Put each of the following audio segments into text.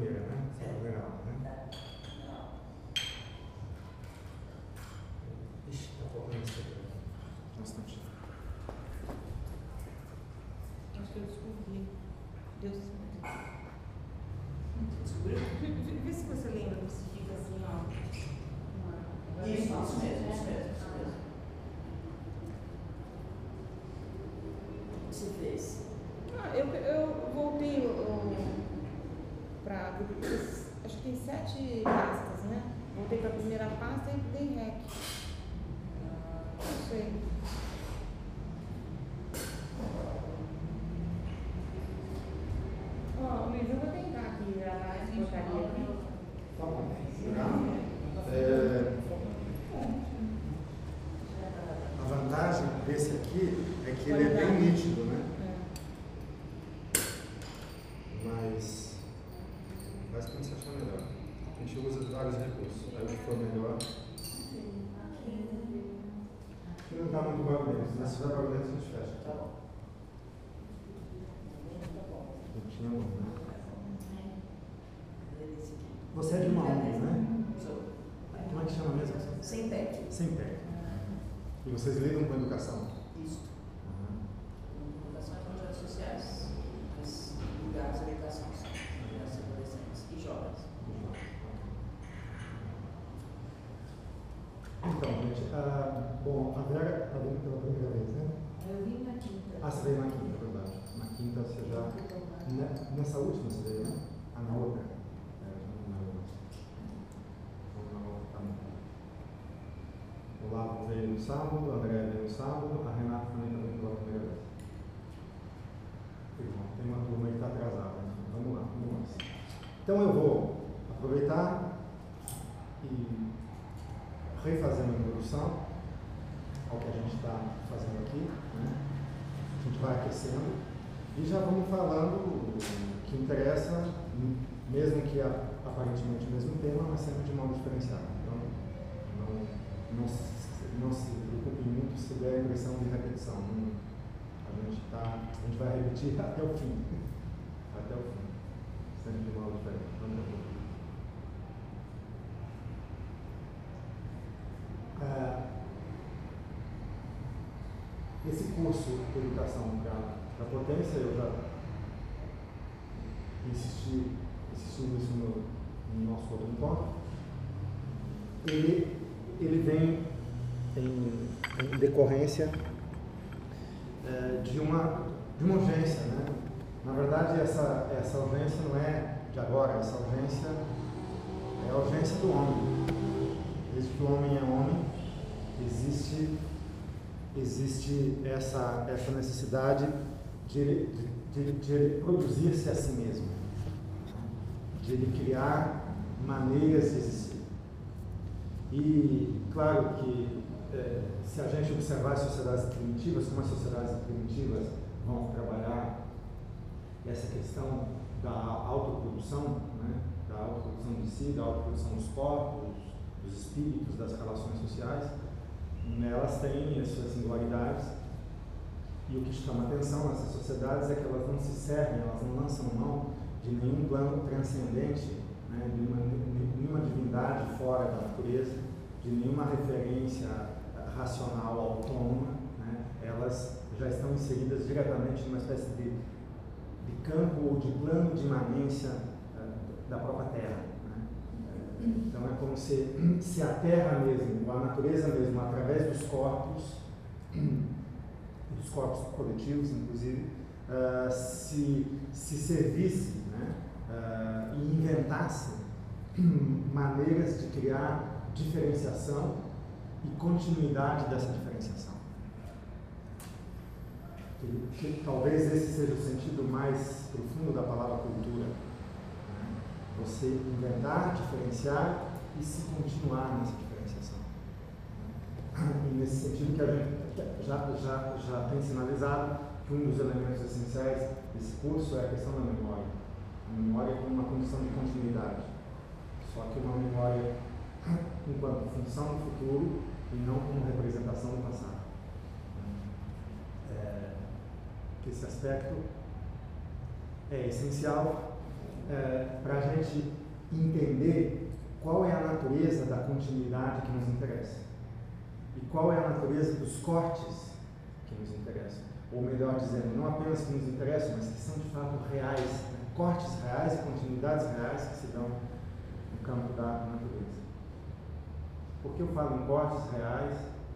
primeira, né? Legal, né? Ixi, tá faltando isso aqui. Bastante. Acho que eu descobri. Deus descobriu? Vê se você lembra que se fica assim, ó. Isso mesmo. O que você fez? Eu voltei para. Acho que tem 7 pastas, né? Voltei para a primeira pasta e dei REC. Não sei. Luiz, eu vou tentar aqui gravar essa porcaria aqui. Tá bom. A vantagem desse aqui é que ele é bem nítido, né? Mas faz como você achar melhor. A gente usa vários recursos. Aí o que for melhor. Aqui não está muito barulhento, mas se tiver barulhento a gente fecha. Tá bom. Você é de uma ONG, né? Sou. Como é que chama mesmo? Sem PEC. Sem PEC. E vocês lidam com educação? Isso. Educação e projetos sociais. Mas ligados à educação, crianças, adolescentes e jovens. Então, gente, bom, a Vera está vindo pela primeira vez, né? Eu vim na quinta. Você veio na quinta, verdade. Na quinta você já. Nessa última você veio, né? Na outra. O Lavo veio no sábado, a André veio no sábado, a Renata também está vindo pela primeira vez. Tem uma turma aí que está atrasada, né? Vamos lá. Então eu vou aproveitar e refazer uma introdução ao que a gente está fazendo aqui, né? A gente vai aquecendo e já vamos falando o que interessa, mesmo que aparentemente o mesmo tema, mas sempre de modo diferenciado. Então, não se preocupe muito se der a impressão de repetição. A gente vai repetir até o fim. Até o fim. Sempre de modo diferente. Esse curso de educação para potência, eu já insisti nisso no nosso outro encontro. Ele vem em decorrência de uma urgência, né? Na verdade, essa urgência não é de agora, essa urgência é a urgência do homem. Desde que o homem é homem, existe essa necessidade de ele produzir-se a si mesmo, de ele criar maneiras de existir. E, claro que se a gente observar as sociedades primitivas, como as sociedades primitivas vão trabalhar essa questão da autoprodução, né? Da autoprodução de si, da autoprodução dos corpos, dos espíritos, das relações sociais, elas têm as suas singularidades. E o que chama atenção nessas sociedades é que elas não se servem, elas não lançam mão de nenhum plano transcendente, né, de nenhuma divindade fora da natureza, de nenhuma referência racional autônoma, né, elas já estão inseridas diretamente numa espécie de campo ou de plano de imanência da própria Terra. Né. Então é como se a Terra mesmo, ou a natureza mesmo, através dos corpos coletivos, inclusive, se servisse, né, e inventasse maneiras de criar diferenciação e continuidade dessa diferenciação. Que talvez esse seja o sentido mais profundo da palavra cultura. Né? Você inventar, diferenciar e se continuar nessa diferenciação. E nesse sentido que a gente já tem sinalizado que um dos elementos essenciais desse curso é a questão da memória. A memória como uma condição de continuidade. Só que uma memória enquanto função do futuro e não como representação do passado. Esse aspecto é essencial para a gente entender qual é a natureza da continuidade que nos interessa e qual é a natureza dos cortes que nos interessam. Ou melhor dizendo, não apenas que nos interessam, mas que são de fato reais, né? Cortes reais e continuidades reais que se dão no campo da natureza. Por que eu falo em cortes reais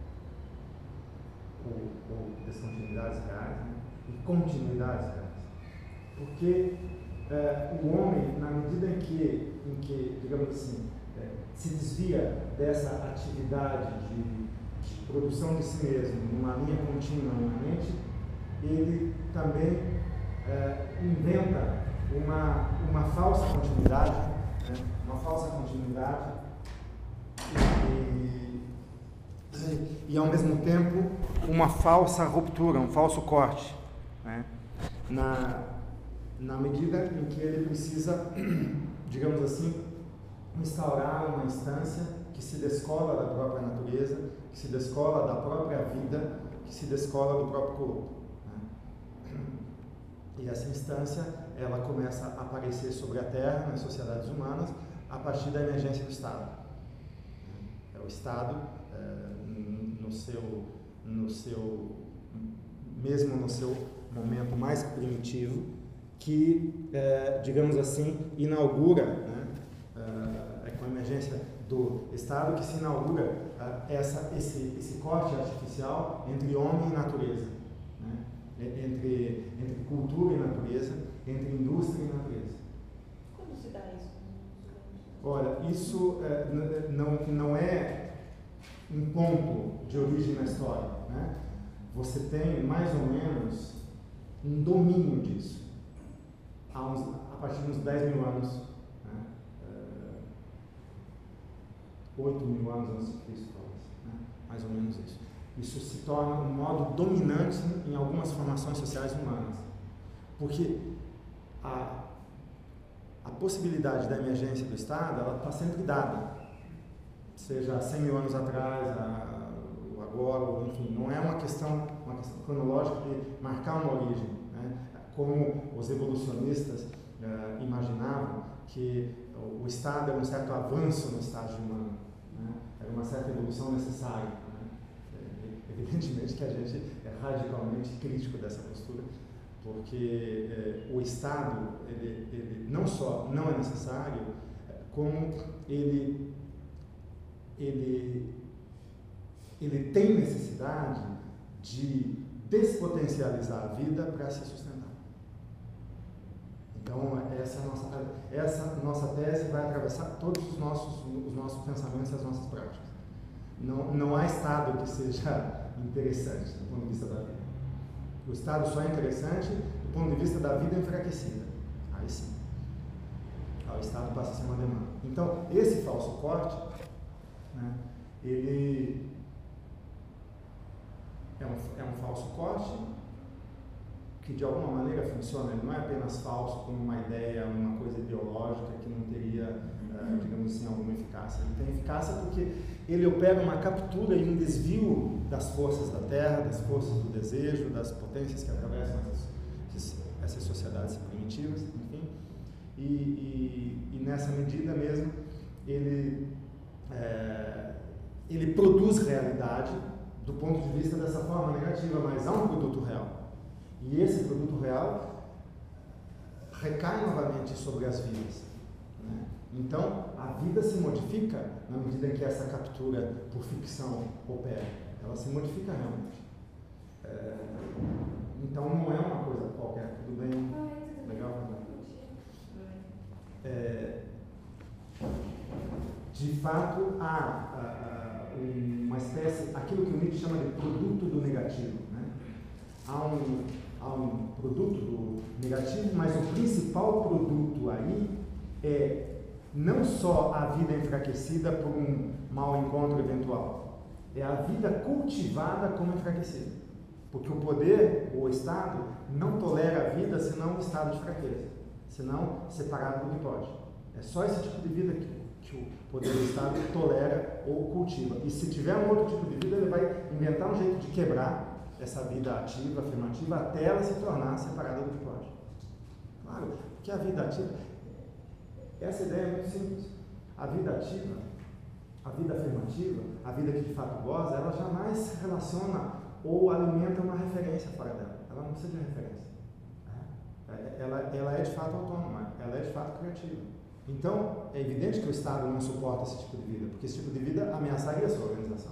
ou descontinuidades reais, né? E continuidades reais? Porque o homem, na medida em que digamos assim, se desvia dessa atividade de produção de si mesmo numa linha contínua, imanente, ele também inventa uma falsa continuidade, né? Uma falsa continuidade e ao mesmo tempo uma falsa ruptura, um falso corte, né? Na medida em que ele precisa, digamos assim, instaurar uma instância que se descola da própria natureza, que se descola da própria vida, que se descola do próprio corpo, né? E essa instância, ela começa a aparecer sobre a Terra, nas sociedades humanas, a partir da emergência do Estado. É o Estado, mesmo no seu momento mais primitivo, que, digamos assim, inaugura, né? Com a emergência do Estado, que se inaugura esse corte artificial entre homem e natureza, né? Entre cultura e natureza, entre indústria e natureza. Quando se dá isso? Olha, isso não é um ponto de origem na história, né? Você tem mais ou menos um domínio disso a partir de uns 10 mil anos, né? 8 mil anos antes de Cristo, talvez, né? Mais ou menos isso. Isso se torna um modo dominante em algumas formações sociais humanas, porque a possibilidade da emergência do Estado, ela está sempre dada, seja 100 mil anos atrás, agora, enfim, não é uma questão cronológica de marcar uma origem, né? Como os evolucionistas imaginavam que o Estado era um certo avanço no estágio humano, né? Era uma certa evolução necessária, né? Evidentemente que a gente é radicalmente crítico dessa postura, porque o Estado, ele não só não é necessário, como ele tem necessidade de despotencializar a vida para se sustentar. Então, essa nossa tese vai atravessar todos os nossos pensamentos e as nossas práticas. Não há Estado que seja interessante do ponto de vista da vida. O Estado só é interessante do ponto de vista da vida enfraquecida. Aí sim. O Estado passa a ser uma demanda. Então, esse falso corte, né, ele é um falso corte que de alguma maneira funciona. Ele não é apenas falso como uma ideia, uma coisa ideológica que não teria, digamos assim, alguma eficácia. Ele tem eficácia porque ele opera uma captura e um desvio das forças da Terra, das forças do desejo, das potências que atravessam essas sociedades primitivas, enfim. E nessa medida mesmo, ele produz realidade do ponto de vista dessa forma negativa, mas há um produto real. E esse produto real recai novamente sobre as vidas, né? Então, a vida se modifica na medida em que essa captura por ficção opera. Ela se modifica realmente. Então, não é uma coisa qualquer. Tudo bem? Legal? De fato, há uma espécie, aquilo que o Nietzsche chama de produto do negativo, né? Há um produto do negativo, mas o principal produto aí é não só a vida enfraquecida por um mau encontro eventual, é a vida cultivada como enfraquecida. Porque o poder, o Estado, não tolera a vida senão um estado de fraqueza, senão separado do que pode. É só esse tipo de vida que o poder do Estado tolera ou cultiva. E se tiver um outro tipo de vida, ele vai inventar um jeito de quebrar essa vida ativa, afirmativa, até ela se tornar separada do que pode. Claro, porque a vida ativa Essa ideia é muito simples. A vida ativa, a vida afirmativa, a vida que de fato goza, ela jamais se relaciona ou alimenta uma referência fora dela. Ela não precisa de referência. Ela é de fato autônoma, ela é de fato criativa. Então, é evidente que o Estado não suporta esse tipo de vida, porque esse tipo de vida ameaçaria a sua organização.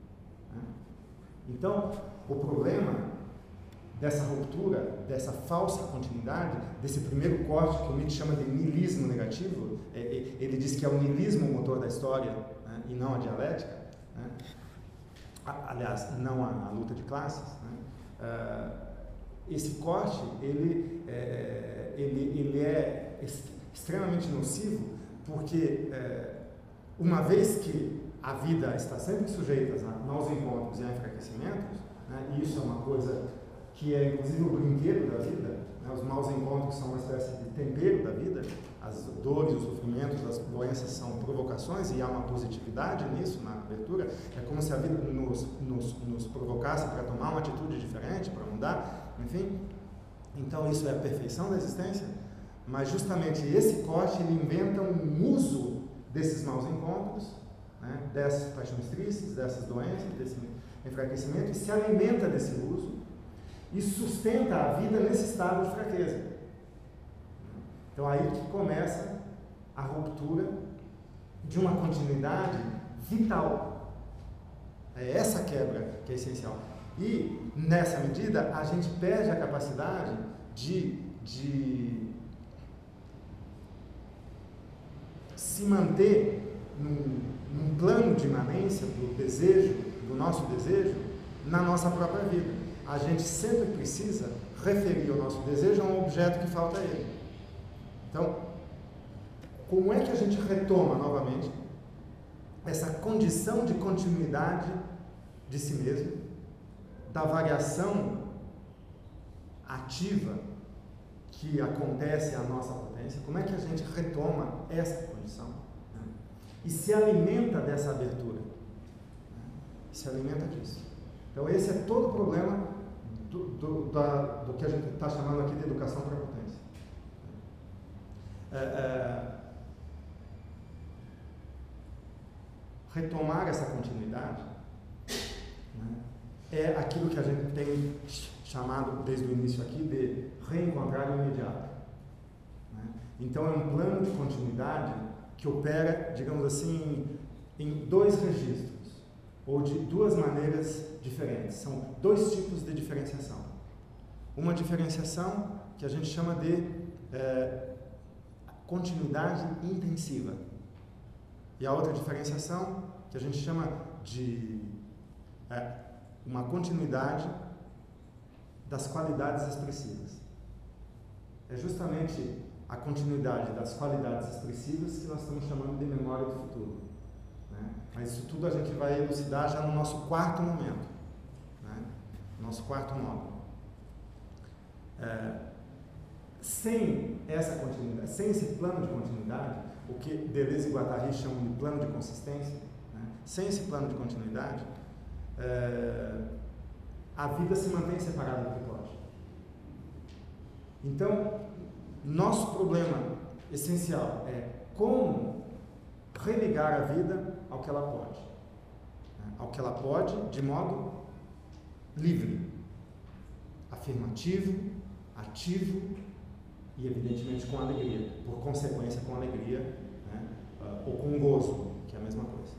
Então, o problema dessa ruptura, dessa falsa continuidade, desse primeiro corte que o Nietzsche chama de niilismo negativo, ele diz que é o niilismo o motor da história, né, e não a dialética, né? Aliás, não a luta de classes, né? Esse corte, ele é extremamente nocivo, porque uma vez que a vida está sempre sujeita a maus encontros e a enfraquecimentos, né, e isso é uma coisa que é inclusive o brinquedo da vida, né, os maus encontros são uma espécie de tempero da vida, as dores, os sofrimentos, as doenças são provocações e há uma positividade nisso, na abertura, é como se a vida nos provocasse para tomar uma atitude diferente, para mudar, enfim. Então isso é a perfeição da existência, mas justamente esse corte ele inventa um uso desses maus encontros, né, dessas paixões tristes, dessas doenças, desse enfraquecimento, e se alimenta desse uso e sustenta a vida nesse estado de fraqueza. Então aí que começa a ruptura de uma continuidade vital. É essa quebra que é essencial. E, nessa medida, a gente perde a capacidade de se manter num plano de imanência do desejo, do nosso desejo, na nossa própria vida. A gente sempre precisa referir o nosso desejo a um objeto que falta a ele. Então, como é que a gente retoma novamente essa condição de continuidade de si mesmo, da variação ativa que acontece à nossa potência? Como é que a gente retoma essa condição, né, e se alimenta dessa abertura, né, se alimenta disso? Então esse é todo o problema do que a gente está chamando aqui de educação para a potência. Retomar essa continuidade, né, é aquilo que a gente tem chamado desde o início aqui de reencontrar o imediato, né? Então é um plano de continuidade que opera, digamos assim, em dois registros, ou de duas maneiras diferentes. São dois tipos de diferenciação. Uma diferenciação que a gente chama de continuidade intensiva. E a outra diferenciação que a gente chama de uma continuidade das qualidades expressivas. É justamente a continuidade das qualidades expressivas que nós estamos chamando de memória do futuro, né? Mas isso tudo a gente vai elucidar já no nosso quarto momento, né? Nosso quarto módulo. Sem essa continuidade, sem esse plano de continuidade, o que Deleuze e Guattari chamam de plano de consistência, né? Sem esse plano de continuidade, a vida se mantém separada do que pode. Então, nosso problema essencial é como religar a vida ao que ela pode, né? Ao que ela pode de modo livre, afirmativo, ativo e, evidentemente, com alegria, por consequência, com alegria, né? Ou com gozo, que é a mesma coisa,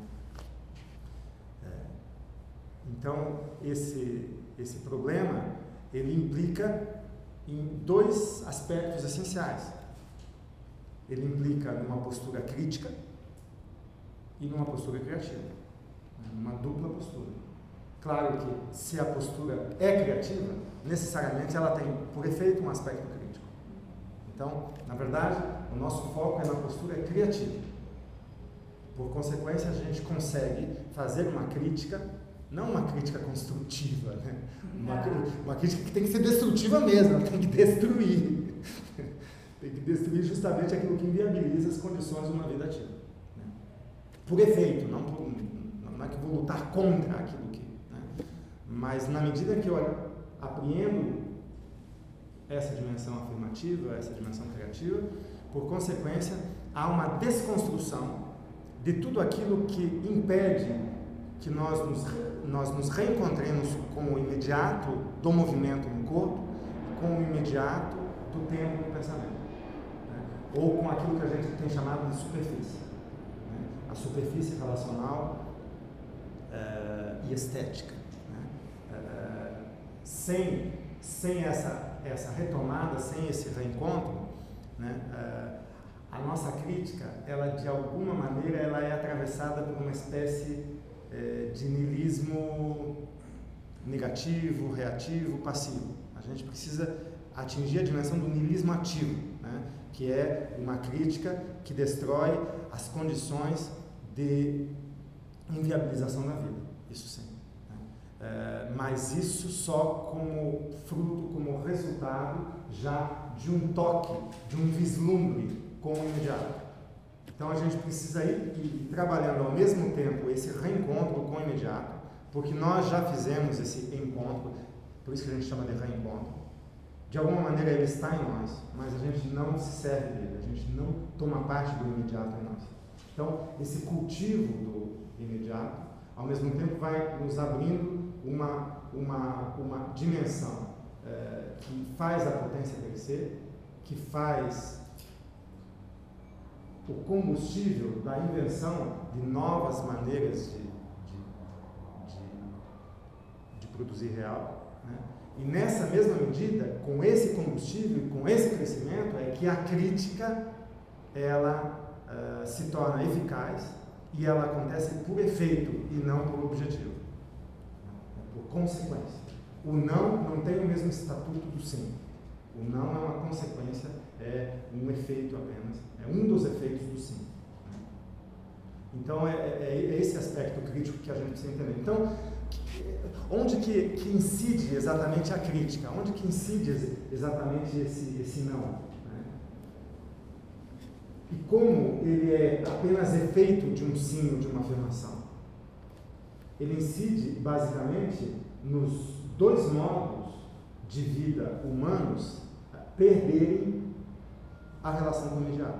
né? Então, esse problema, ele implica em dois aspectos essenciais. Ele implica numa postura crítica e numa postura criativa, né? Numa dupla postura. Claro que, se a postura é criativa, necessariamente ela tem, por efeito, um aspecto crítico. Então, na verdade, o nosso foco é na postura criativa. Por consequência, a gente consegue fazer uma crítica, não uma crítica construtiva, né? Uma crítica que tem que ser destrutiva mesmo, tem que destruir. Tem que destruir justamente aquilo que inviabiliza as condições de uma vida ativa, né? Por efeito, não é que eu vou lutar contra aquilo que... né? Mas na medida que eu apreendo essa dimensão afirmativa, essa dimensão criativa, Por consequência, há uma desconstrução de tudo aquilo que impede que nós nos reencontremos com o imediato do movimento no corpo, com o imediato do tempo no pensamento, né? Ou com aquilo que a gente tem chamado de superfície, né? A superfície relacional e estética, né? Sem essa retomada, sem esse reencontro, né? A nossa crítica, ela de alguma maneira, ela é atravessada por uma espécie de niilismo negativo, reativo, passivo. A gente precisa atingir a dimensão do niilismo ativo, né? Que é uma crítica que destrói as condições de inviabilização da vida. Isso sim. Né? Mas isso só como fruto, como resultado já de um toque, de um vislumbre com o imediato. Então a gente precisa ir trabalhando ao mesmo tempo esse reencontro com o imediato, porque nós já fizemos esse encontro, por isso que a gente chama de reencontro. De alguma maneira ele está em nós, mas a gente não se serve dele, a gente não toma parte do imediato em nós. Então esse cultivo do imediato, ao mesmo tempo vai nos abrindo uma dimensão que faz a potência crescer, que faz o combustível da invenção de novas maneiras de produzir real, né? E nessa mesma medida, com esse combustível, com esse crescimento, é que a crítica ela se torna eficaz e ela acontece por efeito e não por objetivo, por consequência. O não tem o mesmo estatuto do sim. O não é uma consequência, é um efeito apenas, é um dos efeitos do sim. Então é esse aspecto crítico que a gente precisa entender. Então, onde que incide exatamente a crítica? Onde que incide exatamente esse não? Né? E como ele é apenas efeito de um sim ou de uma afirmação? Ele incide basicamente nos dois modos de vida humanos perderem a relação com o imediato.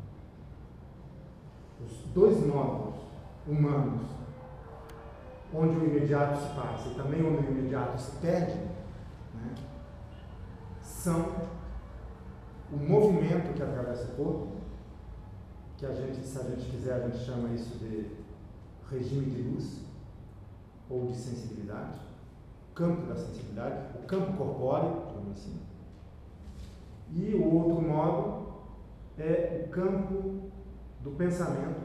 Os dois modos humanos onde o imediato se passa e também onde o imediato se perde, né, são o movimento que atravessa o corpo, que se a gente quiser, a gente chama isso de regime de luz ou de sensibilidade, o campo da sensibilidade, o campo corpóreo, digamos assim. E o outro modo é o campo do pensamento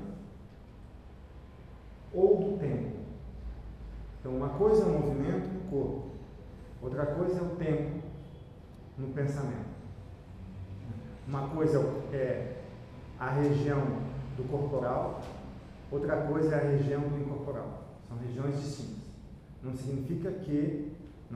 ou do tempo. Então, uma coisa é o movimento no corpo, outra coisa é o tempo no pensamento. Uma coisa é a região do corporal, outra coisa é a região do incorporal. São regiões distintas. Não significa que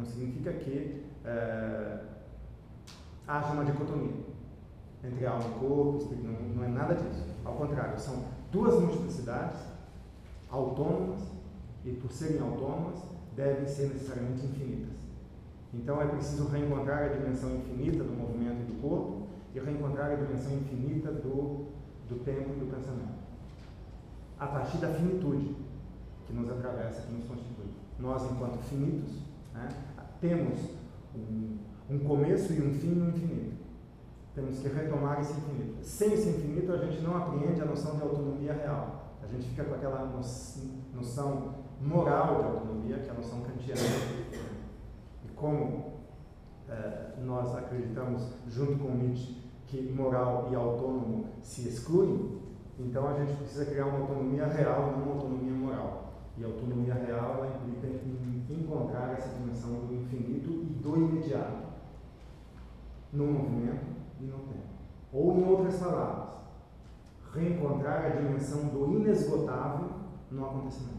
haja uma dicotomia entre alma e corpo, espírito, não é nada disso. Ao contrário, são duas multiplicidades autônomas e, por serem autônomas, devem ser necessariamente infinitas. Então é preciso reencontrar a dimensão infinita do movimento e do corpo e reencontrar a dimensão infinita do tempo e do pensamento, a partir da finitude que nos atravessa, que nos constitui. Nós, enquanto finitos, né, temos um começo e um fim no infinito. Temos que retomar esse infinito. Sem esse infinito, a gente não apreende a noção de autonomia real. A gente fica com aquela noção moral de autonomia, que é a noção kantiana. E como nós acreditamos, junto com Nietzsche, que moral e autônomo se excluem, então a gente precisa criar uma autonomia real, não uma autonomia moral. E a autonomia real, ela implica em encontrar essa dimensão do infinito e do imediato no movimento e no tempo. Ou, em outras palavras, reencontrar a dimensão do inesgotável no acontecimento.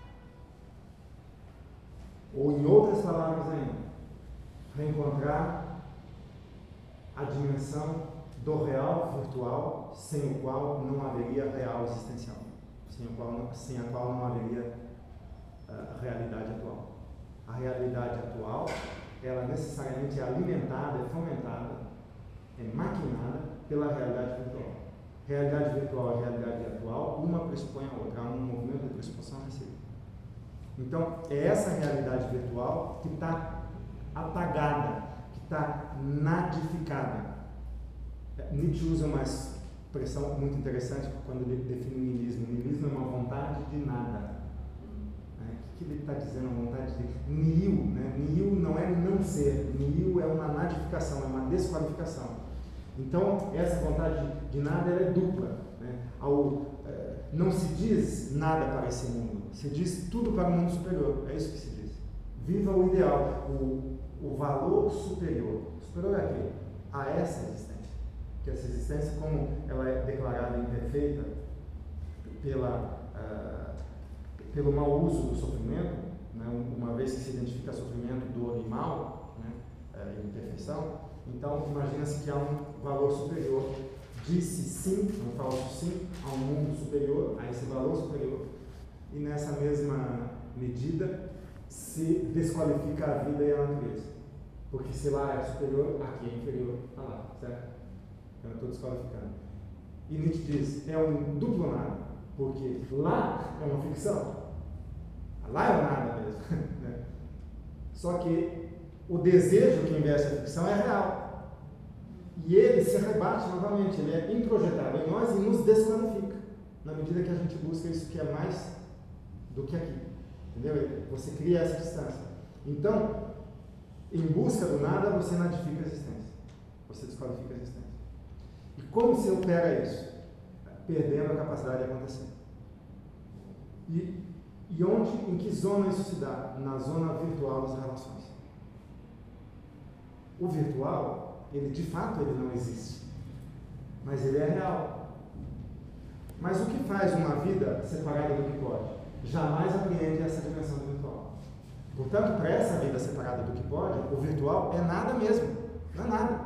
Ou, em outras palavras ainda, reencontrar a dimensão do real virtual, sem o qual não haveria real existencial, sem a qual não haveria realidade atual. A realidade atual, ela necessariamente é alimentada, é fomentada, é maquinada pela realidade virtual. Realidade virtual e realidade atual, uma pressupõe a outra, há um movimento de pressuposição recíproca. Então, é essa realidade virtual que está apagada, que está nadificada. Nietzsche usa uma expressão muito interessante quando ele define o niilismo. O niilismo é uma vontade de nada. O que ele está dizendo? A vontade de nihil, né? Nihil não é não ser, nihil é uma nadificação, é uma desqualificação. Então, essa vontade de nada ela é dupla. Né? Não se diz nada para esse mundo, se diz tudo para o mundo superior. É isso que se diz. Viva o ideal, o valor superior. O superior é aquele, a essa existência. Que essa existência, como ela é declarada imperfeita pelo mau uso do sofrimento, né? Uma vez que se identifica sofrimento, dor e mal, né? Imperfeição, então imagina-se que há um valor superior. Disse sim, um falso sim, a um mundo superior, a esse valor superior, e nessa mesma medida se desqualifica a vida e a natureza. Porque se lá é superior, aqui é inferior a lá, certo? Eu não estou desqualificando. E Nietzsche diz, é um duplo nada, porque lá é uma ficção, lá é um nada mesmo. Né? Só que o desejo que investe a ficção é real. E ele se rebate novamente, ele é introjetado em nós e nos desqualifica, na medida que a gente busca isso que é mais do que aqui. Entendeu? Você cria essa distância. Então, em busca do nada, você nadifica a existência. Você desqualifica a existência. E como se opera isso? Perdendo a capacidade de acontecer. E onde, em que zona isso se dá? Na zona virtual das relações. O virtual, ele de fato ele não existe, mas ele é real. Mas o que faz uma vida separada do que pode? Jamais apreende essa dimensão do virtual. Portanto, para essa vida separada do que pode, o virtual é nada mesmo, não é nada.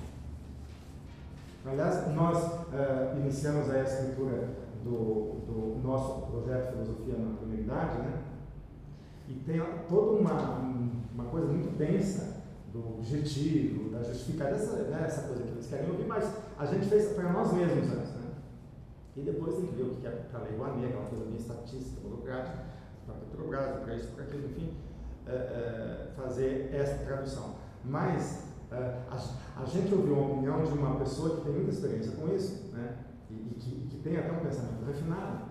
Aliás, nós iniciamos a escritura do nosso projeto Filosofia na Primeridade, né? E tem toda uma coisa muito densa do objetivo, da justificativa, essa coisa que eles querem ouvir, mas a gente fez para nós mesmos antes, né? E depois tem que ver o que é para a Lei Rouanet, aquela coisa bem estatística, burocrática, para a Petrobras, para isso, para aquilo, enfim, fazer essa tradução. Mas a gente ouviu a opinião de uma pessoa que tem muita experiência com isso, né? E que tem até um pensamento refinado.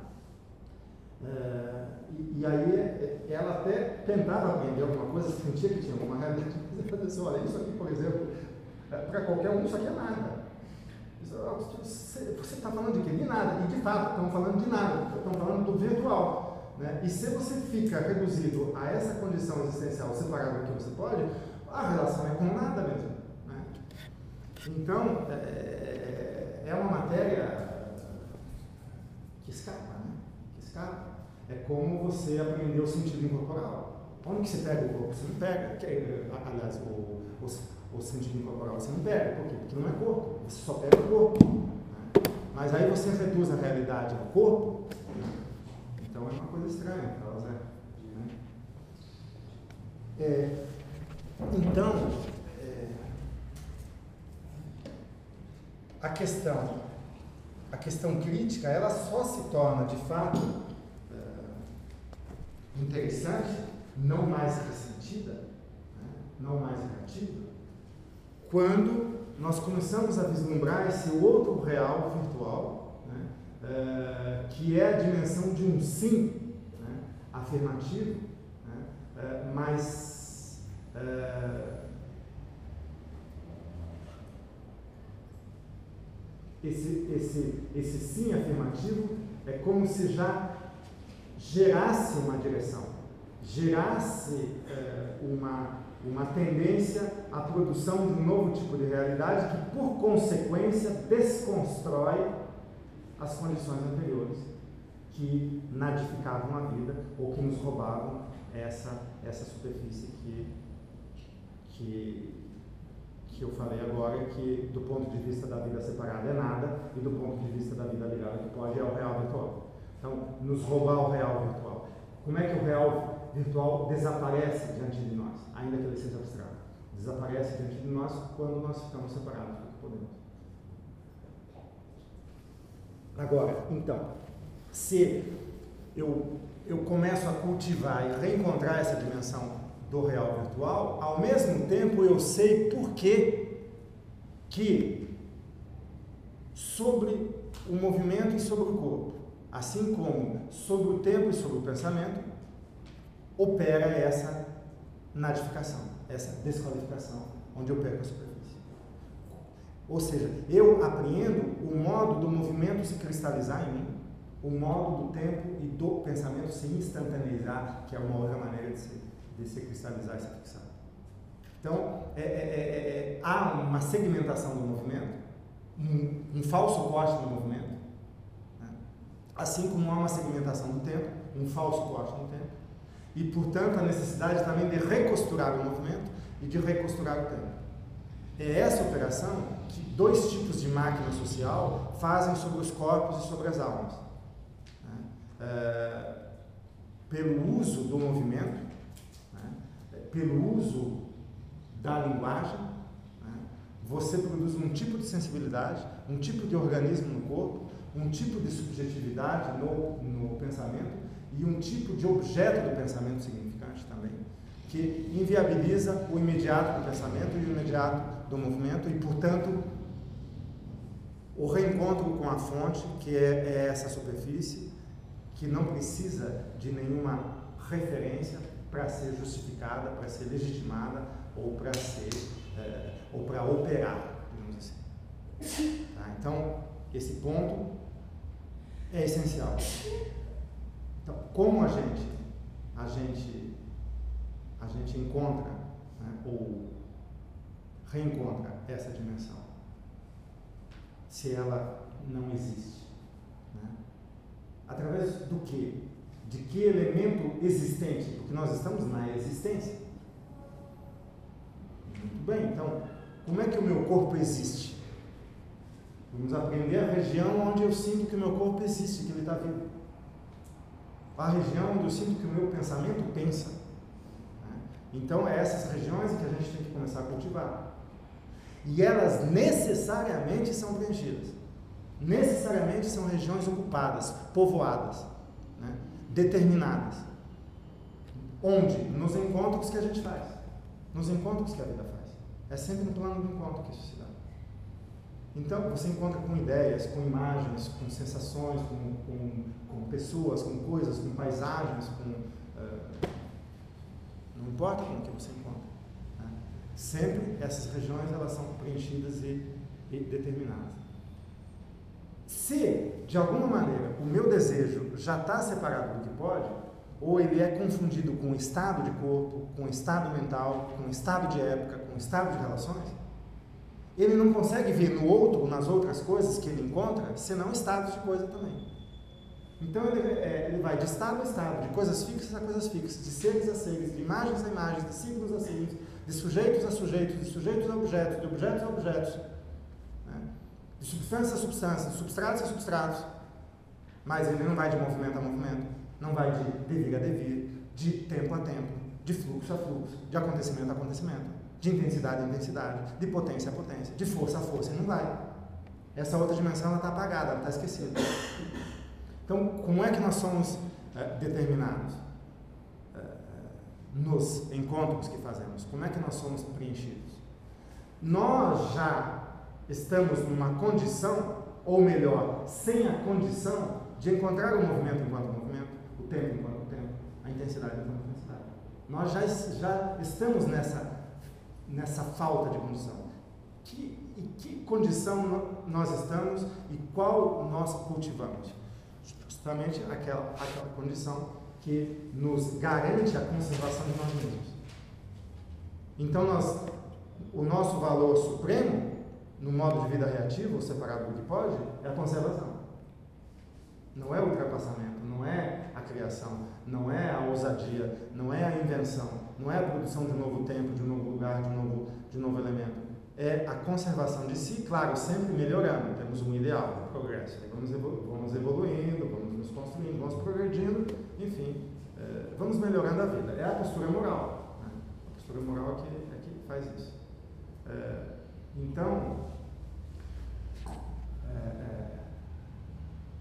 E aí ela até tentava aprender alguma coisa, sentia que tinha alguma realidade, mas ela disse, olha, isso aqui, por exemplo, para qualquer um, isso aqui é nada. Você está falando de quê? De nada. E de fato, estamos falando de nada, estamos falando do virtual. Né? E se você fica reduzido a essa condição existencial separada do que você pode, a relação é com nada mesmo. Né? Então, é uma matéria que escapa, né? Que escapa. É como você aprender o sentido incorporal. Onde que você pega o corpo? Você não pega. Aliás, o sentido incorporal você não pega. Por quê? Porque não é corpo. Você só pega o corpo. Né? Mas aí você reduz a realidade ao corpo. Né? Então é uma coisa estranha. Né? Então, a questão crítica, ela só se torna de fato interessante, não mais ressentida, né? Não mais negativa, quando nós começamos a vislumbrar esse outro real virtual, né? Que é a dimensão de um sim, né? Afirmativo, né? Mas esse sim afirmativo é como se já gerasse uma direção, gerasse uma tendência à produção de um novo tipo de realidade que, por consequência, desconstrói as condições anteriores que nadificavam a vida ou que nos roubavam essa superfície que eu falei agora, que do ponto de vista da vida separada é nada e do ponto de vista da vida ligada que pode é o real virtual. Então, nos roubar o real virtual. Como é que o real virtual desaparece diante de nós, ainda que ele seja abstrato? Desaparece diante de nós quando nós ficamos separados do que podemos. Agora, então, se eu começo a cultivar e reencontrar essa dimensão do real virtual, ao mesmo tempo eu sei por que sobre o movimento e sobre o corpo, assim como sobre o tempo e sobre o pensamento, opera essa nadificação, essa desqualificação, onde eu perco a superfície. Ou seja, eu apreendo o modo do movimento se cristalizar em mim, o modo do tempo e do pensamento se instantaneizar, que é uma outra maneira de se cristalizar e se fixar. Então, há uma segmentação do movimento, um falso corte no movimento, né? Assim como há uma segmentação do tempo, um falso corte no tempo, e, portanto, a necessidade também de recosturar o movimento e de recosturar o tempo. É essa operação que dois tipos de máquina social fazem sobre os corpos e sobre as almas. Pelo uso do movimento, pelo uso da linguagem, você produz um tipo de sensibilidade, um tipo de organismo no corpo, um tipo de subjetividade no pensamento e um tipo de objeto do pensamento significante também, que inviabiliza o imediato do pensamento e o imediato do movimento e, portanto, o reencontro com a fonte, que é essa superfície, que não precisa de nenhuma referência para ser justificada, para ser legitimada ou para ser ou para operar, digamos assim. Tá? Então, esse ponto é essencial. Então, como a gente encontra, né, ou reencontra essa dimensão, se ela não existe, né? Através do quê? De que elemento existente? Porque nós estamos na existência. Muito bem, então, como é que o meu corpo existe? Vamos aprender a região onde eu sinto que o meu corpo existe, que ele está vivo. A região onde eu sinto que o meu pensamento pensa. Né? Então, é essas regiões que a gente tem que começar a cultivar. E elas necessariamente são preenchidas. Necessariamente são regiões ocupadas, povoadas, né? Determinadas. Onde? Nos encontros que a gente faz. Nos encontros que a vida faz. É sempre no plano do encontro que isso se dá. Então, você encontra com ideias, com imagens, com sensações, com pessoas, com coisas, com paisagens, não importa com o que você encontra. Né? Sempre essas regiões elas são preenchidas e determinadas. Se, de alguma maneira, o meu desejo já está separado do que pode, ou ele é confundido com o estado de corpo, com o estado mental, com o estado de época, com o estado de relações, ele não consegue ver no outro, nas outras coisas que ele encontra, senão estados de coisa também. Então ele vai de estado a estado, de coisas fixas a coisas fixas, de seres a seres, de imagens a imagens, de signos a signos, de sujeitos a sujeitos, de sujeitos a objetos, de objetos a objetos, né? De substâncias a substâncias, de substratos a substratos. Mas ele não vai de movimento a movimento, não vai de devir a devir, de tempo a tempo, de fluxo a fluxo, de acontecimento a acontecimento, de intensidade a intensidade, de potência a potência, de força a força, e não vai. Essa outra dimensão está apagada, ela está esquecida. Então, como é que nós somos determinados nos encontros que fazemos? Como é que nós somos preenchidos? Nós já estamos numa condição, ou melhor, sem a condição de encontrar o movimento enquanto movimento, o tempo enquanto tempo, a intensidade enquanto intensidade. Nós já estamos nessa falta de condição. Que condição nós estamos e qual nós cultivamos? Justamente aquela condição que nos garante a conservação de nós mesmos. Então, o nosso valor supremo, no modo de vida reativo, separado do que pode, é a conservação. Não é o ultrapassamento, não é a criação, não é a ousadia, não é a invenção, não é a produção de um novo tempo, de um novo lugar, de um novo elemento. É a conservação de si, claro, sempre melhorando. Temos um ideal, um progresso. Vamos evoluindo, vamos nos construindo, vamos progredindo, enfim, vamos melhorando a vida. É a postura moral. Né? A postura moral é que faz isso. Então,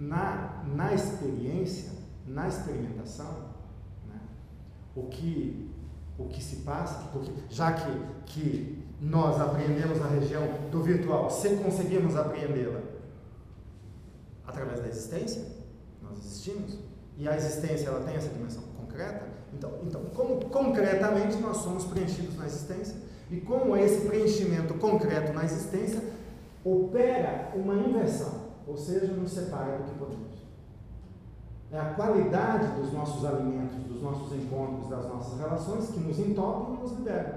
na experiência, na experimentação, né, o que se passa, porque já que nós aprendemos na região do virtual, se conseguimos apreendê-la através da existência, nós existimos, e a existência ela tem essa dimensão concreta, então como concretamente nós somos preenchidos na existência, e como esse preenchimento concreto na existência opera uma inversão, ou seja, nos separa do que podemos. É a qualidade dos nossos alimentos, dos nossos encontros, das nossas relações que nos entopem e nos liberam.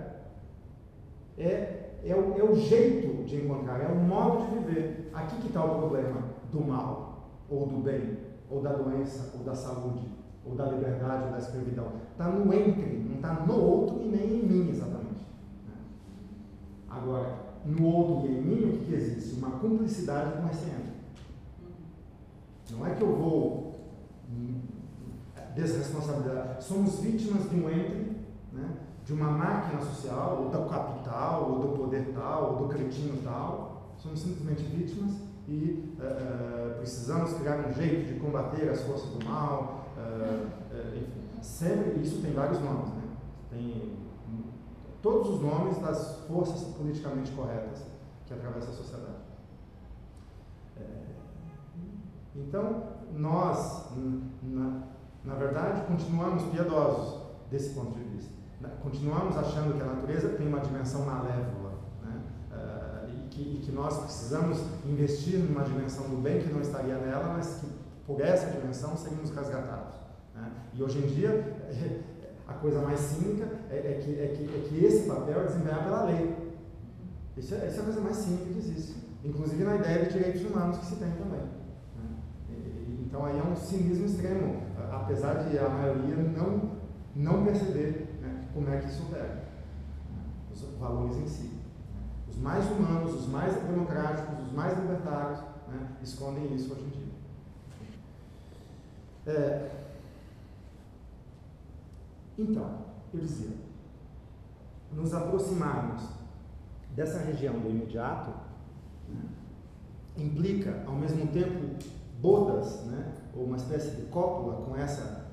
É o jeito de encontrar, é o modo de viver. Aqui que está o problema do mal, ou do bem, ou da doença, ou da saúde, ou da liberdade, ou da escravidão. Está no entre, não está no outro e nem em mim exatamente. Agora, no outro e em mim, o que existe? Uma cumplicidade com esse entre. Não é que eu vou desresponsabilidade. Somos vítimas de um entre, né, de uma máquina social, ou do capital, ou do poder tal, ou do cretino tal. Somos simplesmente vítimas e precisamos criar um jeito de combater as forças do mal. Enfim, sempre, isso tem vários nomes, né? Tem todos os nomes das forças politicamente corretas que atravessam a sociedade. Então, nós, na verdade, continuamos piedosos desse ponto de vista. Continuamos achando que a natureza tem uma dimensão malévola, né? E que nós precisamos investir numa dimensão do bem que não estaria nela, mas que por essa dimensão seríamos resgatados, né? E hoje em dia, a coisa mais cínica é que esse papel é desempenhado pela lei. Isso é a coisa mais cínica que existe, inclusive na ideia de direitos humanos que se tem também. Então aí é um cinismo extremo, apesar de a maioria não perceber, né, como é que isso opera, os valores em si. Os mais humanos, os mais democráticos, os mais libertários, né, escondem isso hoje em dia. Então, eu dizia, nos aproximarmos dessa região do imediato, né, implica ao mesmo tempo bodas, né, ou uma espécie de cópula com essa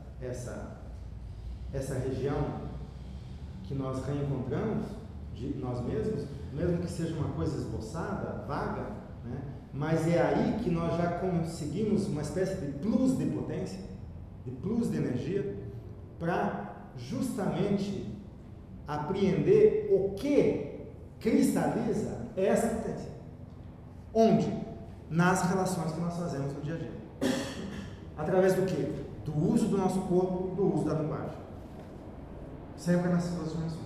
região que nós reencontramos de nós mesmos, mesmo que seja uma coisa esboçada, vaga, né, mas é aí que nós já conseguimos uma espécie de plus de potência, de plus de energia, para justamente apreender o que cristaliza essa potência. Onde? Nas relações que nós fazemos no dia a dia. Através do quê? Do uso do nosso corpo, do uso da linguagem. Sempre nessas duas dimensões.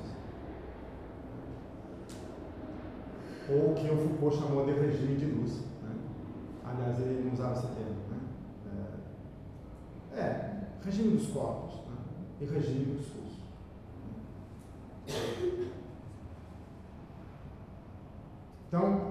Ou o que o Foucault chamou de regime de luz, né? Aliás, ele não usava esse termo, né? Regime dos corpos, né? E regime do discurso. Então,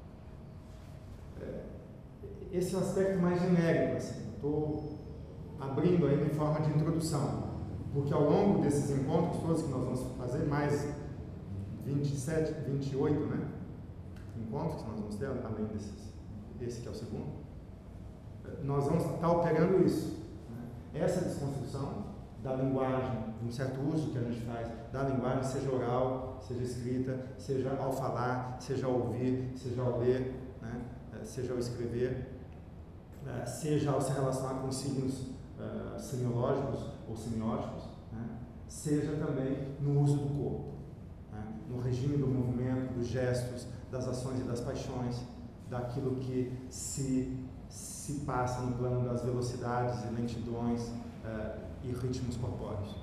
esse é o aspecto mais genérico, assim. Estou abrindo aí em forma de introdução, porque ao longo desses encontros todos que nós vamos fazer, mais 27, 28, né, encontros que nós vamos ter, além desse que é o segundo, nós vamos estar operando isso, né? Essa desconstrução da linguagem, de um certo uso que a gente faz da linguagem, seja oral, seja escrita, seja ao falar, seja ao ouvir, seja ao ler, né, seja ao escrever, seja ao se relacionar com signos semiológicos ou semióticos, né, seja também no uso do corpo, né, no regime do movimento, dos gestos, das ações e das paixões, daquilo que se passa no plano das velocidades e lentidões e ritmos corpóreos.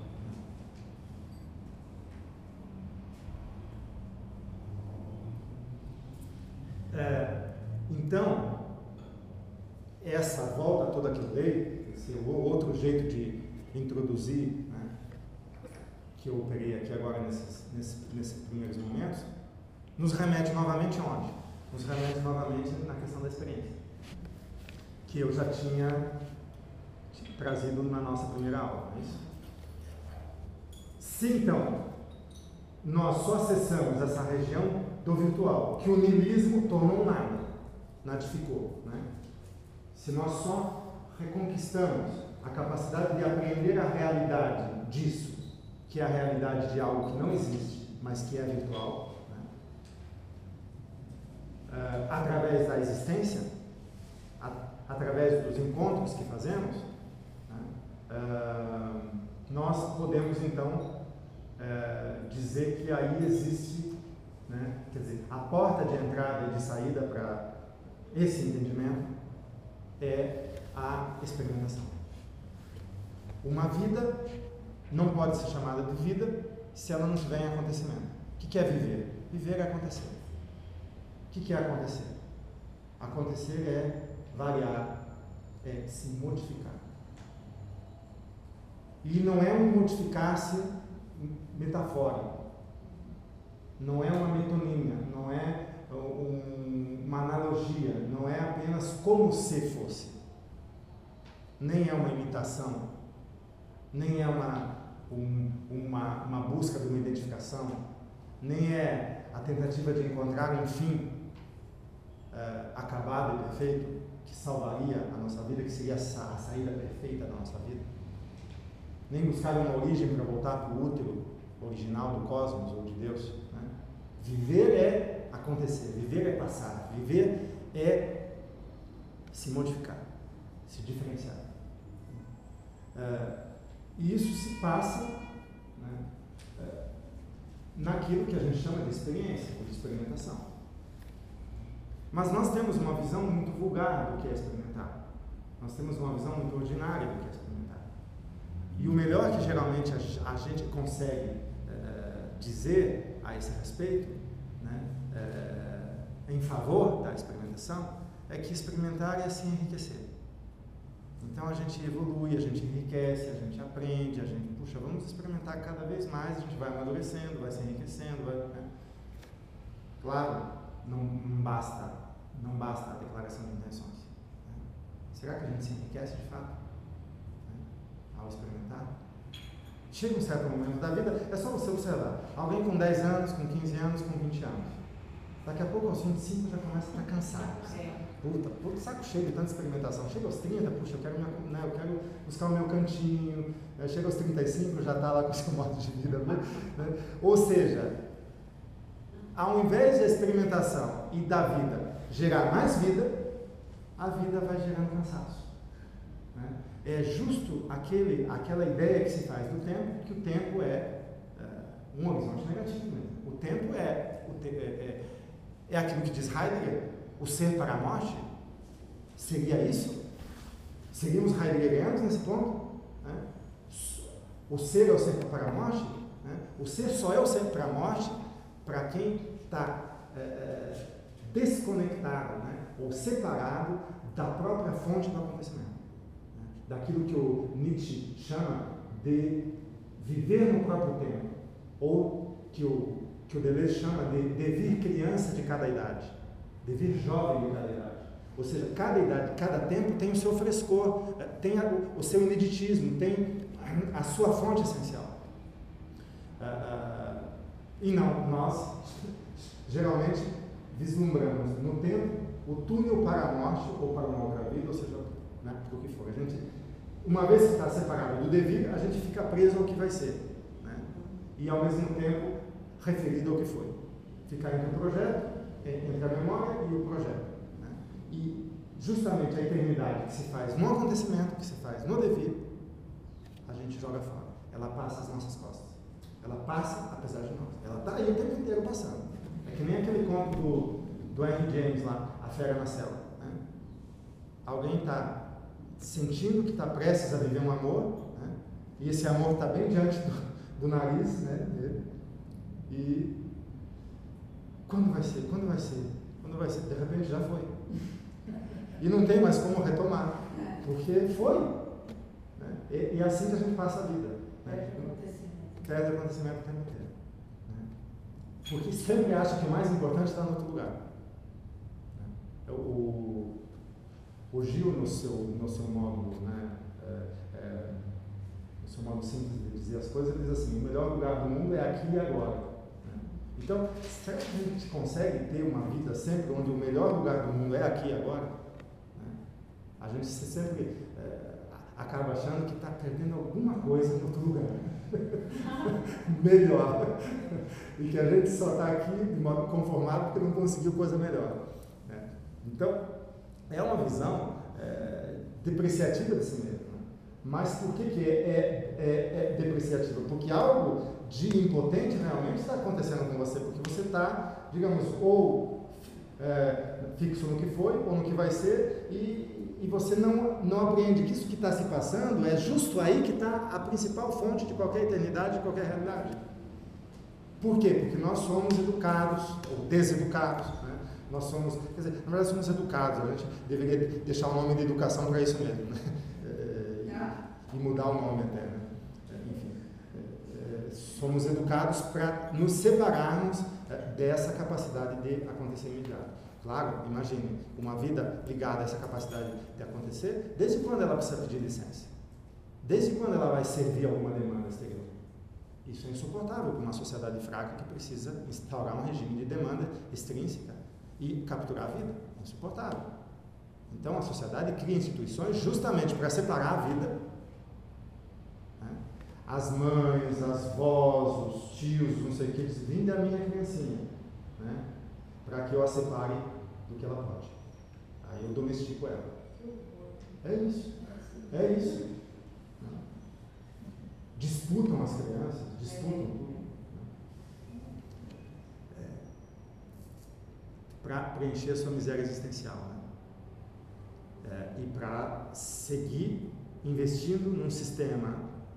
Então, essa volta toda que eu dei, esse outro jeito de introduzir, né, que eu operei aqui agora nesses primeiros momentos, nos remete novamente aonde? Nos remete novamente na questão da experiência, que eu já tinha trazido na nossa primeira aula, não é isso? Se então nós só acessamos essa região do virtual, que o niilismo tornou nada, nadificou, né? se nós só reconquistamos a capacidade de aprender a realidade disso, que é a realidade de algo que não existe, mas que é virtual, né? Através da existência, através dos encontros que fazemos, né? Nós podemos então dizer que aí existe, né? Quer dizer, a porta de entrada e de saída para esse entendimento é a experimentação. Uma vida não pode ser chamada de vida se ela não tiver em acontecimento. O que é viver? Viver é acontecer. O que é acontecer? Acontecer é variar, é se modificar. E não é um modificar-se metafórico, não é uma metonímia, não é uma analogia, não é apenas como se fosse, nem é uma imitação, nem é uma busca de uma identificação, nem é a tentativa de encontrar um fim acabado e perfeito que salvaria a nossa vida, que seria a saída perfeita da nossa vida, nem buscar uma origem para voltar para o útero original do cosmos ou de Deus, né? Viver é acontecer, viver é passar, viver é se modificar, se diferenciar. E isso se passa, né, naquilo que a gente chama de experiência, ou de experimentação. Mas nós temos uma visão muito vulgar do que é experimentar. Nós temos uma visão muito ordinária do que é experimentar. E o melhor que geralmente a gente consegue dizer a esse respeito, né, em favor da experimentação, é que experimentar é se enriquecer. Então a gente evolui, a gente enriquece, a gente aprende, a gente, puxa, vamos experimentar cada vez mais, a gente vai amadurecendo, vai se enriquecendo, né? Claro, não basta a declaração de intenções, né? Será que a gente se enriquece de fato, né, ao experimentar? Chega um certo momento da vida, é só você observar, alguém com 10 anos, com 15 anos, com 20 anos, daqui a pouco aos 25 já começa a estar cansado. Puta, saco cheio de tanta experimentação. Chega aos 30, puxa, eu quero buscar o meu cantinho. Chega aos 35, já está lá com o seu modo de vida, né? Ou seja, ao invés de a experimentação e da vida gerar mais vida, a vida vai gerando cansaço, né? É justo aquela ideia que se faz do tempo, que o tempo é um horizonte negativo mesmo. O tempo é aquilo que diz Heidegger. O ser para a morte? Seria isso? Seríamos heideggerianos nesse ponto? Né? O ser é o ser para a morte? Né? O ser só é o ser para a morte para quem está desconectado, né? Ou separado da própria fonte do acontecimento. Né? Daquilo que o Nietzsche chama de viver no próprio tempo, ou que o Deleuze chama de devir criança de cada idade. Devir jovem de cada idade. Ou seja, cada idade, cada tempo tem o seu frescor, tem o seu ineditismo, tem a sua fonte essencial. E não, nós geralmente vislumbramos no tempo o túnel para a morte ou para uma outra vida, ou seja, né, do que for. A gente, uma vez que está separado do devir, a gente fica preso ao que vai ser, né? E ao mesmo tempo referido ao que foi. Ficar entre o projeto, entre a memória e o projeto, né? E justamente a eternidade que se faz no acontecimento, que se faz no devir, a gente joga fora. Ela passa às nossas costas. Ela passa apesar de nós. Ela está aí o tempo inteiro passando. É que nem aquele conto do Henry James lá, A Fera na Selva, né? Alguém está sentindo que está prestes a viver um amor, né? E esse amor está bem diante do nariz, né, dele. E quando vai ser? Quando vai ser? Quando vai ser? De repente já foi. E não tem mais como retomar, porque foi. Né? E é assim que a gente passa a vida. Né? Perde acontecimento o tempo inteiro. Né? Porque sempre acha que o mais importante está em outro lugar. Né? O Gil, no seu modo, né, no seu modo simples de dizer as coisas, ele diz assim: o melhor lugar do mundo é aqui e agora. Então, será que a gente consegue ter uma vida sempre onde o melhor lugar do mundo é aqui e agora? Né? A gente sempre acaba achando que está perdendo alguma coisa em outro lugar. Melhor. E que a gente só está aqui de modo conformado porque não conseguiu coisa melhor. Né? Então, é uma visão depreciativa de si mesmo. Né? Mas por que é depreciativa? Porque algo de impotente realmente está acontecendo com você, porque você está, digamos, ou fixo no que foi ou no que vai ser, e você não apreende que isso que está se passando é justo aí que está a principal fonte de qualquer eternidade, de qualquer realidade. Por quê? Porque nós somos educados, ou deseducados, né? Nós somos, quer dizer, na verdade somos educados, a gente deveria deixar o nome de educação para isso mesmo, né? E mudar o nome até, né? Enfim, somos educados para nos separarmos dessa capacidade de acontecer imediato. Claro, imagine, uma vida ligada a essa capacidade de acontecer, desde quando ela precisa pedir licença? Desde quando ela vai servir alguma demanda exterior? Isso é insuportável para uma sociedade fraca que precisa instaurar um regime de demanda extrínseca e capturar a vida. É insuportável. Então a sociedade cria instituições justamente para separar a vida. Né? As mães, as vós, os tios, não sei o que, eles vêm da minha criancinha. Né? Para que eu a separe do que ela pode. Aí eu domestico ela. É isso. É isso. Disputam as crianças, disputam tudo. Para preencher a sua miséria existencial. Né? E para seguir investindo num sistema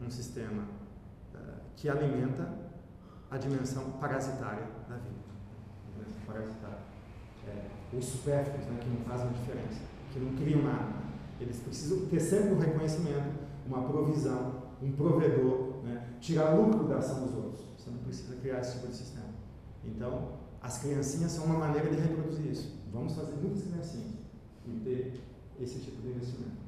que alimenta a dimensão parasitária da vida. Os supérfluos, né, que não fazem diferença, que não criam nada. Eles precisam ter sempre um reconhecimento, uma provisão, um provedor, né, tirar lucro da ação dos outros. Você não precisa criar esse tipo de sistema. Então, as criancinhas são uma maneira de reproduzir isso. Vamos fazer muitas criancinhas e ter esse tipo de investimento.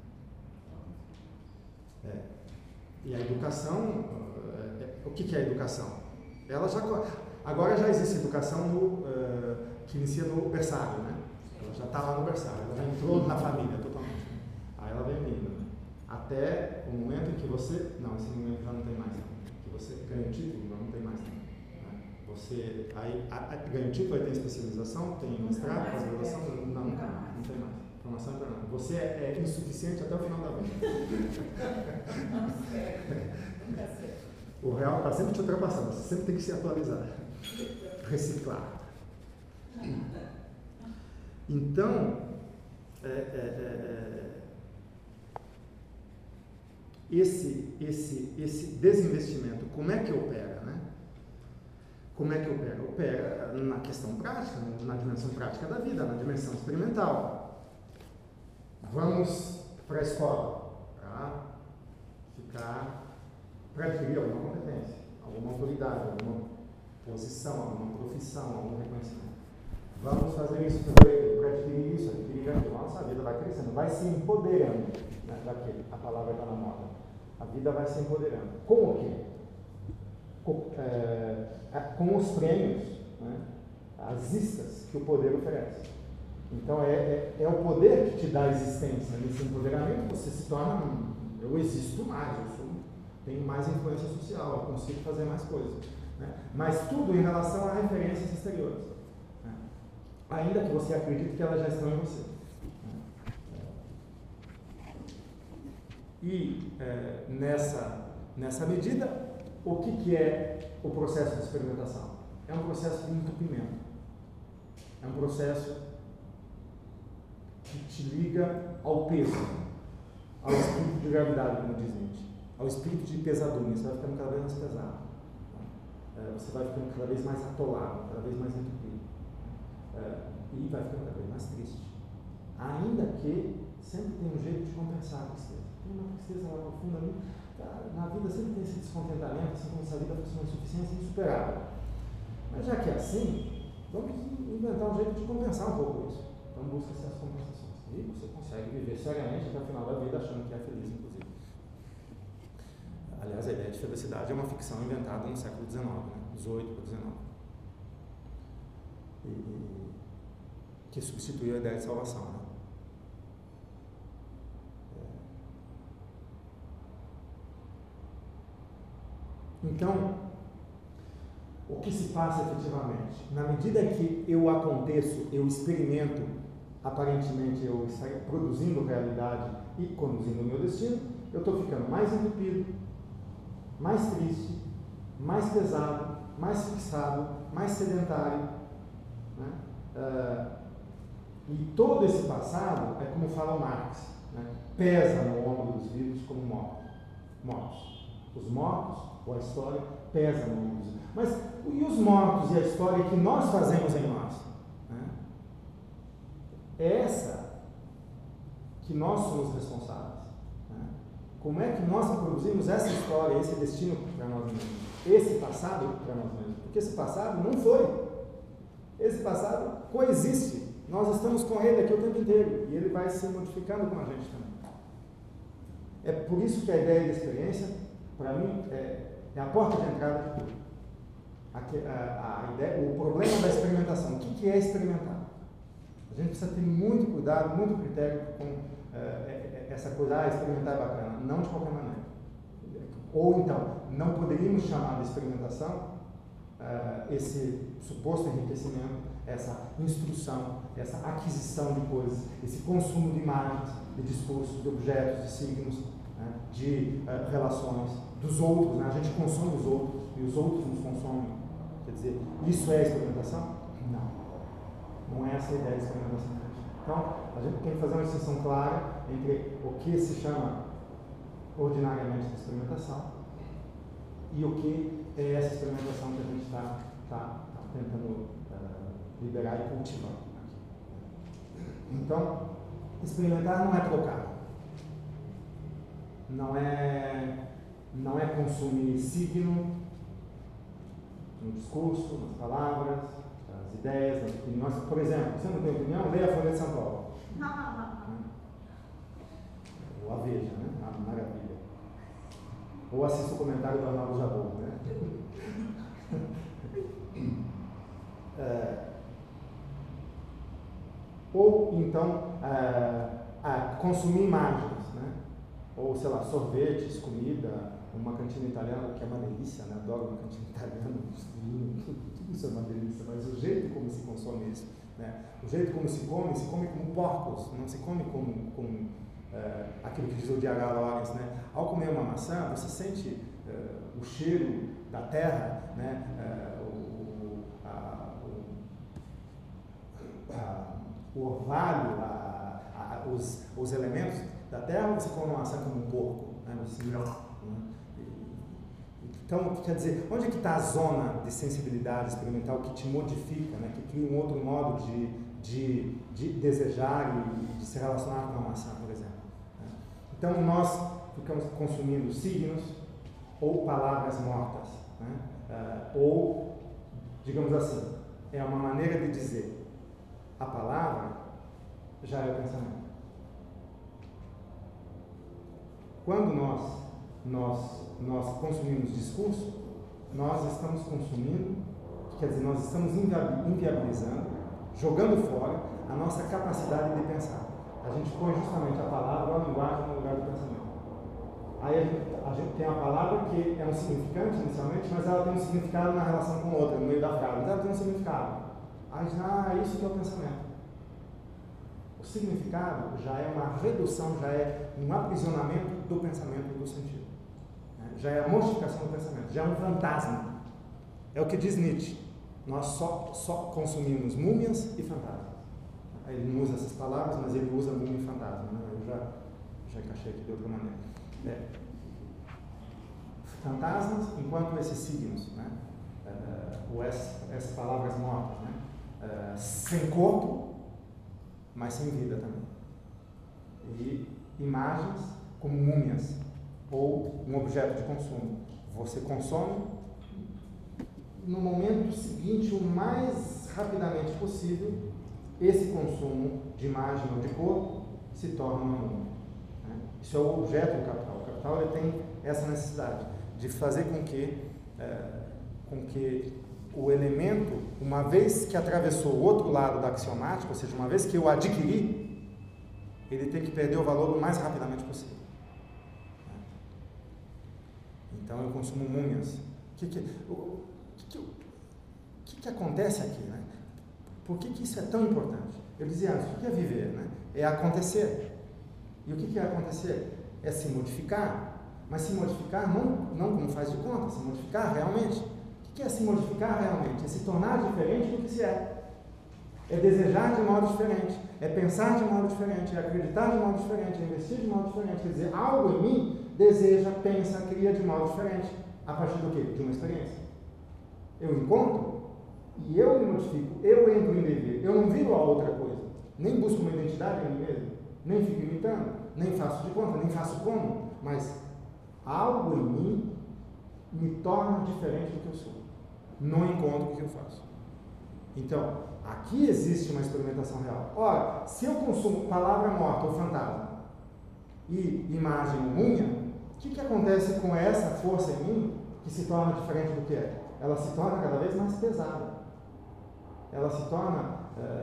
E a educação, o que é a educação? Agora já existe educação que inicia no berçário, né? Ela já está lá no berçário, ela já entrou na família totalmente. Aí ela vem vindo, né? Até o momento em que você... Não, esse momento já não tem mais. Que você ganha o título, não tem mais. Né? Você ganha o título, aí tem especialização, tem mestrado, pós-graduação, não tem mais. Formação internacional. Você é insuficiente até o final da vida. O real está sempre te ultrapassando, você sempre tem que se atualizar, reciclar. Então, esse desinvestimento, como é que opera? Né? Como é que opera? Opera na questão prática, na dimensão prática da vida, na dimensão experimental. Vamos para a escola para adquirir alguma competência, alguma autoridade, alguma posição, alguma profissão, algum reconhecimento. Vamos fazer isso para adquirir isso, adquirir aquilo. Nossa, a vida vai crescendo, vai se empoderando. Né, a palavra está na moda. A vida vai se empoderando. Com o quê? Com os prêmios, né, as iscas que o poder oferece. Então é o poder que te dá existência. Nesse empoderamento você se torna, eu existo mais, tenho mais influência social, eu consigo fazer mais coisas. Né? Mas tudo em relação a referências exteriores. Né? Ainda que você acredite que elas já estão em você. E nessa medida, o que é o processo de experimentação? É um processo de entupimento. É um processo que te liga ao peso, ao espírito de gravidade, como diz Nietzsche, ao espírito de pesadume. Você vai ficando cada vez mais pesado. Você vai ficando cada vez mais atolado, cada vez mais entupido. E vai ficando cada vez mais triste. Ainda que sempre tem um jeito de compensar a tristeza. Tem uma tristeza lá no fundo ali. Na vida sempre tem esse descontentamento, assim como se a vida fosse uma insuficiência insuperável. Mas já que é assim, vamos inventar um jeito de compensar um pouco isso. Então busca-se as compensações. E você consegue viver seriamente até o final da vida achando que é feliz, inclusive. Aliás, a ideia de felicidade é uma ficção inventada no século XIX, né? 18 para 19. Que substituiu a ideia de salvação. Né? Então, o que se passa efetivamente? Na medida que eu aconteço, eu experimento, aparentemente eu estou produzindo realidade e conduzindo o meu destino, eu estou ficando mais entupido, mais triste, mais pesado, mais fixado, mais sedentário, né? E todo esse passado é como fala o Marx, né? Pesa no ombro dos vivos como mortos. Os mortos, ou a história, pesa no ombro dos vivos. Mas e os mortos e a história que nós fazemos em nós? Né? É essa que nós somos responsáveis. Né? Como é que nós produzimos essa história, esse destino para nós mesmos? Esse passado para nós mesmos? Porque esse passado não foi. Esse passado coexiste. Nós estamos com ele aqui o tempo inteiro. E ele vai se modificando com a gente também. É por isso que a ideia da experiência, para mim, é a porta de entrada de tudo. A ideia, o problema da experimentação. O que é experimentar? A gente precisa ter muito cuidado, muito critério com essa coisa, experimentar é bacana. Não de qualquer maneira. Ou então, não poderíamos chamar de experimentação esse suposto enriquecimento, essa instrução, essa aquisição de coisas, esse consumo de imagens, de discursos, de objetos, de signos, né, de relações, dos outros. Né? A gente consome os outros e os outros nos consomem. Quer dizer, isso é experimentação? Não é essa a ideia de experimentação. Então, a gente tem que fazer uma distinção clara entre o que se chama ordinariamente de experimentação e o que é essa experimentação que a gente está tentando liberar e cultivar. Então, experimentar não é trocar. Não é consumir signo no discurso, nas palavras, nas ideias, nas opiniões. Por exemplo, você não tem opinião? Leia a Folha de São Paulo. Ou a Veja, né? A Maravilha. Ou assista o comentário do Arnaldo Jabor, né? Ou então consumir imagens, né? Ou sei lá, sorvetes, comida, uma cantina italiana que é uma delícia, né? Adoro uma cantina italiana, tudo isso é uma delícia, mas o jeito como se consome isso, né? O jeito como se come como porcos, não se come como aquilo que diz o D.H. Lawrence, né? Ao comer uma maçã, você sente o cheiro da terra, né? O orvalho, os elementos da terra, você come uma maçã como um porco, né? Então, quer dizer, onde é que está a zona de sensibilidade experimental que te modifica, né? Que cria um outro modo de desejar e de se relacionar com uma maçã, por exemplo? Então, nós ficamos consumindo signos ou palavras mortas, né? Ou, digamos assim, é uma maneira de dizer a palavra já é o pensamento. Quando nós consumimos discurso, nós estamos consumindo, quer dizer, nós estamos inviabilizando, jogando fora a nossa capacidade de pensar. A gente põe justamente a palavra, a linguagem no lugar do pensamento. Aí a gente tem a palavra que é um significante inicialmente, mas ela tem um significado na relação com outra, no meio da frase. Mas ela tem um significado. Aí isso que é o pensamento. O significado já é uma redução, já é um aprisionamento do pensamento, do sentido. Já é a mortificação do pensamento, já é um fantasma. É o que diz Nietzsche. Nós só consumimos múmias e fantasmas. Ele não usa essas palavras, mas ele usa múmia e fantasma. Né? Eu já encaixei aqui de outra maneira. Fantasmas enquanto esses signos, né? Ou essas palavras mortas, né? Sem corpo, mas sem vida também. E imagens como múmias, ou um objeto de consumo. Você consome, no momento seguinte, o mais rapidamente possível, esse consumo de imagem ou de corpo se torna uma múmia. Né? Isso é o objeto do capital. O capital ele tem essa necessidade de fazer com que o elemento, uma vez que atravessou o outro lado da axiomática, ou seja, uma vez que eu adquiri, ele tem que perder o valor o mais rapidamente possível. Então eu consumo múmias O que acontece aqui, né? Por que isso é tão importante? Eu dizia antes, o que é viver, né? É acontecer. E o que é acontecer? É se modificar. Mas se modificar não como faz de conta, se modificar realmente. O que é se modificar realmente? É se tornar diferente do que se é. É desejar de modo diferente, é pensar de modo diferente, é acreditar de modo diferente, é investir de modo diferente. Quer dizer, algo em mim deseja, pensa, cria de modo diferente. A partir do quê? De uma experiência. Eu encontro e eu me modifico, eu entro em dever. Eu não viro a outra coisa. Nem busco uma identidade em mim mesmo, nem fico imitando, nem faço de conta, nem faço como, mas algo em mim me torna diferente do que eu sou. No encontro que eu faço. Então, aqui existe uma experimentação real. Ora, se eu consumo palavra morta ou fantasma e imagem unha, o que acontece com essa força em mim que se torna diferente do que é? Ela se torna cada vez mais pesada. Ela se torna...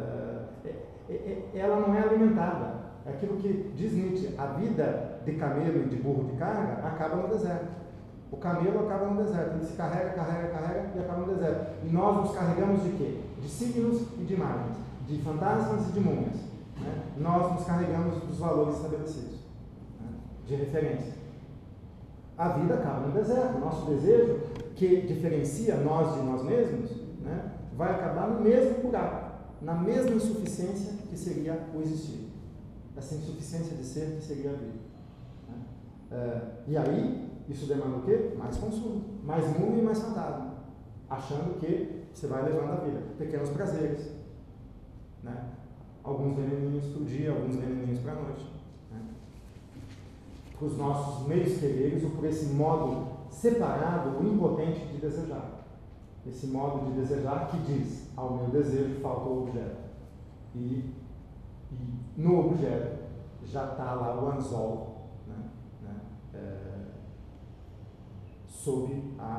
ela não é alimentada. É aquilo que diz Nietzsche, a vida de camelo e de burro de carga acaba no deserto. O camelo acaba no deserto, ele se carrega e acaba no deserto. E nós nos carregamos de quê? De signos e de imagens, de fantasmas e de múmias. Né? Nós nos carregamos dos valores estabelecidos, né? De referência. A vida acaba no deserto. O nosso desejo, que diferencia nós de nós mesmos, né? Vai acabar no mesmo buraco, na mesma insuficiência que seria o existir. Essa insuficiência de ser que seria a vida. Né? E aí, isso demanda o quê? Mais consumo, mais múmia e mais fantasma. Achando que você vai levando a vida. Pequenos prazeres. Né? Alguns veneninhos para o dia, alguns veneninhos para a noite. Né? Para os nossos meios quereres, ou por esse modo separado, o impotente de desejar. Esse modo de desejar que diz, ao meu desejo falta o objeto. E no objeto já está lá o anzol, sob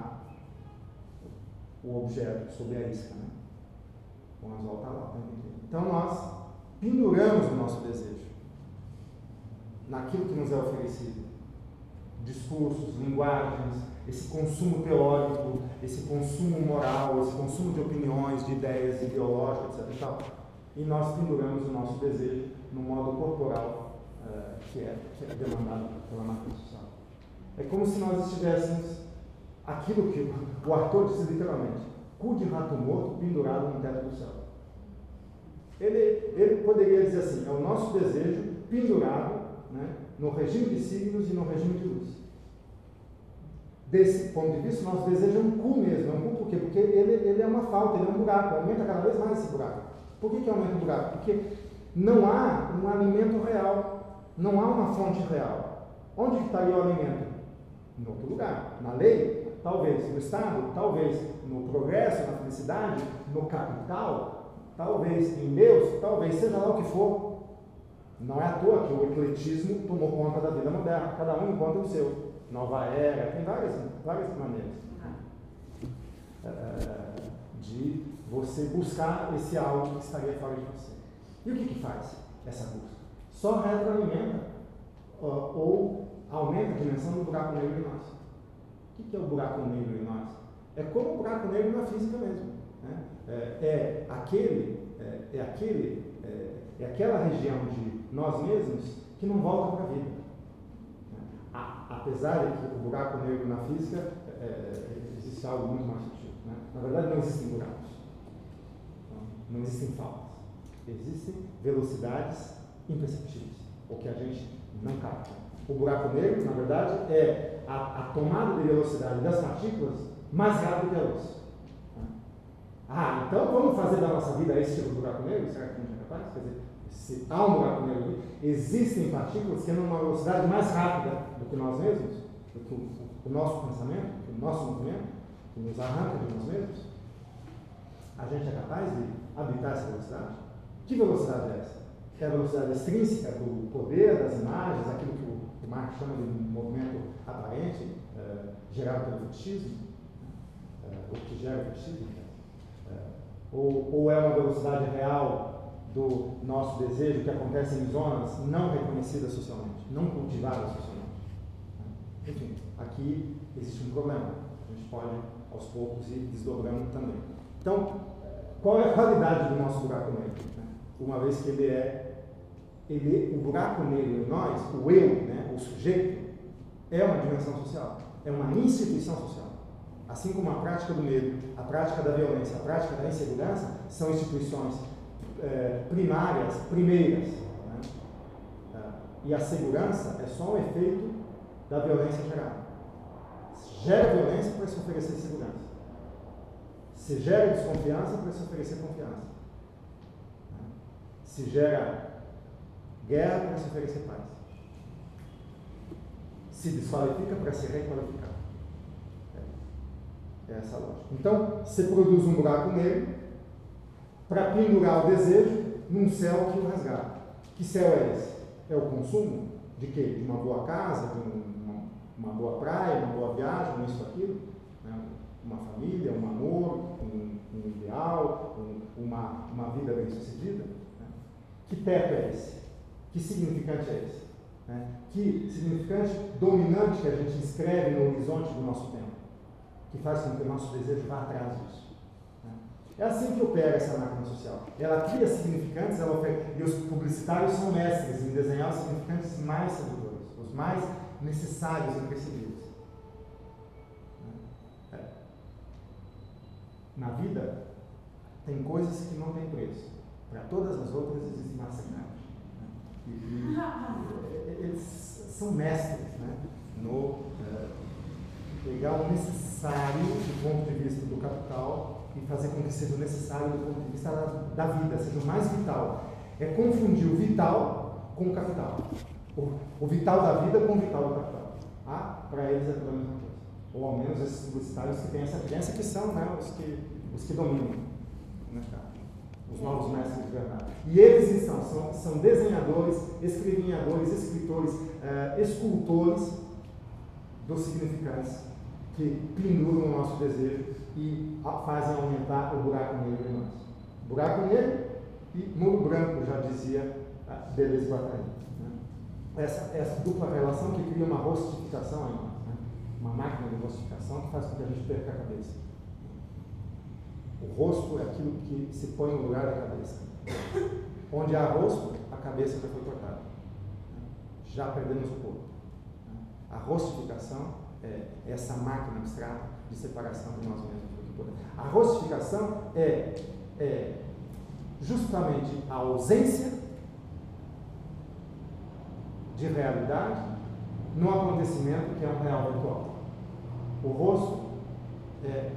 o objeto, sob a isca. Né? O anzol está lá. Então nós penduramos o nosso desejo naquilo que nos é oferecido. Discursos, linguagens, esse consumo teórico, esse consumo moral, esse consumo de opiniões, de ideias ideológicas, etc. E tal. E nós penduramos o nosso desejo no modo corporal que é demandado pela matriz social. É como se nós estivéssemos, aquilo que o Arthur disse literalmente, cu de rato morto pendurado no teto do céu. Ele poderia dizer assim, é o nosso desejo pendurado, né, no regime de signos e no regime de luz. Desse ponto de vista, o nosso desejo é um cu mesmo. É um cu por quê? Porque ele é uma falta, ele é um buraco, aumenta cada vez mais esse buraco. Por que aumenta o buraco? Porque não há um alimento real, não há uma fonte real. Onde estaria o alimento? Em outro lugar. Na lei, talvez. No Estado, talvez. No progresso, na felicidade, no capital, talvez. Em Deus, talvez. Seja lá o que for. Não é à toa que o ecletismo tomou conta da vida moderna. Cada um encontra o seu. Nova era, tem várias maneiras de você buscar esse algo que estaria fora de você. E o que faz essa busca? Só retroalimenta ou aumenta a dimensão do buraco negro em nós. O que é o buraco negro em nós? É como o buraco negro na física mesmo. Né? É aquela região de nós mesmos que não volta para a vida. Apesar de que o buraco negro na física existe algo muito mais sutil. Né? Na verdade, não existem buracos. Não existem faltas. Existem velocidades imperceptíveis, ou que a gente não capta. O buraco negro, na verdade, é a tomada de velocidade das partículas mais rápido que a luz. Então vamos fazer da nossa vida esse tipo de buraco negro? Será que a gente é capaz? Quer dizer, se há um buraco negro, existem partículas que andam numa velocidade mais rápida do que nós mesmos, do que o nosso pensamento, do que o nosso movimento, que nos arranca de nós mesmos. A gente é capaz de habitar essa velocidade? Que velocidade é essa? É a velocidade extrínseca do poder, das imagens, aquilo que o Marx chama de movimento aparente, gerado pelo fetichismo, o que gera o fetichismo, ou é uma velocidade real do nosso desejo que acontece em zonas não reconhecidas socialmente, não cultivadas socialmente. Enfim, aqui existe um problema. A gente pode aos poucos ir desdobrando também. Então, qual é a qualidade do nosso buraco negro? Né? Uma vez que o buraco negro em nós, o eu, né, o sujeito, é uma dimensão social, é uma instituição social. Assim como a prática do medo, a prática da violência, a prática da insegurança são instituições primárias, primeiras. Né? E a segurança é só um efeito da violência gerada. Gera violência para se oferecer segurança. Se gera desconfiança para se oferecer confiança. Se gera guerra para se oferecer paz. Se desqualifica para se requalificar. É essa a lógica. Então, você produz um buraco negro para pendurar o desejo num céu que o resgata. Que céu é esse? É o consumo? De quê? De uma boa casa, de uma boa praia, uma boa viagem, isso, aquilo? Né? Uma família, um amor, um ideal, uma vida bem-sucedida? Né? Que teto é esse? Que significante é esse? Né? Que significante dominante que a gente escreve no horizonte do nosso tempo, que faz com que o nosso desejo vá atrás disso. Né? É assim que opera essa máquina social. Ela cria significantes, e os publicitários são mestres em desenhar os significantes mais sedutores, os mais necessários e imprescindíveis. Na vida, tem coisas que não têm preço. Para todas as outras existe massacragem. Eles são mestres, né, no pegar o necessário do ponto de vista do capital e fazer com que seja o necessário do ponto de vista da vida, seja o mais vital. É confundir o vital com o capital. O vital da vida com o vital do capital. Para eles é tudo a mesma coisa. Ou ao menos esses publicitários que têm essa crença, que são, né, os que dominam o mercado. Os novos mestres de verdade. E eles são desenhadores, escrevinhadores, escritores, escultores dos significantes que penduram o nosso desejo e fazem aumentar o buraco negro em nós. Buraco negro e muro branco, já dizia Deleuze e Guattari. Né? Essa dupla relação que cria uma rostificação em nós, né? Uma máquina de rostificação que faz com que a gente perca a cabeça. O rosto é aquilo que se põe no lugar da cabeça. Onde há rosto, a cabeça já foi cortada. Já perdemos o corpo. A rostificação é essa máquina abstrata de separação de nós mesmos do que podemos. A rostificação é justamente a ausência de realidade no acontecimento que é um real virtual. O rosto é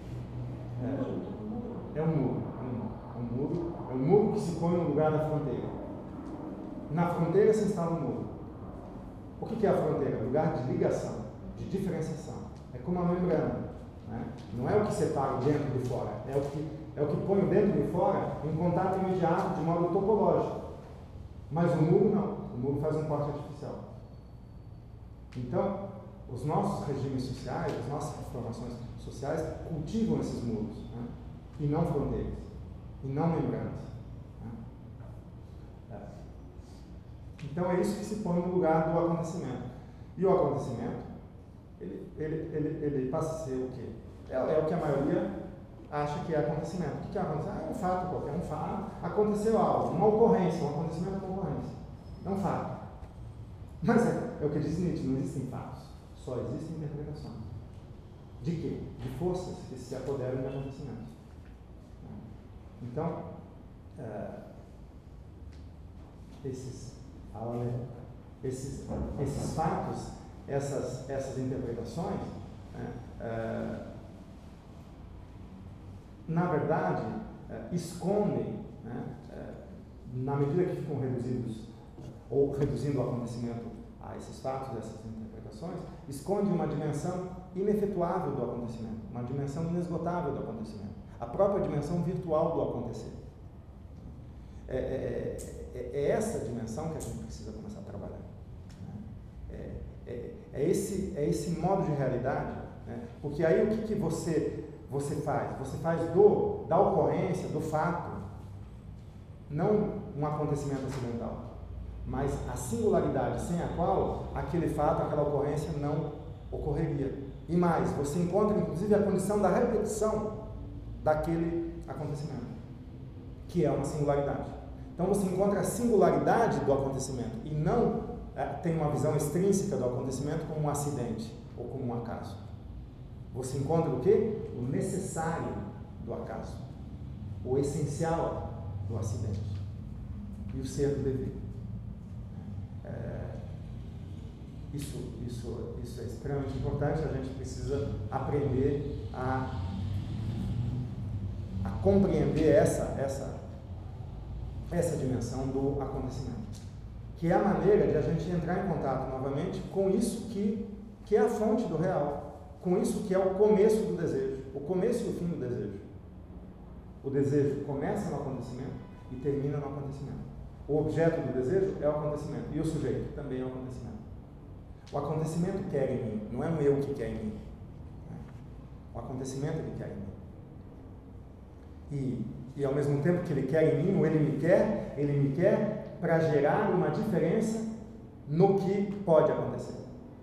um muro que se põe no lugar da fronteira. Na fronteira se instala um muro. O que é a fronteira? Lugar de ligação, de diferenciação. É como uma membrana. Né? Não é o que separa o dentro do fora, é o que põe o dentro e o fora em contato imediato de modo topológico. Mas o muro não. O muro faz um corte artificial. Então, os nossos regimes sociais, as nossas transformações sociais cultivam esses muros, né? E não fronteiras, e não membranas. Né? Então é isso que se põe no lugar do acontecimento. E o acontecimento, ele passa a ser o quê? É o que a maioria acha que é acontecimento. O que é acontecimento? É um fato qualquer, um fato. Aconteceu algo, uma ocorrência, um acontecimento é uma ocorrência. É um fato. Mas é o que diz Nietzsche, não existem fatos, só existem interpretações. De quê? De forças que se apoderam de acontecimentos. Então, esses fatos, essas interpretações, na verdade, escondem, na medida que ficam reduzidos, ou reduzindo o acontecimento a esses fatos, essas interpretações, esconde uma dimensão inefetuável do acontecimento, uma dimensão inesgotável do acontecimento, a própria dimensão virtual do acontecer. É essa dimensão que a gente precisa começar a trabalhar. É esse modo de realidade, né? Porque aí o que você faz? Você faz da ocorrência, do fato, não um acontecimento acidental, mas a singularidade sem a qual aquele fato, aquela ocorrência não ocorreria. E mais, você encontra inclusive a condição da repetição daquele acontecimento, que é uma singularidade. Então você encontra a singularidade do acontecimento e não tem uma visão extrínseca do acontecimento como um acidente ou como um acaso. Você encontra o quê? O necessário do acaso, o essencial do acidente e o ser do dever. Isso é extremamente importante. A gente precisa aprender a compreender essa dimensão do acontecimento, que é a maneira de a gente entrar em contato novamente com isso que é a fonte do real, com isso que é o começo do desejo, o começo e o fim do desejo. O desejo começa no acontecimento e termina no acontecimento. O objeto do desejo é o acontecimento e o sujeito também é o acontecimento. O acontecimento quer em mim, não é o eu que quer em mim. O acontecimento ele quer em mim. E ao mesmo tempo que ele quer em mim, ou ele me quer para gerar uma diferença no que pode acontecer.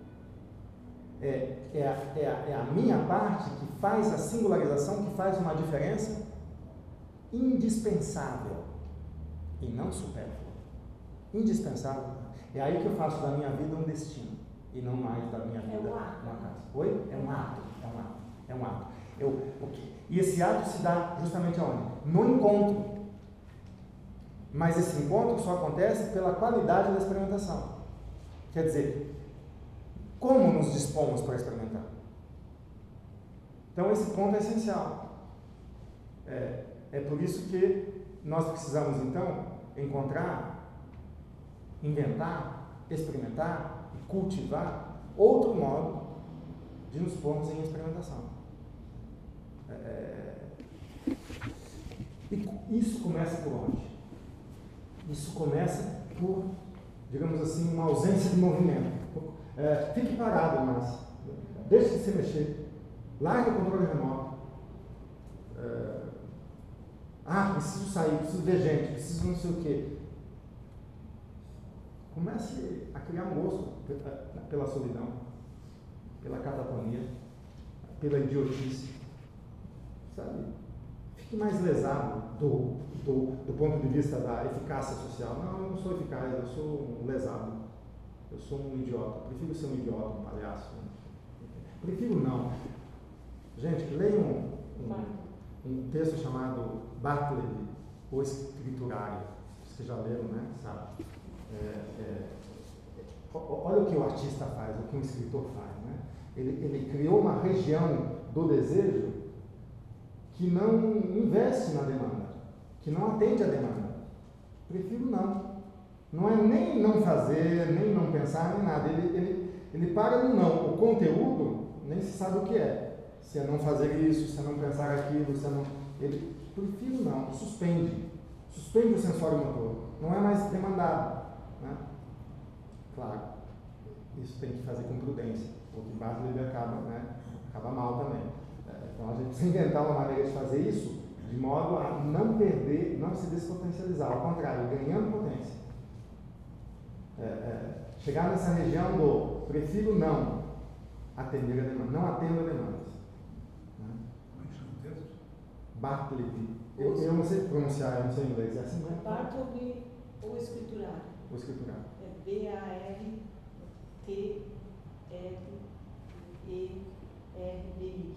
É a minha parte que faz a singularização, que faz uma diferença indispensável e não supérflua. Indispensável. É aí que eu faço da minha vida um destino e não mais da minha vida uma casa. Oi? É um ato. E esse ato se dá justamente aonde? No encontro. Mas esse encontro só acontece pela qualidade da experimentação. Quer dizer, como nos dispomos para experimentar? Então esse ponto é essencial. É por isso que nós precisamos então encontrar, inventar, experimentar e cultivar outro modo de nos pormos em experimentação. E isso começa por onde? Isso começa por, digamos assim, uma ausência de movimento. Fique parado, mas deixe de se mexer. Largue o controle remoto. Preciso sair, preciso ver gente, preciso não sei o quê. Comece a criar um gosto pela solidão, pela catatonia, pela idiotice. Sabe? Fique mais lesado do ponto de vista da eficácia social. Não, eu não sou eficaz, eu sou um lesado. Eu sou um idiota. Prefiro ser um idiota, um palhaço. Prefiro não. Gente, leiam um texto chamado Bartleby, O Escriturário. Vocês já leram, né? Sabe? Olha o que o artista faz, o que um escritor faz. Né? Ele criou uma região do desejo que não investe na demanda, que não atende à demanda. Prefiro não. Não é nem não fazer, nem não pensar, nem nada. Ele para no não. O conteúdo nem se sabe o que é. Se é não fazer isso, se é não pensar aquilo, se é não... Ele prefiro não. Suspende o sensório motor. Não é mais demandado. Né? Claro, isso tem que fazer com prudência, porque Bartleby acaba mal também. Então a gente precisa inventar uma maneira de fazer isso de modo a não perder, não se despotencializar, ao contrário, ganhando potência. Chegar nessa região do prefiro não atender a demanda, não atendo a demandas. Como é que chama o texto? Bartleby. Eu não sei pronunciar, eu não sei inglês. É assim mesmo? Bartleby ou escriturário? O escriturário. É B-A-R-T-L-E-R-B-Y.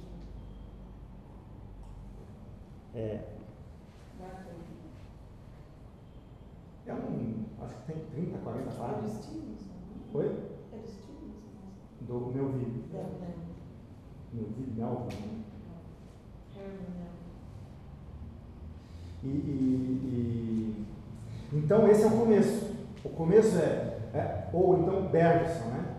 Acho que tem 30, 40 páginas. É do Stevenson, não? Oi? É do Stevenson. Do meu vídeo. Meu vídeo, Melvin. Então esse é o começo. O começo ou então Bergson, né?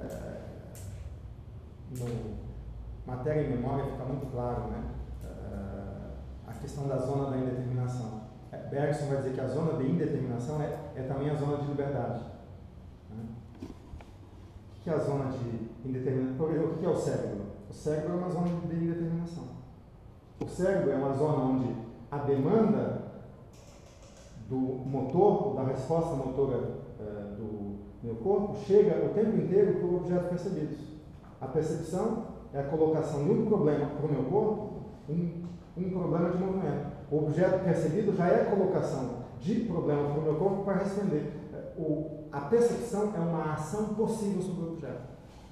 No Matéria e Memória fica muito claro, né? A questão da zona da indeterminação. Bergson vai dizer que a zona de indeterminação é também a zona de liberdade. Né? O que é a zona de indeterminação? Por exemplo, o que é o cérebro? O cérebro é uma zona de indeterminação. O cérebro é uma zona onde a demanda do motor, da resposta motora do meu corpo, chega o tempo inteiro para o objeto percebido. A percepção é a colocação de um problema para o meu corpo, um problema de movimento. O objeto percebido já é a colocação de problema para o meu corpo para responder. A percepção é uma ação possível sobre o objeto.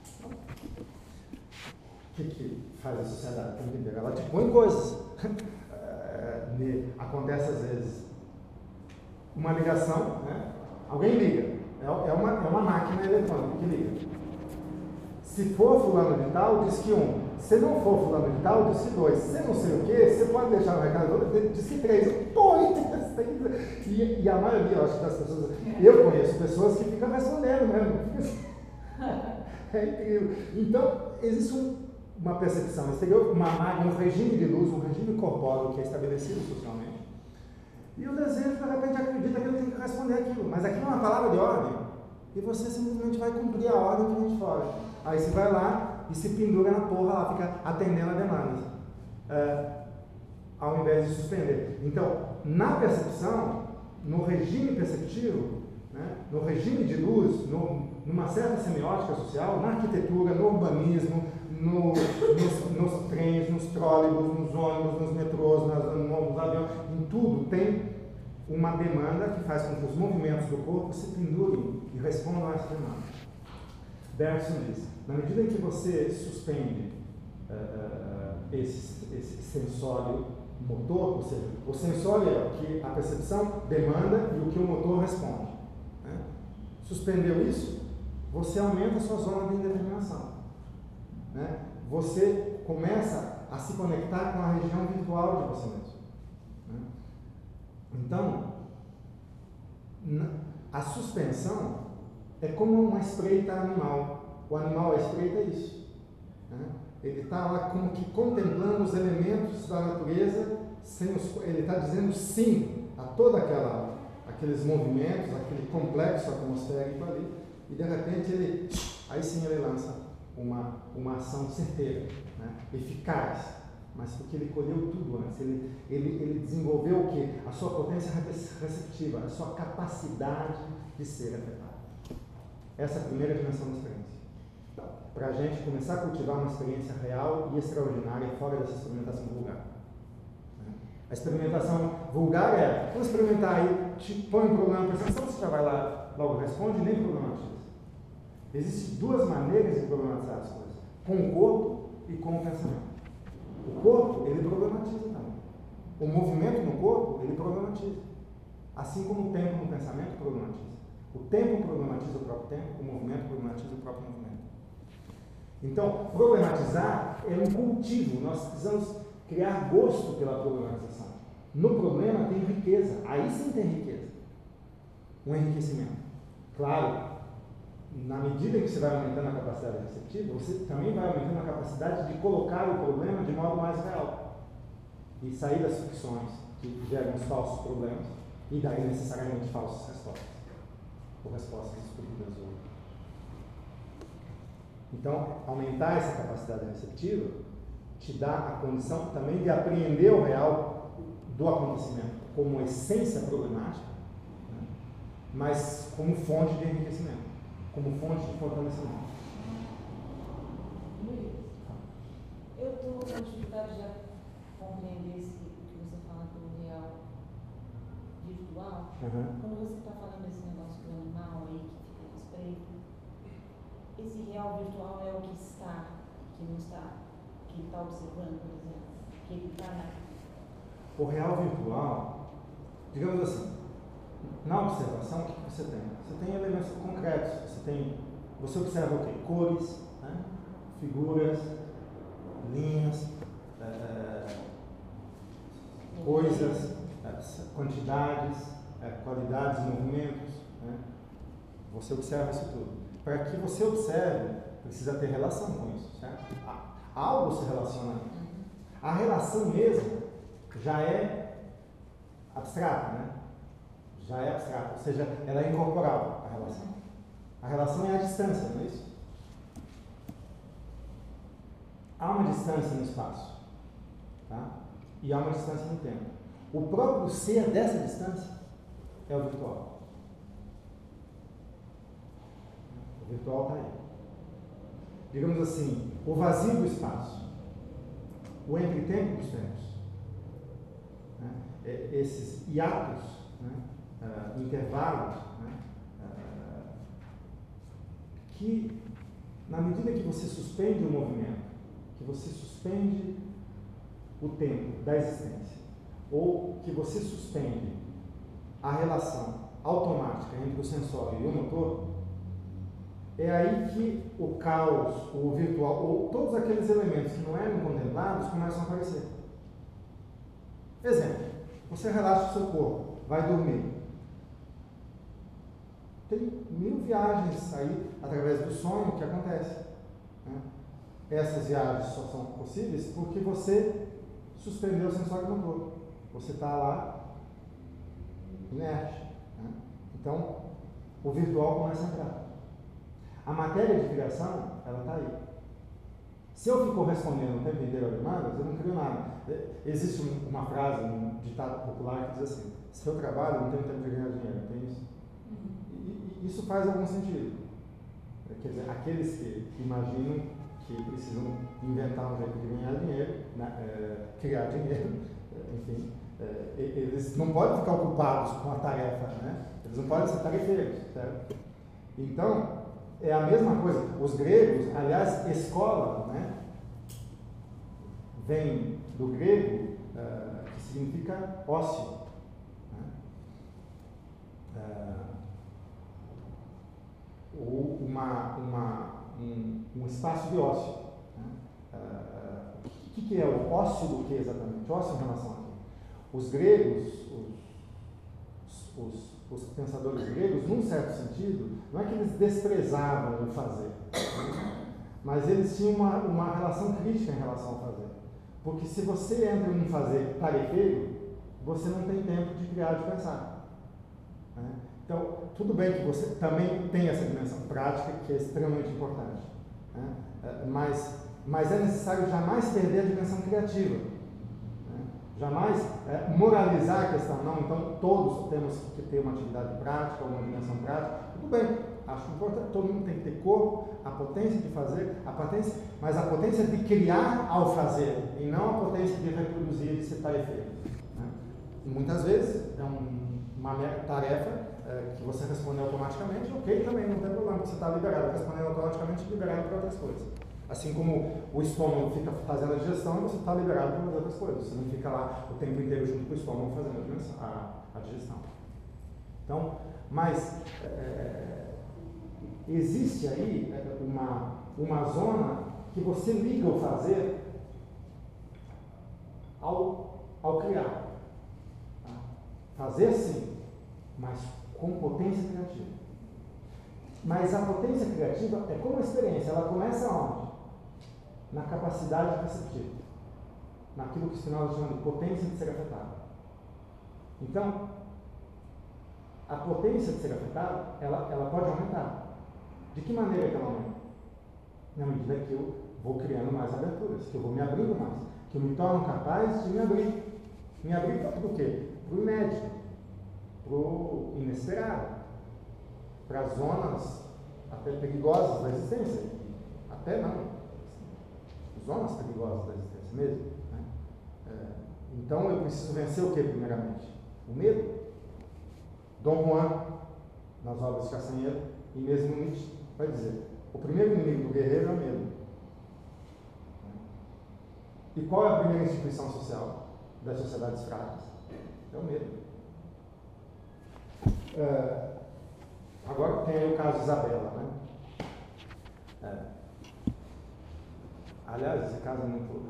O que faz a sociedade? Ela te põe coisas. Acontece às vezes uma ligação, né? Alguém liga. É uma máquina eletrônica que liga. Se for fulano de tal, diz que 1. Se não for fulano de tal, diz que 2. Se não sei o que, você pode deixar no recado, diz que 3. Pô, e a maioria, eu acho, das pessoas... Eu conheço pessoas que ficam respondendo mesmo. É incrível. Então, existe uma percepção exterior, um regime de luz, um regime corpóreo que é estabelecido socialmente. E o desejo, de repente, acredita que ele tem que responder aquilo. Mas aquilo é uma palavra de ordem. E você simplesmente vai cumprir a ordem que vem de fora. Aí você vai lá e se pendura na porra lá, fica atendendo a demandas. Ao invés de suspender. Então, na percepção, no regime perceptivo, né, no regime de luz, numa certa semiótica social, na arquitetura, no urbanismo, nos trens, nos trólebus, nos ônibus, nos metrôs, nos aviões, em tudo tem uma demanda que faz com que os movimentos do corpo se pendurem e respondam a essa demanda. Bergson diz, na medida em que você suspende esse sensório motor, ou seja, o sensório é o que a percepção demanda e o que o motor responde. Né? Suspendeu isso, você aumenta a sua zona de indeterminação. Né? Você começa a se conectar com a região virtual de você mesmo. Né? Então, a suspensão é como uma espreita animal. O animal, a espreita é isso. Né? Ele está lá como que contemplando os elementos da natureza, ele está dizendo sim a todos aqueles movimentos, aquele complexo atmosférico ali, e de repente aí sim ele lança uma ação certeira, né? Eficaz, mas porque ele colheu tudo antes, ele desenvolveu o quê? A sua potência receptiva, a sua capacidade de ser afetada. Essa é a primeira dimensão da experiência. Então, para a gente começar a cultivar uma experiência real e extraordinária fora dessa experimentação vulgar. Né? A experimentação vulgar vamos experimentar aí, te põe um problema na percepção, você já vai lá, logo responde, nem problematiza. Existem duas maneiras de problematizar as coisas, com o corpo e com o pensamento. O corpo, ele problematiza também. O movimento no corpo, ele problematiza. Assim como o tempo no pensamento problematiza. O tempo problematiza o próprio tempo, o movimento problematiza o próprio movimento. Então, problematizar é um cultivo. Nós precisamos criar gosto pela problematização. No problema tem riqueza. Aí sim tem riqueza. Um enriquecimento. Claro, na medida em que você vai aumentando a capacidade receptiva, você também vai aumentando a capacidade de colocar o problema de modo mais real. E sair das ficções que geram os falsos problemas e daí necessariamente falsas respostas. Ou respostas estúpidas. Então, aumentar essa capacidade receptiva te dá a condição também de apreender o real do acontecimento como essência problemática, né? Mas como fonte de enriquecimento, como fonte de fortalecimento. Luiz, eu estou com dificuldade de compreender o que você fala do real virtual. Quando você está falando desse negócio do animal aí que fica espreito, esse real virtual é o que está, que não está, que ele está observando, por exemplo, que ele está na... O real virtual, digamos assim, na observação, o que você tem? Você tem elementos concretos, você observa o quê? Cores, né? Figuras, linhas, coisas, quantidades, qualidades, movimentos, né? Você observa isso tudo. Para que você observe, precisa ter relação com isso, certo? Algo se relaciona a isso. A relação mesmo já é abstrata, né? Já é abstrata, ou seja, ela é incorporável, a relação. A relação é a distância, não é isso? Há uma distância no espaço, tá? E há uma distância no tempo. O próprio ser dessa distância é o virtual. O virtual está aí. digamos assim, o vazio do espaço, o entretempo dos tempos, né? Esses hiatos, né? Intervalos, né? Que, na medida que você suspende o movimento, que você suspende o tempo da existência, ou que você suspende a relação automática entre o sensório e o motor, é aí que o caos, o virtual, ou todos aqueles elementos que não eram contemplados começam a aparecer. Exemplo, você relaxa o seu corpo, vai dormir. Tem 1000 viagens aí, através do sonho, que acontecem. Né? Essas viagens só são possíveis porque você suspendeu o sensório e o motor. Você está lá, inerte. Né? Então, o virtual começa a entrar. A matéria de criação, ela está aí. Se eu fico respondendo o tempo inteiro a demandas, eu não crio nada. Existe uma frase, um ditado popular que diz assim: se eu trabalho, não tenho tempo de ganhar dinheiro. Tem isso? E isso faz algum sentido. Quer dizer, aqueles que imaginam que precisam inventar um jeito de ganhar dinheiro, né, criar dinheiro, enfim, eles não podem ficar ocupados com a tarefa, né? Eles não podem ser tarefeiros, certo? Então, é a mesma coisa. Os gregos, aliás, escola, né, vem do grego, que significa ócio. Né? Ou um espaço de ócio. Né? O que é o ócio do que exatamente? Ócio em relação a quê? Os gregos, os pensadores gregos, num certo sentido, não é que eles desprezavam o fazer, mas eles tinham uma relação crítica em relação ao fazer. Porque se você entra em um fazer tarefeiro, você não tem tempo de criar, de pensar. Né? Então, tudo bem que você também tem essa dimensão prática, que é extremamente importante. Né? Mas é necessário jamais perder a dimensão criativa. Né? Jamais moralizar a questão. Não, então todos temos que ter uma atividade prática, uma dimensão prática. Tudo bem, acho importante, todo mundo tem que ter corpo, a potência de fazer, mas a potência de criar ao fazer, e não a potência de reproduzir, de ser tarefeiro. Né? E muitas vezes é uma tarefa que você responde automaticamente, ok, também não tem problema, porque você está liberado, respondendo automaticamente e liberado para outras coisas. Assim como o estômago fica fazendo a digestão, você está liberado para fazer outras coisas. Você não fica lá o tempo inteiro junto com o estômago fazendo a digestão. Então, mas existe aí uma zona que você liga o fazer ao criar. Tá? Fazer sim, mas com potência criativa. Mas a potência criativa é como a experiência, ela começa onde? Na capacidade receptiva, naquilo que o Spinoza chama de potência de ser afetado. Então, a potência de ser afetado, ela pode aumentar. De que maneira que ela aumenta? Na medida que eu vou criando mais aberturas, que eu vou me abrindo mais, que eu me torno capaz de me abrir. Me abrir para o quê? Para o inédito, para o inesperado, para as zonas até perigosas da existência. Até não. Zonas perigosas da existência mesmo. Né? Então eu preciso vencer o que primeiramente? O medo. Dom Juan, nas obras de Castanheira, e mesmo Nietzsche, vai dizer: o primeiro inimigo do guerreiro é o medo. E qual é a primeira instituição social das sociedades fracas? É o medo. Agora tem aí o caso de Isabela. Né? Aliás, esse caso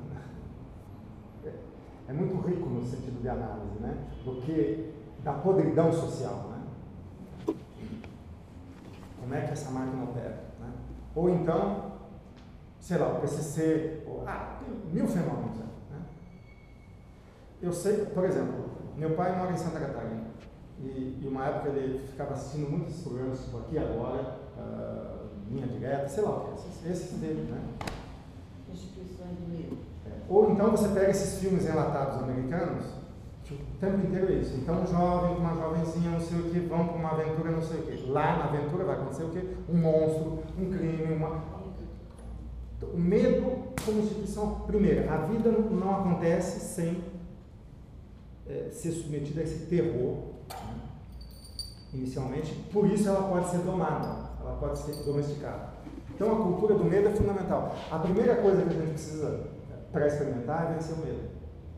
é muito rico no sentido de análise, né? Do que da podridão social, né? Como é que essa máquina opera, né? Ou então, sei lá, o PCC, tem 1000 fenômenos, né? Eu sei, por exemplo, meu pai mora em Santa Catarina e uma época ele ficava assistindo muitos programas, tipo Aqui Agora, Linha Direta, sei lá o que, esses dele, né? Instituições de medo. Ou então você pega esses filmes enlatados americanos, que o tempo inteiro é isso. Então um jovem com uma jovenzinha, não sei o que, vão para uma aventura, não sei o que. Lá na aventura vai acontecer o quê? Um monstro, um crime, O medo como instituição, primeiro, a vida não acontece sem ser submetida a esse terror, né? Inicialmente, por isso ela pode ser domada, ela pode ser domesticada. Então a cultura do medo é fundamental. A primeira coisa que a gente precisa para experimentar é vencer o medo.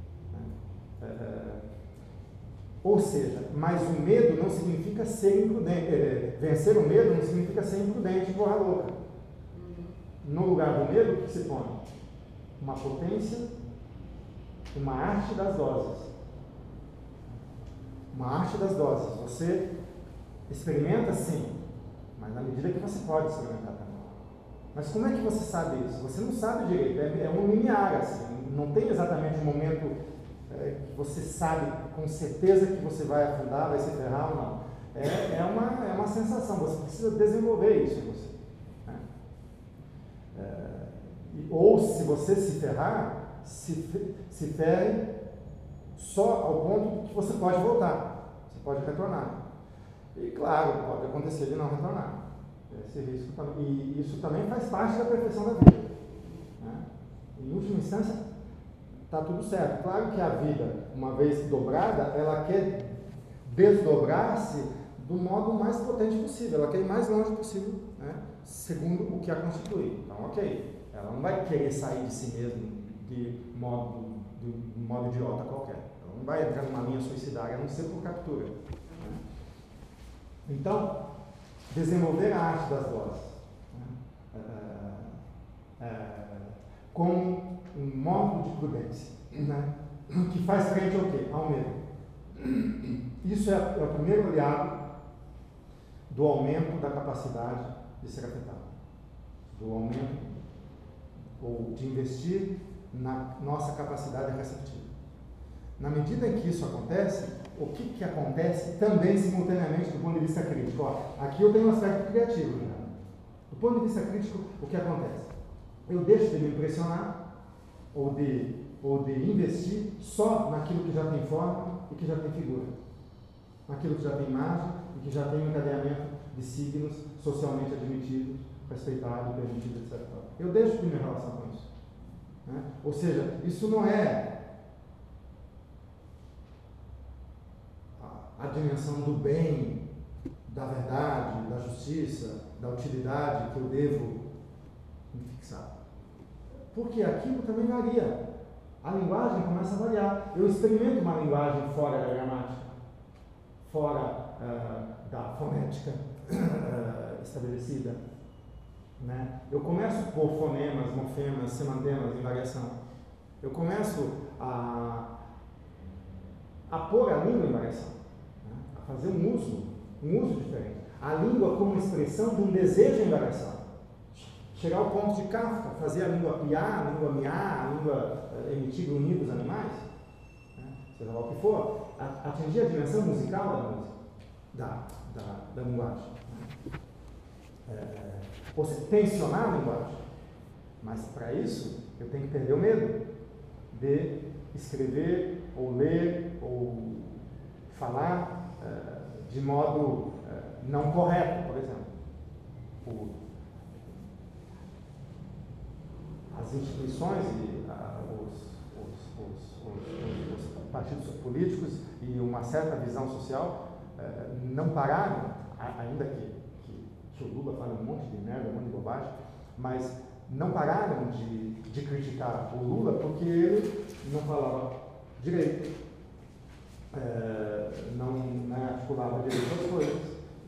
Ou seja, mas o medo não significa ser imprudente. Vencer o medo não significa ser imprudente e porra louca. No lugar do medo, o que se põe? Uma potência, uma arte das doses. Uma arte das doses. Você experimenta sim, mas na medida que você pode experimentar também. Mas como é que você sabe isso? Você não sabe direito, é um linear, assim, não tem exatamente um momento que você sabe com certeza que você vai afundar, vai se ferrar ou não. É uma sensação, você precisa desenvolver isso em você. Ou se você se ferrar, se ferre só ao ponto que você pode voltar, você pode retornar. E claro, pode acontecer de não retornar. Esse risco também. E isso também faz parte da perfeição da vida. Né? Em última instância, está tudo certo. Claro que a vida, uma vez dobrada, ela quer desdobrar-se do modo mais potente possível. Ela quer ir mais longe possível, né? Segundo o que a constitui. Então, ok. Ela não vai querer sair de si mesma de modo idiota qualquer. Ela não vai entrar numa linha suicidária, a não ser por captura. Né? Então, desenvolver a arte das doses, né? Como um modo de prudência, né? Que faz frente ao quê? Ao medo. Isso é o primeiro aliado do aumento da capacidade de ser afetado, do aumento ou de investir na nossa capacidade receptiva. Na medida em que isso acontece, o que acontece também simultaneamente do ponto de vista crítico? Ó, aqui eu tenho um aspecto criativo. Né? Do ponto de vista crítico, o que acontece? Eu deixo de me impressionar ou de investir só naquilo que já tem forma e que já tem figura. Naquilo que já tem imagem e que já tem um encadeamento de signos socialmente admitidos, respeitados, permitidos, etc. Eu deixo de me relacionar com isso. Né? Ou seja, isso não é a dimensão do bem, da verdade, da justiça, da utilidade que eu devo me fixar. Porque aquilo também varia. A linguagem começa a variar. Eu experimento uma linguagem fora da gramática, fora da fonética estabelecida. Né? Eu começo a pôr fonemas, morfemas, semantemas em variação. Eu começo a pôr a língua em variação, né? A fazer um uso diferente. A língua como expressão de um desejo em variação. Chegar ao ponto de Kafka, fazer a língua piar, a língua miar, a língua emitir grunhidos animais, né? Seja lá o que for, atingir a dimensão musical da música, da linguagem. Né? Ou seja, tensionar a linguagem. Mas para isso, eu tenho que perder o medo de escrever, ou ler, ou falar de modo não correto, por exemplo. As instituições e os partidos políticos e uma certa visão social não pararam, ainda que o Lula fala um monte de merda, um monte de bobagem, mas não pararam de criticar o Lula porque ele não falava direito, não articulava direito as coisas.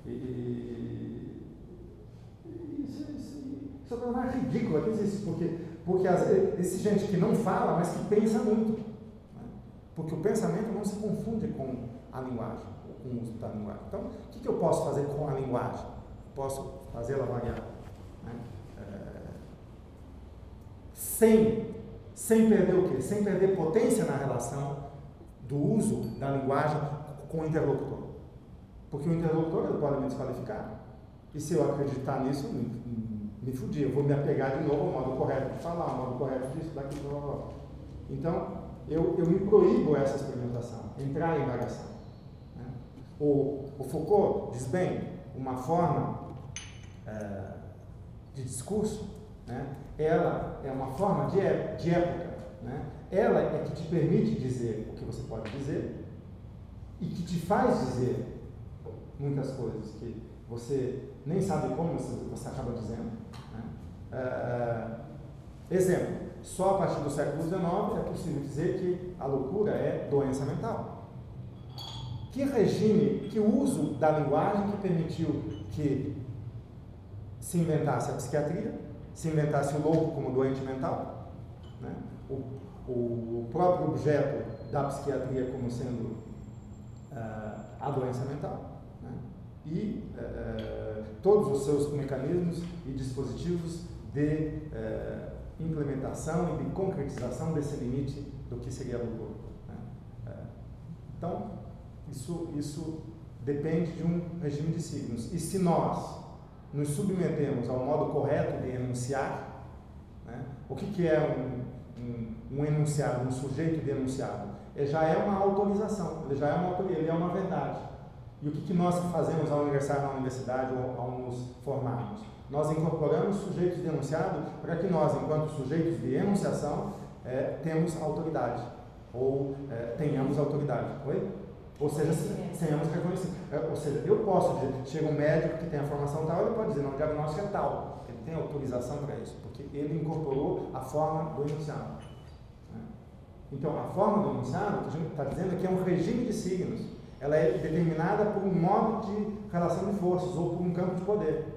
Isso é uma coisa ridícula, porque esse gente que não fala, mas que pensa muito. Né? Porque o pensamento não se confunde com a linguagem, ou com o uso da linguagem. Então, o que eu posso fazer com a linguagem? Posso fazê-la variar. Né? Sem perder o quê? Sem perder potência na relação do uso da linguagem com o interlocutor. Porque o interlocutor ele pode me desqualificar. E se eu acreditar nisso, me fudi. Eu vou me apegar de novo ao modo correto de falar, ao modo correto disso, daquilo, blá, blá, blá. Então, eu me proíbo essa experimentação, entrar em variação. Né? O Foucault diz bem, uma forma de discurso né, ela é uma forma de época, né, ela é que te permite dizer o que você pode dizer e que te faz dizer muitas coisas que você nem sabe como você acaba dizendo, né. Exemplo, só a partir do século XIX é possível dizer que a loucura é doença mental. Que regime, que uso da linguagem que permitiu que se inventasse a psiquiatria, se inventasse o louco como doente mental, né? O próprio objeto da psiquiatria como sendo a doença mental, né? E todos os seus mecanismos e dispositivos de implementação e de concretização desse limite do que seria a loucura, né? Então, isso depende de um regime de signos. E se nós nos submetemos ao modo correto de enunciar, né? O que é um enunciado, um sujeito de enunciado? Já é uma autorização, ele é uma verdade. E o que nós fazemos ao ingressar na universidade ou ao nos formarmos? Nós incorporamos sujeitos de enunciado para que nós, enquanto sujeitos de enunciação, temos autoridade, ou tenhamos autoridade. Oi? Ou seja, tenhamos reconhecimento. Ou seja, eu posso dizer, chega um médico que tem a formação tal, ele pode dizer, não, o diagnóstico é tal. Ele tem autorização para isso, porque ele incorporou a forma do enunciado. Então, a forma do enunciado, que a gente está dizendo que é um regime de signos. Ela é determinada por um modo de relação de forças ou por um campo de poder.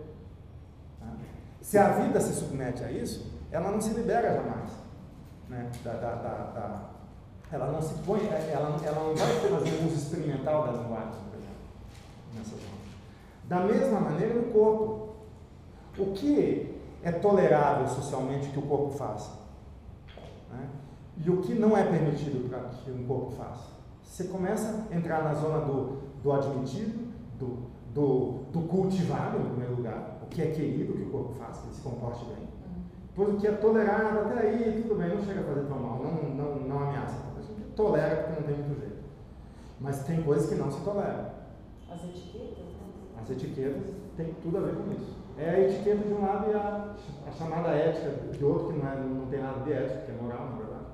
Se a vida se submete a isso, ela não se libera jamais, né? Ela não se põe, ela não vai fazer um uso experimental da linguagem, por exemplo, nessa zona. Da mesma maneira no corpo. O que é tolerável socialmente que o corpo faça? Né? E o que não é permitido para que um corpo faça? Você começa a entrar na zona do admitido, do cultivado, em primeiro lugar, o que é querido que o corpo faça, que ele se comporte bem. Depois o que é tolerado, até aí, tudo bem, não chega a fazer tão mal, não ameaça. A gente tolera porque não tem muito jeito. Mas tem coisas que não se toleram. As etiquetas, né? As etiquetas têm tudo a ver com isso. É a etiqueta de um lado e a chamada ética de outro, que não tem nada de ética, que é moral, na verdade.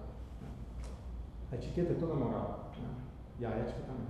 A etiqueta é toda moral, né? E a ética também.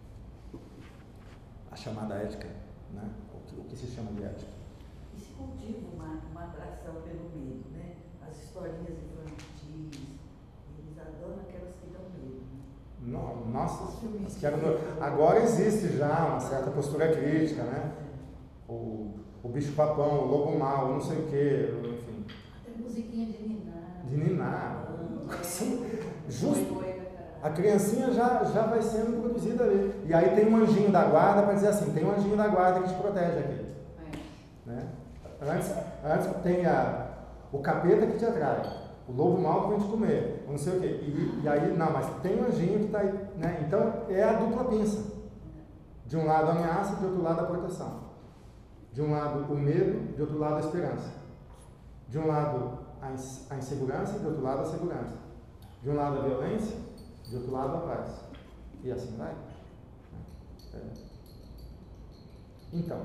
A chamada ética, né? O que se chama de ética. E se cultiva uma atração pelo medo, né? As historinhas infantis, eles adoram aquelas que dão medo. Né? Nossa, agora existe já uma certa postura crítica, né? O bicho-papão, o lobo mau, não sei o quê, enfim. Tem musiquinha de ninar. De ninar. Justo. A criancinha já vai sendo produzida ali. E aí tem um anjinho da guarda para dizer assim, tem um anjinho da guarda que te protege aqui. Né? Antes tem o capeta que te atrai, o lobo mau que vem te comer, não sei o quê. E aí, não, mas tem um anjinho que está aí. Né? Então é a dupla pinça. De um lado a ameaça, de outro lado a proteção. De um lado o medo, de outro lado a esperança. De um lado a insegurança, de outro lado a segurança. De um lado a violência, de outro lado a paz. E assim vai. Então,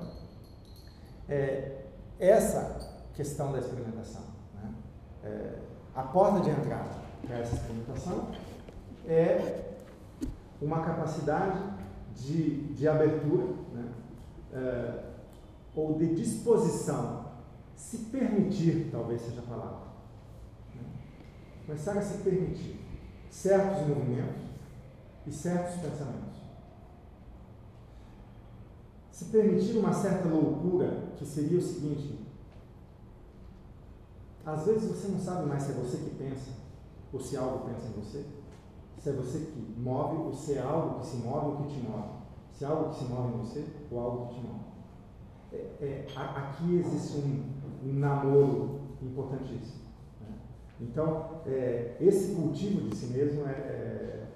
essa questão da experimentação, né? A porta de entrada para essa experimentação é uma capacidade de abertura, né? Ou de disposição, se permitir, talvez seja a palavra, né? Começar a se permitir certos movimentos e certos pensamentos. Se permitir uma certa loucura, que seria o seguinte: às vezes você não sabe mais se é você que pensa ou se algo pensa em você, se é você que move ou se é algo que se move ou que te move, se é algo que se move em você ou algo que te move. Aqui existe um namoro importantíssimo. Né? Então, esse cultivo de si mesmo é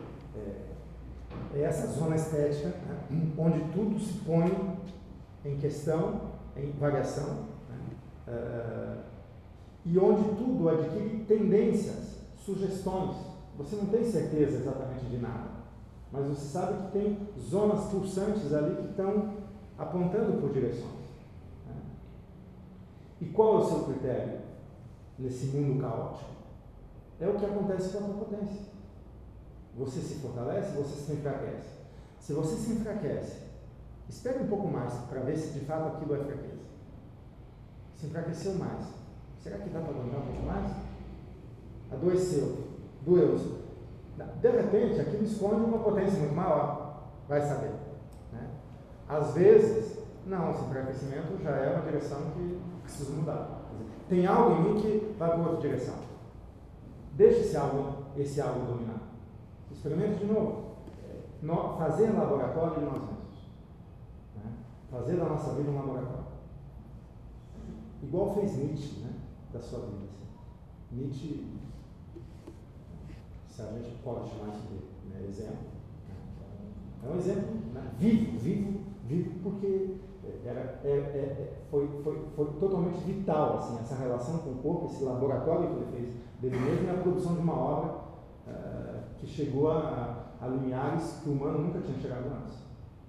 essa zona estética, né? Onde tudo se põe em questão, em variação, né? E onde tudo adquire tendências, sugestões. Você não tem certeza exatamente de nada, mas você sabe que tem zonas pulsantes ali que estão apontando por direções. Né? E qual é o seu critério nesse mundo caótico? É o que acontece com a tua potência. Você se fortalece, você se enfraquece. Se você se enfraquece, espere um pouco mais para ver se de fato aquilo é fraqueza. Se enfraqueceu mais. Será que dá para aguentar um pouco mais? Adoeceu, doeu-se. De repente, aquilo esconde uma potência muito maior. Vai saber. Né? Às vezes, não, esse enfraquecimento já é uma direção que precisa mudar. Tem algo em mim que vai para outra direção. Deixe esse algo dominar. Experimente de novo. Fazer laboratório de nós mesmos. Né? Fazer da nossa vida um laboratório. Igual fez Nietzsche, né? Da sua vida. Assim. Nietzsche, se a gente pode chamar isso de, né, exemplo, né? É um exemplo, né? vivo porque foi totalmente vital, assim, essa relação com o corpo, esse laboratório que ele fez dele mesmo, na produção de uma obra que chegou a limiares que o humano nunca tinha chegado antes.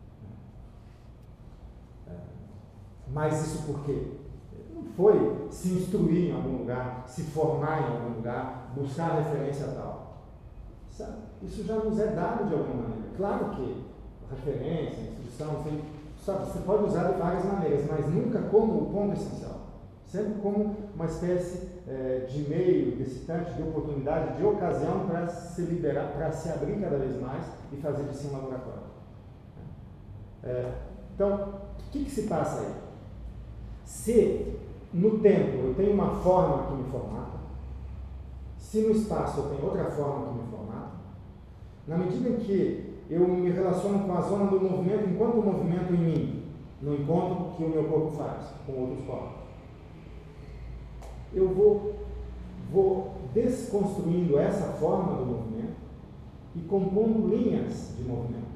Mas isso por quê? Não foi se instruir em algum lugar, se formar em algum lugar, buscar referência tal. Sabe? Isso já nos é dado de alguma maneira. Claro que referência, instrução, você pode usar de várias maneiras, mas nunca como o ponto essencial. Sempre como uma espécie de meio, de excitante, de oportunidade, de ocasião para se liberar, para se abrir cada vez mais e fazer de si um laboratório. Então, o que se passa aí? Se no tempo eu tenho uma forma que me formata, se no espaço eu tenho outra forma que me formata, na medida em que eu me relaciono com a zona do movimento enquanto o movimento em mim, no encontro que o meu corpo faz com outros corpos, eu vou desconstruindo essa forma do movimento e compondo linhas de movimento.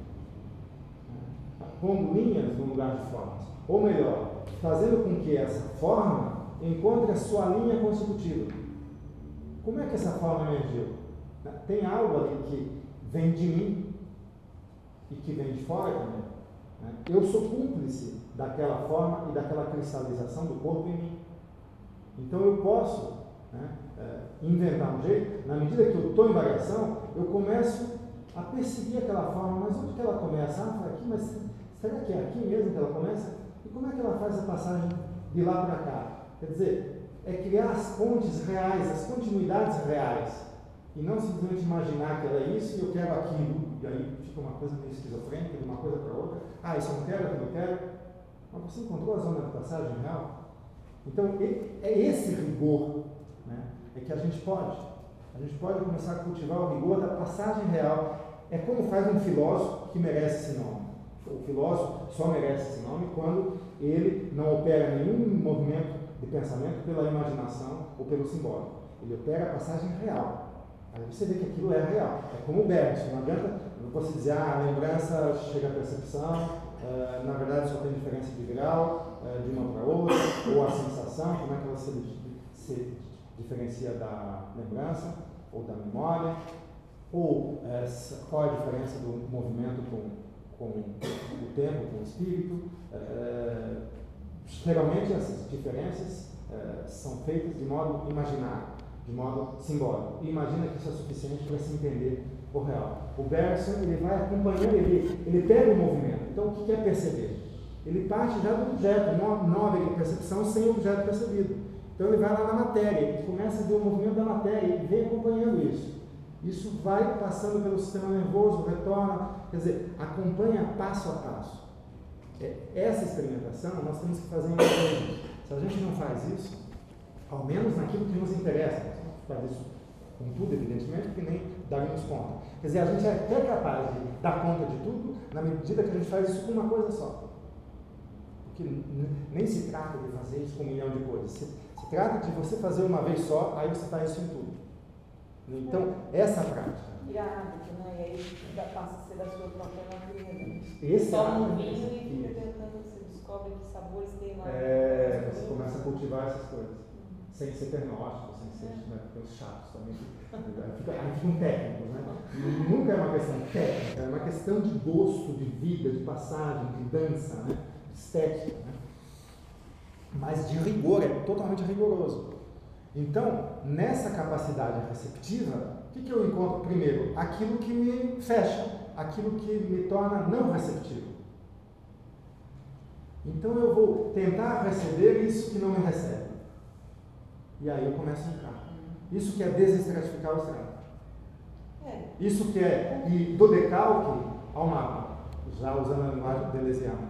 Pondo linhas no lugar de formas. Ou melhor, fazendo com que essa forma encontre a sua linha constitutiva. Como é que essa forma emergiu? Tem algo ali que vem de mim e que vem de fora também. Eu sou cúmplice daquela forma e daquela cristalização do corpo em mim. Então eu posso inventar um jeito, na medida que eu estou em variação, eu começo a perseguir aquela forma, mas onde que ela começa? Foi aqui, mas será que é aqui mesmo que ela começa? E como é que ela faz a passagem de lá para cá? Quer dizer, é criar as pontes reais, as continuidades reais, e não simplesmente imaginar que ela é isso e eu quero aquilo, e aí fica uma coisa meio esquizofrênica, de uma coisa para outra. Isso eu não quero, aquilo eu quero. Mas você encontrou a zona de passagem real? Então, é esse rigor, né, é que a gente pode começar a cultivar o rigor da passagem real. É como faz um filósofo que merece esse nome. O filósofo só merece esse nome quando ele não opera nenhum movimento de pensamento pela imaginação ou pelo simbólico. Ele opera a passagem real. Aí você vê que aquilo é real. É como o Bergson. Não adianta você dizer, a lembrança chega à percepção, na verdade só tem diferença de grau, de uma para outra, ou a sensação, como é que ela se diferencia da lembrança ou da memória, ou qual é a diferença do movimento com o tempo, com o espírito. Geralmente essas diferenças são feitas de modo imaginário, de modo simbólico. E imagina que isso é suficiente para se entender o real. O Bergson, ele vai acompanhando, ele pega o movimento. Então, o que é perceber? Ele parte já do objeto, não haveria percepção sem o objeto percebido. Então, ele vai lá na matéria, ele começa a ver o movimento da matéria e vem acompanhando isso. Isso vai passando pelo sistema nervoso, retorna, quer dizer, acompanha passo a passo. Essa experimentação nós temos que fazer em conjunto. Se a gente não faz isso, ao menos naquilo que nos interessa, nós temos que fazer isso com tudo, evidentemente, porque nem daríamos conta. Quer dizer, a gente é até capaz de dar conta de tudo na medida que a gente faz isso com uma coisa só. Porque nem se trata de fazer isso com 1 milhão de coisas. Se trata de você fazer uma vez só, aí você faz isso em tudo. Então, essa prática. E a hábito, né? E aí passa a ser da sua própria natureza. Esse toma um vinho e fica tentando, você descobre que sabores tem lá. Você começa a cultivar essas coisas. Sem ser tecnológico, sem ser os chatos também. Aí ficam técnicos, né? Nunca é uma questão técnica, é uma questão de gosto, de vida, de passagem, de dança, né? De estética. Né? mas de rigor, é totalmente rigoroso. Então, nessa capacidade receptiva, o que eu encontro primeiro? Aquilo que me fecha, aquilo que me torna não receptivo. Então eu vou tentar receber isso que não me recebe. E aí eu começo a entrar. Isso que é desestratificar o estrato. Isso que é ir do decalque ao mapa, já usando a linguagem deleuziana.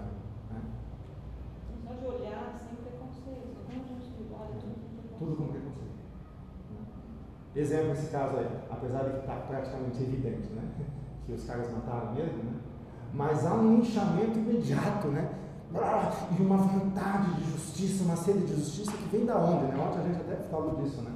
Só de olhar sem preconceito. Como a gente olha tudo com preconceito. Exemplo nesse caso aí, apesar de que está praticamente evidente, né? Que os caras mataram mesmo, né? Mas há um linchamento imediato, né? E uma vontade de justiça, uma sede de justiça que vem da onde, né? Ontem a gente até falou disso, né?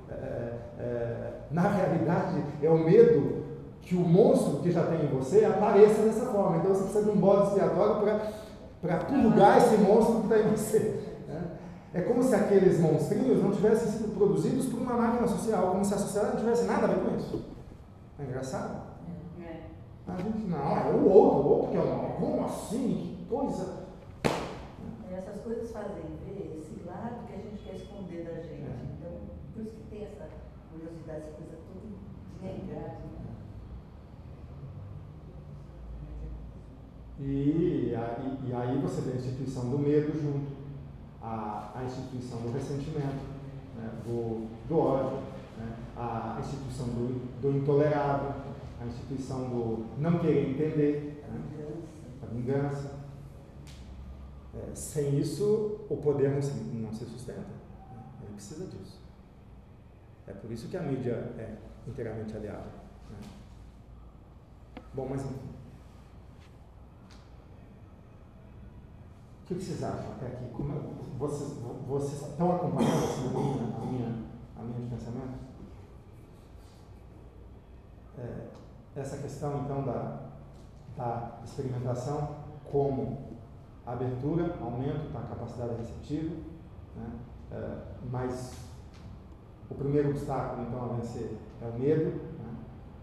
Na realidade, é o medo que o monstro que já tem em você apareça dessa forma. Então você precisa de um bode expiatório para purgar esse monstro que está em você. Né? É como se aqueles monstrinhos não tivessem sido produzidos por uma máquina social, como se a sociedade não tivesse nada a ver com isso. É engraçado? A gente não, é o outro que é o mal. Como assim? Que coisa. Essas coisas fazem ver esse lado que a gente quer esconder da gente. Então, por isso que tem essa curiosidade, essa coisa toda desligada. E aí você vê a instituição do medo junto, a instituição do ressentimento, né, do ódio, né, a instituição do intolerável, a instituição do não querer entender, né, a vingança. Sem isso, o poder não se sustenta. Né? Ele precisa disso. É por isso que a mídia é inteiramente aliada. Né? Bom, mas enfim. O que vocês acham até aqui? Vocês estão acompanhando assim, a minha de pensamento? Essa questão, então, da experimentação como abertura, aumento da capacidade receptiva, né? Mas o primeiro obstáculo, então, a vencer é o medo, né?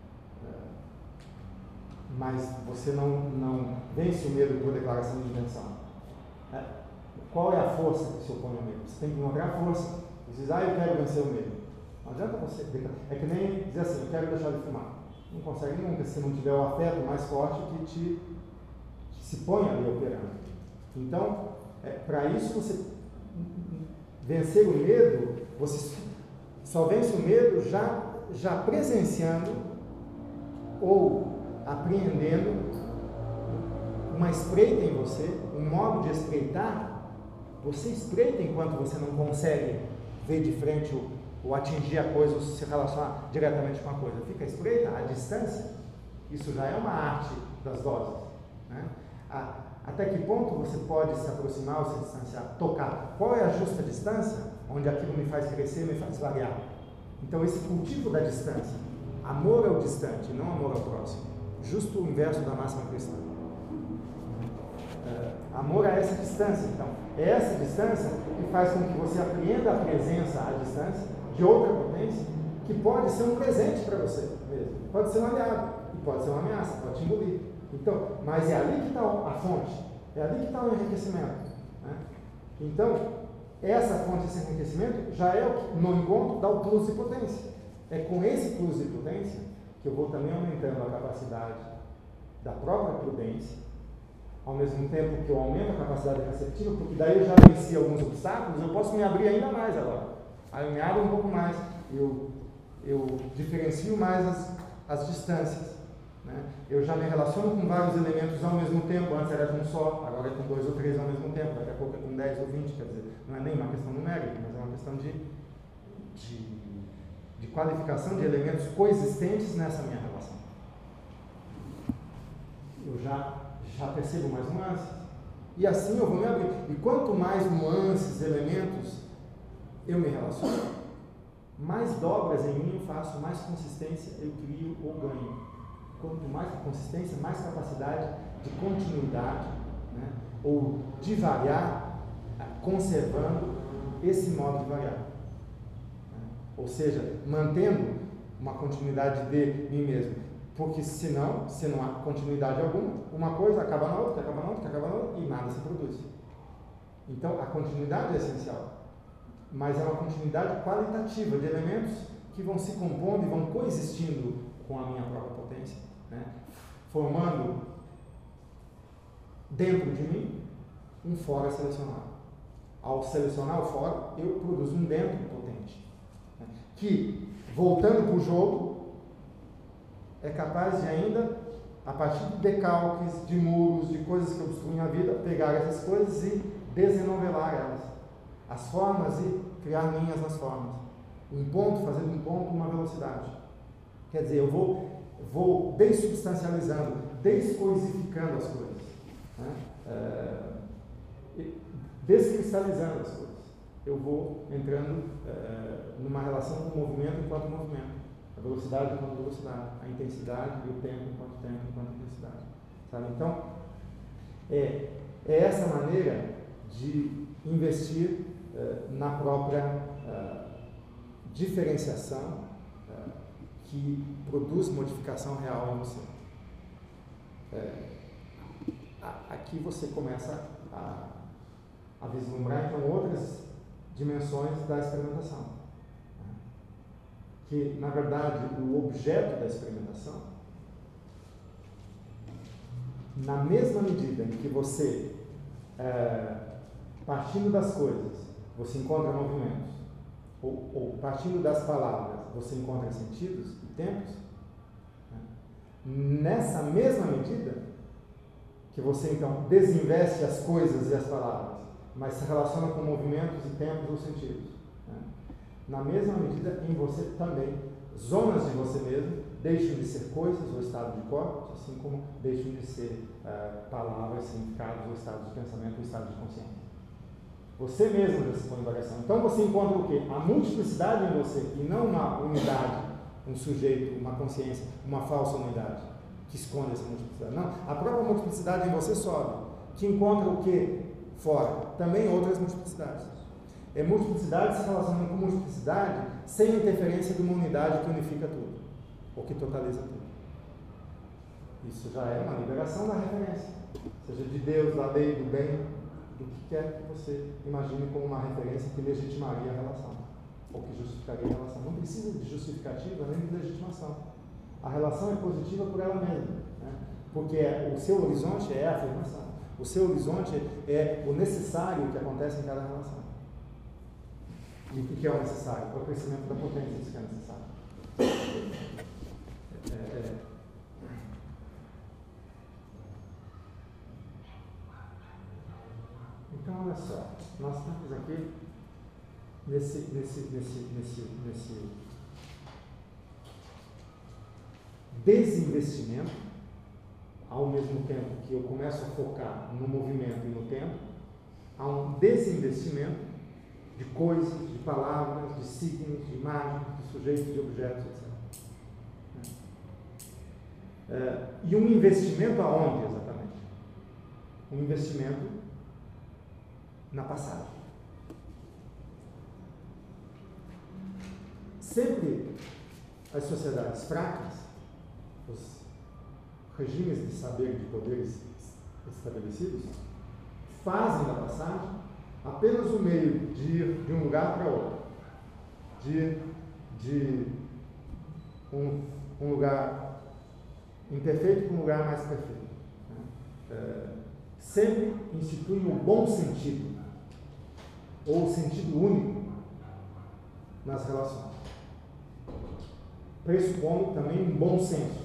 Mas você não vence o medo por declaração de intenção. Qual é a força que se opõe ao medo? Você tem que encontrar a força. Você diz, eu quero vencer o medo. Não adianta você declarar. É que nem dizer assim, eu quero deixar de fumar. Não consegue nunca se não tiver o afeto mais forte que se põe ali operando. Então, para isso você vencer o medo, você só vence o medo já presenciando ou apreendendo uma espreita em você, um modo de espreitar. Você espreita enquanto você não consegue ver de frente ou atingir a coisa, ou se relacionar diretamente com a coisa. Fica espreita, a distância. Isso já é uma arte das doses. Né? Até que ponto você pode se aproximar ou se distanciar? Tocar. Qual é a justa distância onde aquilo me faz crescer, me faz variar? Então, esse cultivo da distância. Amor ao distante, não amor ao próximo. Justo o inverso da máxima cristã. Amor a essa distância. Então, é essa distância que faz com que você apreenda a presença à distância de outra potência, que pode ser um presente para você mesmo. Pode ser um aliado, e pode ser uma ameaça, pode te engolir. Então, mas é ali que está a fonte, é ali que está o enriquecimento. Né? Então, essa fonte, esse enriquecimento, já é no encontro dá o plus de potência. É com esse plus de potência que eu vou também aumentando a capacidade da própria prudência, ao mesmo tempo que eu aumento a capacidade receptiva, porque daí eu já venci alguns obstáculos, eu posso me abrir ainda mais agora. Aí eu me abro um pouco mais, eu diferencio mais as distâncias. Né? Eu já me relaciono com vários elementos ao mesmo tempo, antes era com um só, agora é com 2 ou 3 ao mesmo tempo, daqui a pouco é com 10 ou 20, quer dizer, não é nem uma questão numérica, mas é uma questão de qualificação de elementos coexistentes nessa minha relação. Eu já percebo mais nuances, e assim eu vou me abrir. E quanto mais nuances, elementos eu me relaciono, mais dobras em mim eu faço, mais consistência eu crio ou ganho. Quanto mais consistência, mais capacidade de continuidade, né? Ou de variar, conservando esse modo de variar. Né? Ou seja, mantendo uma continuidade de mim mesmo. Porque senão, se não há continuidade alguma, uma coisa acaba na outra, acaba na outra, acaba na outra, e nada se produz. Então, a continuidade é essencial, mas é uma continuidade qualitativa de elementos que vão se compondo e vão coexistindo com a minha própria potência, né? Formando dentro de mim um fora selecionado. Ao selecionar o fora, eu produzo um dentro potente, né? Que, voltando para o jogo, é capaz de ainda, a partir de decalques, de muros, de coisas que obstruem a vida, pegar essas coisas e desenovelar elas. As formas e criar linhas nas formas. Um ponto fazendo um ponto uma velocidade. Quer dizer, eu vou dessubstancializando, descoisificando as coisas, né? Descristalizando as coisas. Eu vou entrando numa relação com o movimento enquanto movimento. A velocidade enquanto velocidade. A intensidade e o tempo enquanto intensidade. Sabe? Então, é essa maneira de investir na própria diferenciação que produz modificação real em você. Aqui você começa a vislumbrar então outras dimensões da experimentação, né? Que na verdade o objeto da experimentação, na mesma medida em que você partindo das coisas você encontra movimentos, ou partindo das palavras você encontra sentidos e tempos, né? Nessa mesma medida que você então desinveste as coisas e as palavras, mas se relaciona com movimentos e tempos ou sentidos, né? Na mesma medida em você também, zonas de você mesmo deixam de ser coisas ou estado de corpos, assim como deixam de ser palavras, significados ou estados de pensamento ou estado de consciência. Você mesmo já se põe em variação. Então você encontra o quê? A multiplicidade em você e não uma unidade, um sujeito, uma consciência, uma falsa unidade que esconde essa multiplicidade. Não, a própria multiplicidade em você sobe, que encontra o quê? Fora. Também outras multiplicidades. É multiplicidade se relacionando com multiplicidade sem interferência de uma unidade que unifica tudo, ou que totaliza tudo. Isso já é uma liberação da referência, seja de Deus, da lei, do bem, do que quer que você imagine como uma referência que legitimaria a relação, ou que justificaria a relação. Não precisa de justificativa nem de legitimação. A relação é positiva por ela mesma, né? Porque o seu horizonte é a afirmação. O seu horizonte é o necessário que acontece em cada relação. E o que é o necessário? É o crescimento da potência, isso que é necessário. Então, olha só, nós estamos aqui nesse desinvestimento, ao mesmo tempo que eu começo a focar no movimento e no tempo, há um desinvestimento de coisas, de palavras, de signos, de imagens, de sujeitos, de objetos, etc. E um investimento aonde exatamente? Um investimento na passagem. Sempre as sociedades fracas, os regimes de saber de poderes estabelecidos, fazem da passagem apenas o meio de ir de um lugar para outro, de ir de um lugar imperfeito para um lugar mais perfeito, né? Sempre instituem o bom sentido, ou o sentido único nas relações, pressupondo também um bom senso,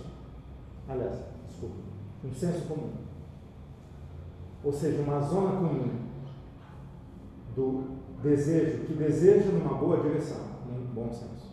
um senso comum, ou seja, uma zona comum do desejo, que deseja numa boa direção, num bom senso.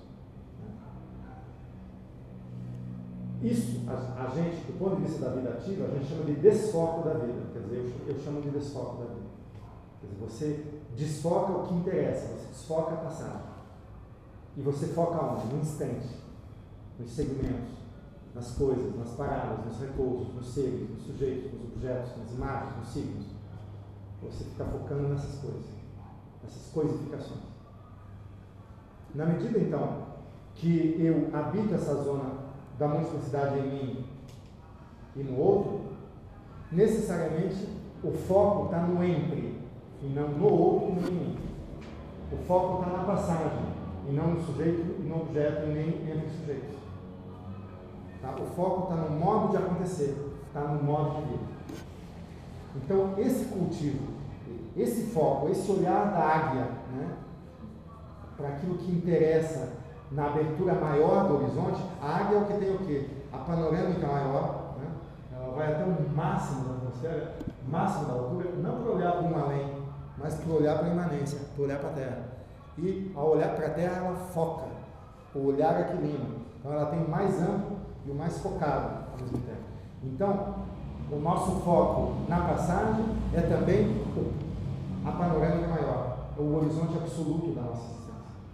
Isso, a gente, do ponto de vista da vida ativa, a gente chama de desfoco da vida. Quer dizer, eu chamo de desfoco da vida. Quer dizer, você desfoca o que interessa, você desfoca a passagem. E você foca onde? No instante, nos segmentos, nas coisas, nas paradas, nos repousos, nos seres, nos sujeitos, nos objetos, nas imagens, nos signos. Você fica focando nessas coisas, nessas coisificações. Na medida, então, que eu habito essa zona da multiplicidade em mim e no outro, necessariamente o foco está no entre, e não no outro nem em mim. O foco está na passagem, e não no sujeito e no objeto, e nem entre sujeitos. Tá? O foco está no modo de acontecer, está no modo de vida. Então, esse cultivo, esse foco, esse olhar da águia, né, para aquilo que interessa na abertura maior do horizonte, a águia é o que tem o quê? A panorâmica maior, né? Ela vai até o máximo da atmosfera, máximo da altura, não para olhar para um além, mas para olhar para a imanência, para olhar para a Terra. E ao olhar para a Terra, ela foca, o olhar aquilino. Então ela tem o mais amplo e o mais focado ao mesmo tempo. Então, o nosso foco na passagem é também a panorâmica maior, o horizonte absoluto da nossa existência.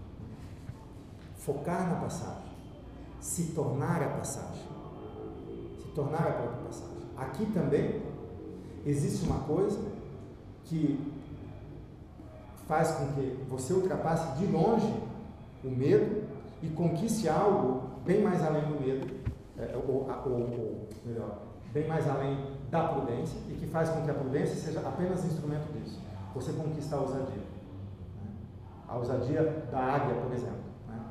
Focar na passagem, se tornar a passagem, se tornar a própria passagem. Aqui também existe uma coisa que faz com que você ultrapasse de longe o medo e conquiste algo bem mais além do medo, ou melhor, bem mais além da prudência, e que faz com que a prudência seja apenas instrumento disso. Você conquista a ousadia. Né? A ousadia da águia, por exemplo.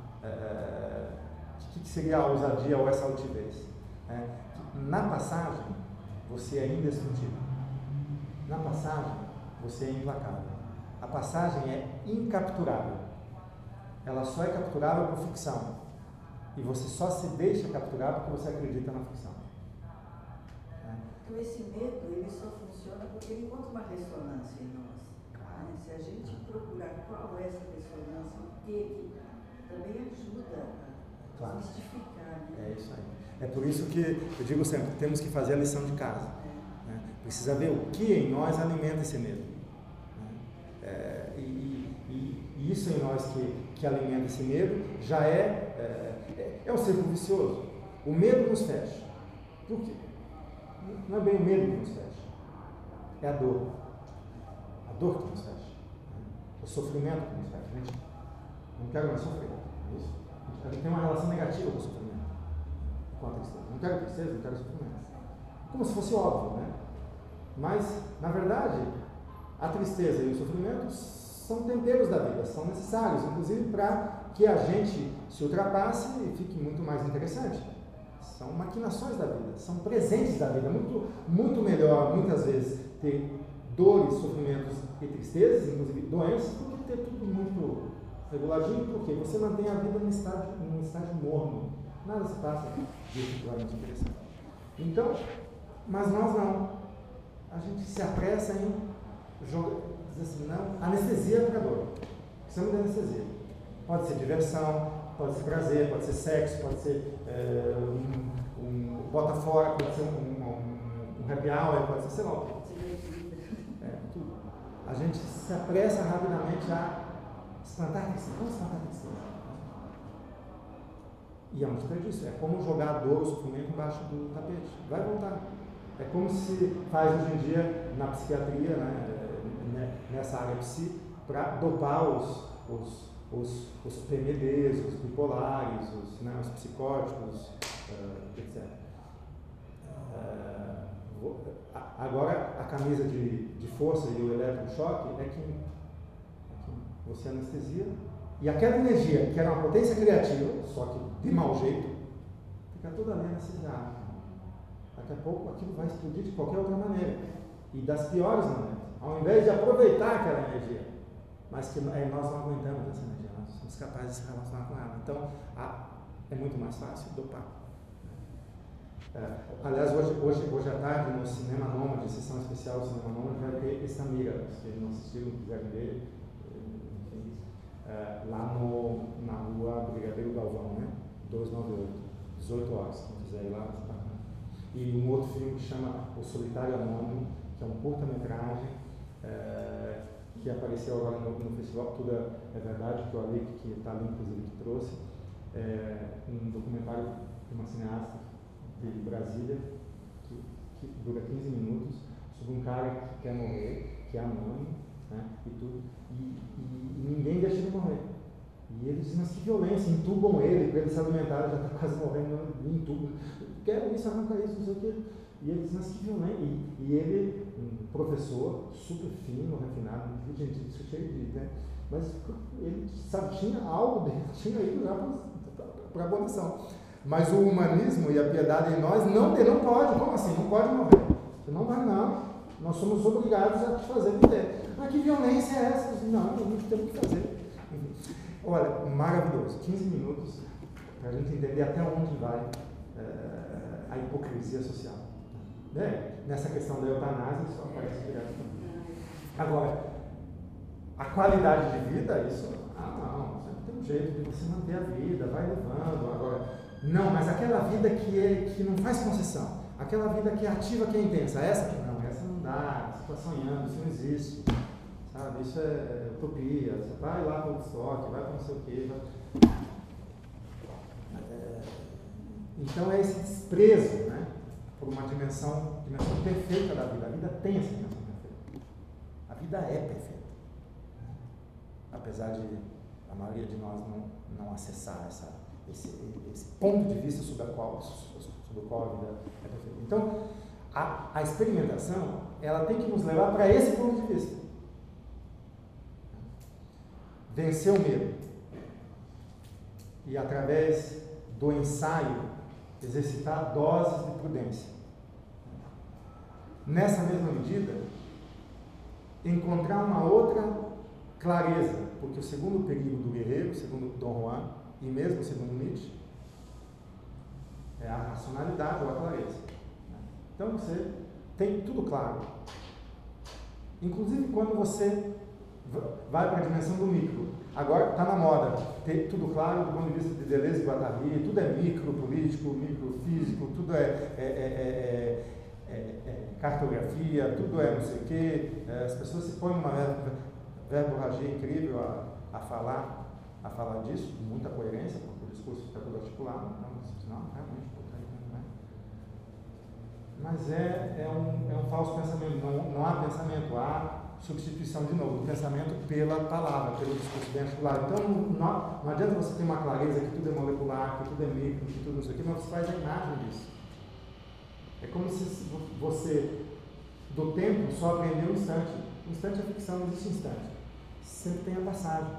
Né? O que seria a ousadia ou essa altivez? Na passagem, você é indestrutível. Na passagem, você é implacável. A passagem é incapturável. Ela só é capturável por ficção. E você só se deixa capturar porque você acredita na ficção. Então esse medo, ele só funciona porque ele encontra uma ressonância em nós. Né? Se a gente procurar qual é essa ressonância, o que também ajuda a justificar. Né? É isso aí. É por isso que eu digo sempre, temos que fazer a lição de casa. Né? Precisa ver o que em nós alimenta esse medo. Né? E isso em nós que alimenta esse medo já é o círculo vicioso. O medo nos fecha. Por quê? Não é bem o medo que nos fecha, é a dor. A dor que nos fecha. O sofrimento que nos fecha. A gente não quer mais sofrer. É isso? A gente tem uma relação negativa com o sofrimento, com a tristeza. Não quero tristeza, não quero sofrimento. Como se fosse óbvio, né? Mas, na verdade, a tristeza e o sofrimento são temperos da vida, são necessários, inclusive para que a gente se ultrapasse e fique muito mais interessante. São maquinações da vida, são presentes da vida. Muito melhor, muitas vezes, ter dores, sofrimentos e tristezas, inclusive doenças, do que ter tudo muito reguladinho, porque você mantém a vida num estágio morno. Nada se passa de efetivamente interessante. Então, mas nós não. A gente se apressa em jogar, dizer assim, não, anestesia para a dor. Precisamos de anestesia. Pode ser diversão, pode ser prazer, pode ser sexo, pode ser bota fora, pode ser um happy hour, pode ser sei lá o quê. Tudo. A gente se apressa rapidamente a espantar a tristeza. Vamos espantar a tristeza. E é um desperdício. É como jogar a dor, o sofrimento embaixo do tapete. Vai voltar. É como se faz hoje em dia na psiquiatria, né, nessa área psi, para dopar os PMDs, os bipolares, os psicóticos, etc. Agora, a camisa de força e o eletrochoque é que você anestesia e aquela energia, que era uma potência criativa, só que de mau jeito, fica toda ali anestesiada. Daqui a pouco aquilo vai explodir de qualquer outra maneira e das piores maneiras, ao invés de aproveitar aquela energia. Mas que nós não aguentamos essa energia, nós somos capazes de se relacionar com ela. Então, é muito mais fácil dopar. Aliás, hoje à tarde, no Cinema Nômade, sessão especial do Cinema Nômade, vai ter Estamira, se não assistiram, quiserem ver, enfim, lá na rua Brigadeiro Galvão, né? 298, 18 horas, quem quiser ir lá, vai ser bacana. E um outro filme que chama O Solitário Anônimo, que é um curta-metragem, que apareceu agora no festival, tudo é verdade, que o Alec, que está ali inclusive, que trouxe, um documentário de uma cineasta de Brasília, que dura 15 minutos, sobre um cara que quer morrer, que é anônimo, né, e tudo, e ninguém deixa ele morrer. E ele diz, mas que violência, entubam ele, para ele se alimentar, ele já está quase morrendo, entubam. Quero isso, arranca isso, não sei o quê. E ele diz, mas que violência. E ele, um professor super fino, refinado, gente, isso cheio de, né? Mas ele, sabe, tinha algo dele, tinha ido já para a abolição. Mas o humanismo e a piedade em nós não pode. Como assim? Não pode morrer. Você não vai, não. Nós somos obrigados a te fazer viver. Mas que violência é essa? Não, não temos que fazer. Olha, maravilhoso. 15 minutos para a gente entender até onde vai a hipocrisia social. Nessa questão da eutanásia, isso aparece direto. Agora, a qualidade de vida, isso, não, sempre tem um jeito de você manter a vida, vai levando. Agora, não, mas aquela vida que não faz concessão, aquela vida que é ativa, que é intensa, essa não dá, você está sonhando, isso não existe, sabe? Isso é utopia, você vai lá para o estoque, vai para não sei o quê. Então é esse desprezo, né, por uma dimensão perfeita da vida. A vida tem essa dimensão perfeita. A vida é perfeita. Apesar de a maioria de nós não acessar esse ponto de vista sobre o qual a vida é perfeita. Então, a experimentação, ela tem que nos levar para esse ponto de vista. Vencer o medo. E através do ensaio, exercitar doses de prudência. Nessa mesma medida, encontrar uma outra clareza, porque o segundo perigo do guerreiro, segundo Dom Juan, e mesmo segundo Nietzsche, é a racionalidade ou a clareza. Então você tem tudo claro. Inclusive quando você vai para a dimensão do micro. Agora está na moda ter tudo claro do ponto de vista de Deleuze e Guattari, tudo é micro político, micro físico, tudo é cartografia, tudo é não sei o quê. As pessoas se põem numa verborragia incrível a falar disso, com muita coerência, porque o discurso fica todo articulado. Não, realmente, mas é um falso pensamento. Não há pensamento, há substituição de novo do pensamento pela palavra, pelo discurso bem articulado. Então não adianta você ter uma clareza que tudo é molecular, que tudo é micro, que tudo não sei o quê, mas você faz a imagem disso. É como se você, do tempo, só aprendeu um instante. Um instante é ficção, não existe instante. Sempre tem a passagem.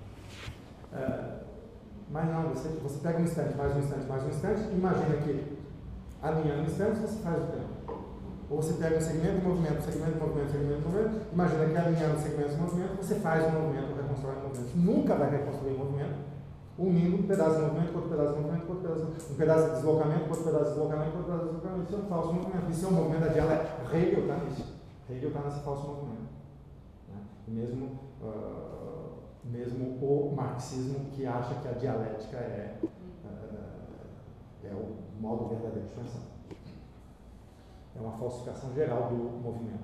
Mas não, você pega um instante, mais um instante, mais um instante, imagina que alinhando instantes você faz o tempo. Ou você pega um segmento de movimento, segmento de movimento, segmento de movimento, imagina que alinhando segmentos de movimento, você faz um movimento, reconstrói um movimento. Nunca vai reconstruir um movimento, unindo um pedaço de movimento com outro pedaço de movimento, com outro pedaço de um pedaço de deslocamento, com outro pedaço de deslocamento, com outro pedaço de deslocamento. Isso é um falso movimento. Isso é um movimento da dialética. Hegel está nisso. Hegel está nesse falso movimento. Né? E mesmo o marxismo que acha que a dialética é o modo verdadeiro de pensar. É uma falsificação geral do movimento.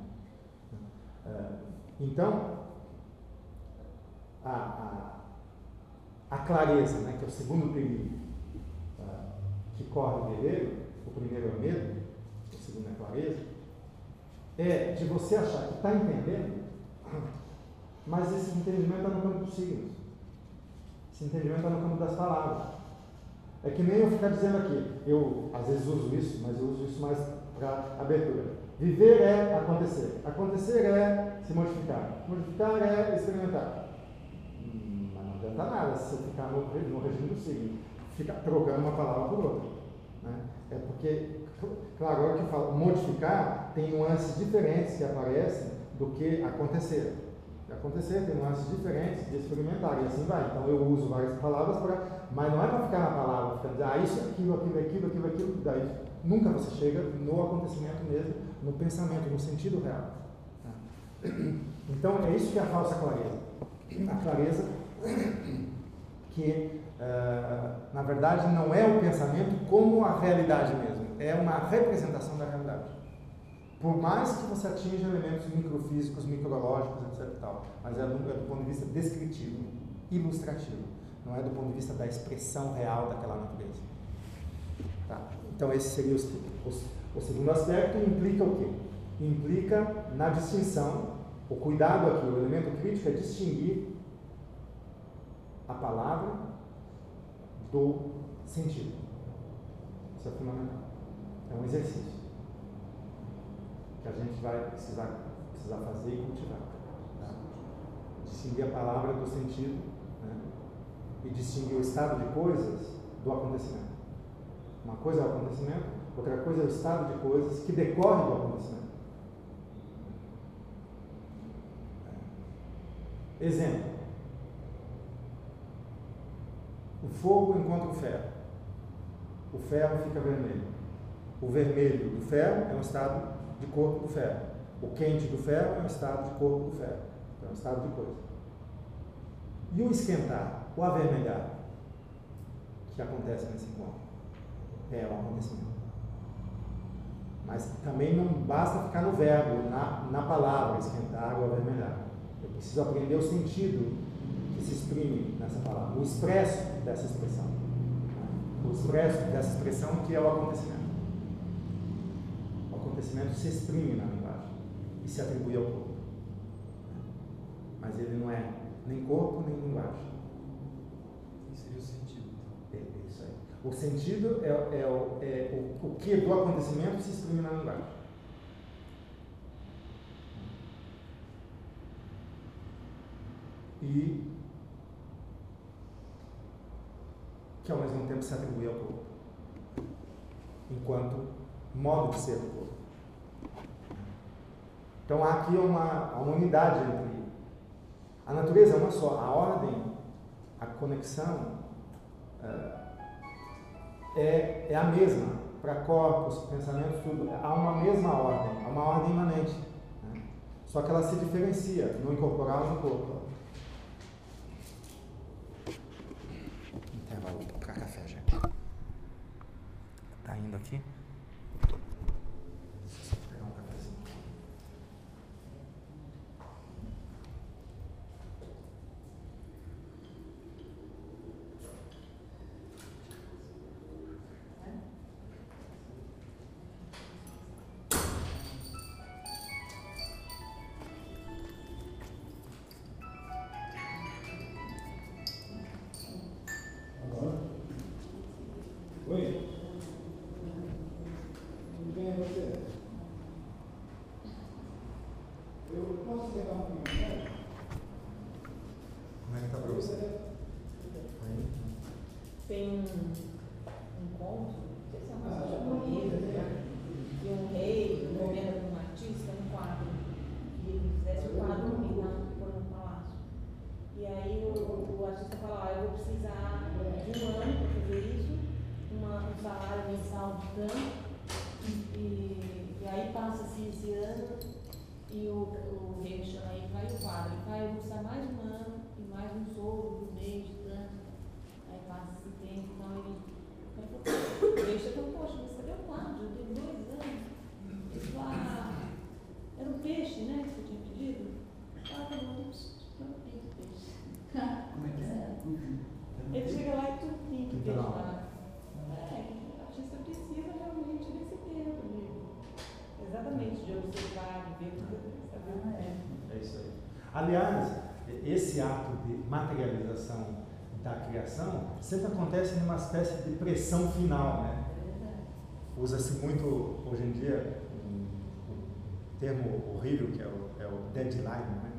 Então, a clareza, né, que é o segundo perigo que corre o guerreiro, o primeiro é o medo, o segundo é a clareza, é de você achar que está entendendo, mas esse entendimento está no campo dos signos. Esse entendimento está no campo das palavras. É que nem eu ficar dizendo aqui, eu às vezes uso isso, mas eu uso isso mais para abertura. Viver é acontecer. Acontecer é se modificar. Modificar é experimentar. Mas não adianta nada se eu ficar no regime do signo. Ficar trocando uma palavra por outra. Né? É porque, claro, agora que eu falo modificar, tem nuances diferentes que aparecem do que acontecer. Acontecer tem nuances diferentes de experimentar, e assim vai. Então eu uso várias palavras, mas não é para ficar na palavra, ficar dizendo, isso, aquilo, daí nunca você chega no acontecimento mesmo, no pensamento, no sentido real. Então é isso que é a falsa clareza. A clareza que, na verdade, não é o pensamento como a realidade mesmo, é uma representação da realidade. Por mais que você atinja elementos microfísicos, micrológicos, etc. Tal, mas é do ponto de vista descritivo, ilustrativo, não é do ponto de vista da expressão real daquela natureza. Tá? Então esse seria o segundo aspecto. Implica o quê? Implica na distinção, o cuidado aqui, o elemento crítico é distinguir a palavra do sentido. Isso é fundamental. É um exercício que a gente vai precisar fazer e cultivar. Tá? Distinguir a palavra do sentido, né? E distinguir o estado de coisas do acontecimento. Uma coisa é o acontecimento, outra coisa é o estado de coisas que decorre do acontecimento. Exemplo. O fogo encontra o ferro. O ferro fica vermelho. O vermelho do ferro é um estado de corpo do ferro. O quente do ferro é um estado de corpo do ferro. É um estado de coisa. E o esquentar, o avermelhar, que acontece nesse encontro, é um acontecimento. Mas também não basta ficar no verbo, na palavra, esquentar ou avermelhar. Eu preciso aprender o sentido que se exprime nessa palavra, o expresso dessa expressão. O expresso dessa expressão que é o acontecimento. O acontecimento se exprime na linguagem e se atribui ao corpo. Mas ele não é nem corpo, nem linguagem. Isso seria o sentido, então. É isso aí. O sentido é o que do acontecimento se exprime na linguagem. E que ao mesmo tempo se atribui ao corpo, enquanto modo de ser do corpo. Então há aqui uma unidade entre a natureza é uma só, a ordem, a conexão é a mesma para corpos, pensamentos, tudo. Há uma mesma ordem, há uma ordem imanente, né? Só que ela se diferencia no incorporal e no corpo. Intervalo para café, gente. Tá indo aqui? Deixa eu só pegar um cafezinho. Oi? Tudo bem, você? Eu posso pegar um comentário? Como é que tá para você? Tem um conto, não sei se é uma coisa japonesa, né? E um rei, encomenda de um artista, um quadro. E ele fizesse o quadro no palácio. E aí o artista fala, eu vou precisar de um ano para fazer isso, um salário mensal de tanto, e aí passa-se esse ano e o rei chama aí, vai o quadro, ele vai, eu vou precisar mais um ano e mais um soldo por mês de tanto. Aí passa esse tempo, então ele deixa e fala, poxa, mas cadê o quadro? Eu tenho 2 anos. Ele fala, era um peixe, né, que você tinha pedido? Ah, tá bom, não pinto peixe. Como é que é? Ele chega lá e tu pinta o peixe lá. O artista precisa realmente desse tempo, exatamente, de observar, de ver tudo, saber o que é. É isso aí. Aliás, esse ato de materialização da criação sempre acontece numa espécie de pressão final, né? Usa-se muito, hoje em dia, um termo horrível que é o deadline, né?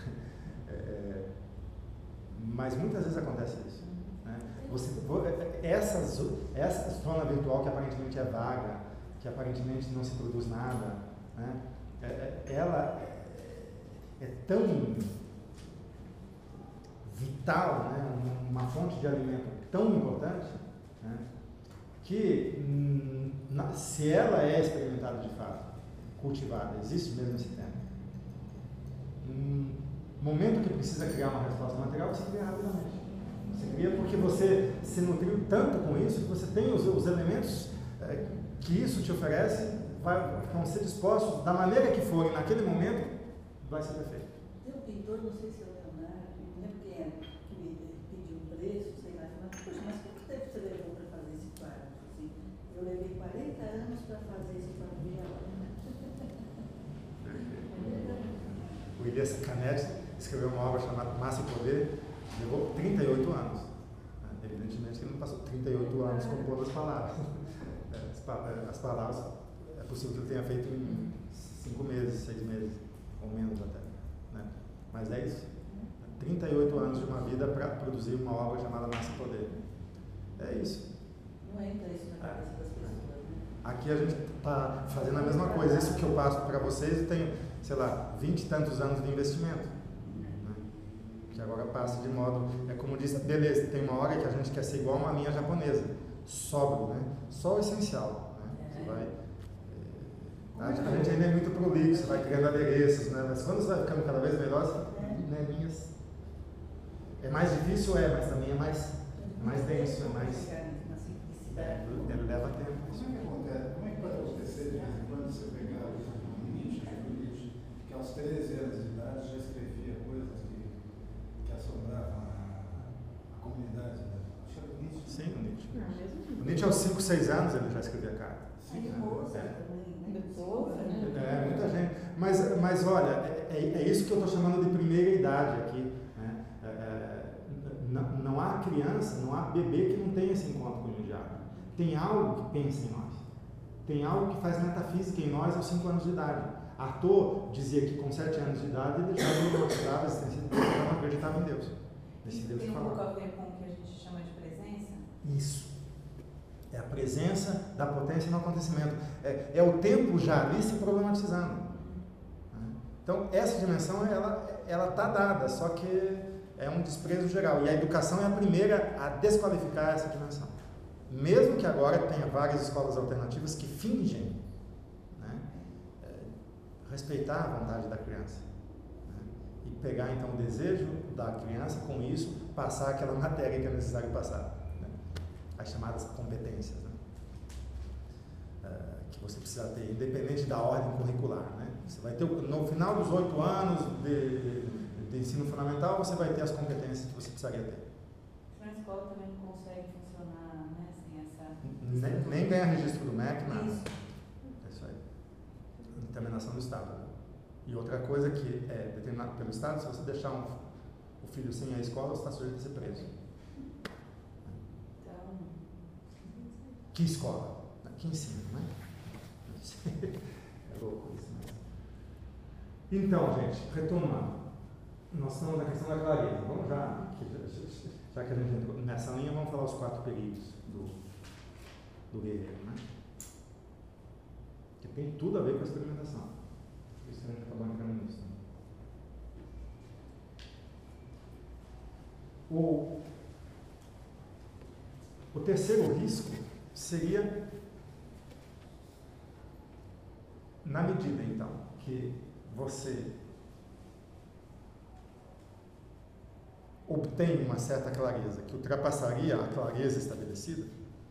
Mas muitas vezes acontece isso. Né? Essa zona virtual que aparentemente é vaga, que aparentemente não se produz nada, né? Ela é tão vital, né? Uma fonte de alimento tão importante, né? Que se ela é experimentada de fato, cultivada, existe mesmo esse tempo. Momento que precisa criar uma resposta material, você cria rapidamente. Você cria porque você se nutriu tanto com isso que você tem os elementos que isso te oferece, vão ser dispostos da maneira que forem naquele momento, vai ser perfeito. Tem um pintor, não sei se é o Leonardo, não lembro quem é, que me pediu um preço, sei lá, mas poxa, mas quanto tempo você levou para fazer esse quadro? Assim, eu levei 40 anos para fazer esse quadro. O Elias Canetti escreveu uma obra chamada Massa e Poder, levou 38 anos. Evidentemente que ele não passou 38 anos compondo as palavras. As palavras é possível que ele tenha feito em 5 meses, 6 meses, ou menos até. Né? Mas é isso. 38 anos de uma vida para produzir uma obra chamada Nasce Poder. É isso. Não entra isso na cabeça das pessoas, né? Aqui a gente está fazendo a mesma coisa. Isso que eu passo para vocês, eu tenho, sei lá, 20 e tantos anos de investimento. Né? Que agora passa de modo... É como disse, beleza, tem uma hora que a gente quer ser igual a uma linha japonesa. Sóbrio, né? Só o essencial. Né? Você vai... A gente ainda é muito prolixo, vai criando adereços, né? Mas quando você vai ficando cada vez melhor, né, linhas... É mais difícil, mas também é mais denso, é mais... Ele leva tempo. Como é que pode acontecer de vez em quando você pegar o Nietzsche, que aos 13 anos de idade já escrevia coisas que assombravam a comunidade, né? Acho que era o Nietzsche. Sim, o Nietzsche. O Nietzsche aos 5, 6 anos ele já escrevia carta. Sim, muita gente. Mas olha, é isso que eu estou chamando de primeira idade aqui. Né? Não há criança, não há bebê que não tenha esse encontro com o diabo. Tem algo que pensa em nós. Tem algo que faz metafísica em nós aos 5 anos de idade. Arthur dizia que com 7 anos de idade ele já não acreditava, não acreditava em Deus. Tem um pouco a ver com o que a gente chama de presença? Isso. É a presença da potência no acontecimento. É o tempo já ali se problematizando. Então, essa dimensão, ela está dada, só que é um desprezo geral. E a educação é a primeira a desqualificar essa dimensão. Mesmo que agora tenha várias escolas alternativas que fingem, né, respeitar a vontade da criança. Né, e pegar, então, o desejo da criança, com isso, passar aquela matéria que é necessário passar. Né, as chamadas competências. Né, que você precisa ter, independente da ordem curricular. Né? Você vai ter, no final dos 8 anos de ensino fundamental, você vai ter as competências que você precisaria ter. Na escola também não consegue funcionar, né, sem essa... Nem ganha registro do MEC, nada. Isso. É isso aí. Determinação do Estado. Né? E outra coisa que é determinada pelo Estado, se você deixar o filho sem a escola, você está sujeito a ser preso. Então... Que escola? Que ensino, né? É louco isso, né? Então, gente, retomando. Nós estamos na questão da clareza. Vamos já que a gente entrou nessa linha, vamos falar os 4 perigos do guerreiro, né? Que tem tudo a ver com a experimentação. Por isso a gente acabou entrando nisso. Né? O terceiro risco seria, na medida, então, que você obtém uma certa clareza que ultrapassaria a clareza estabelecida,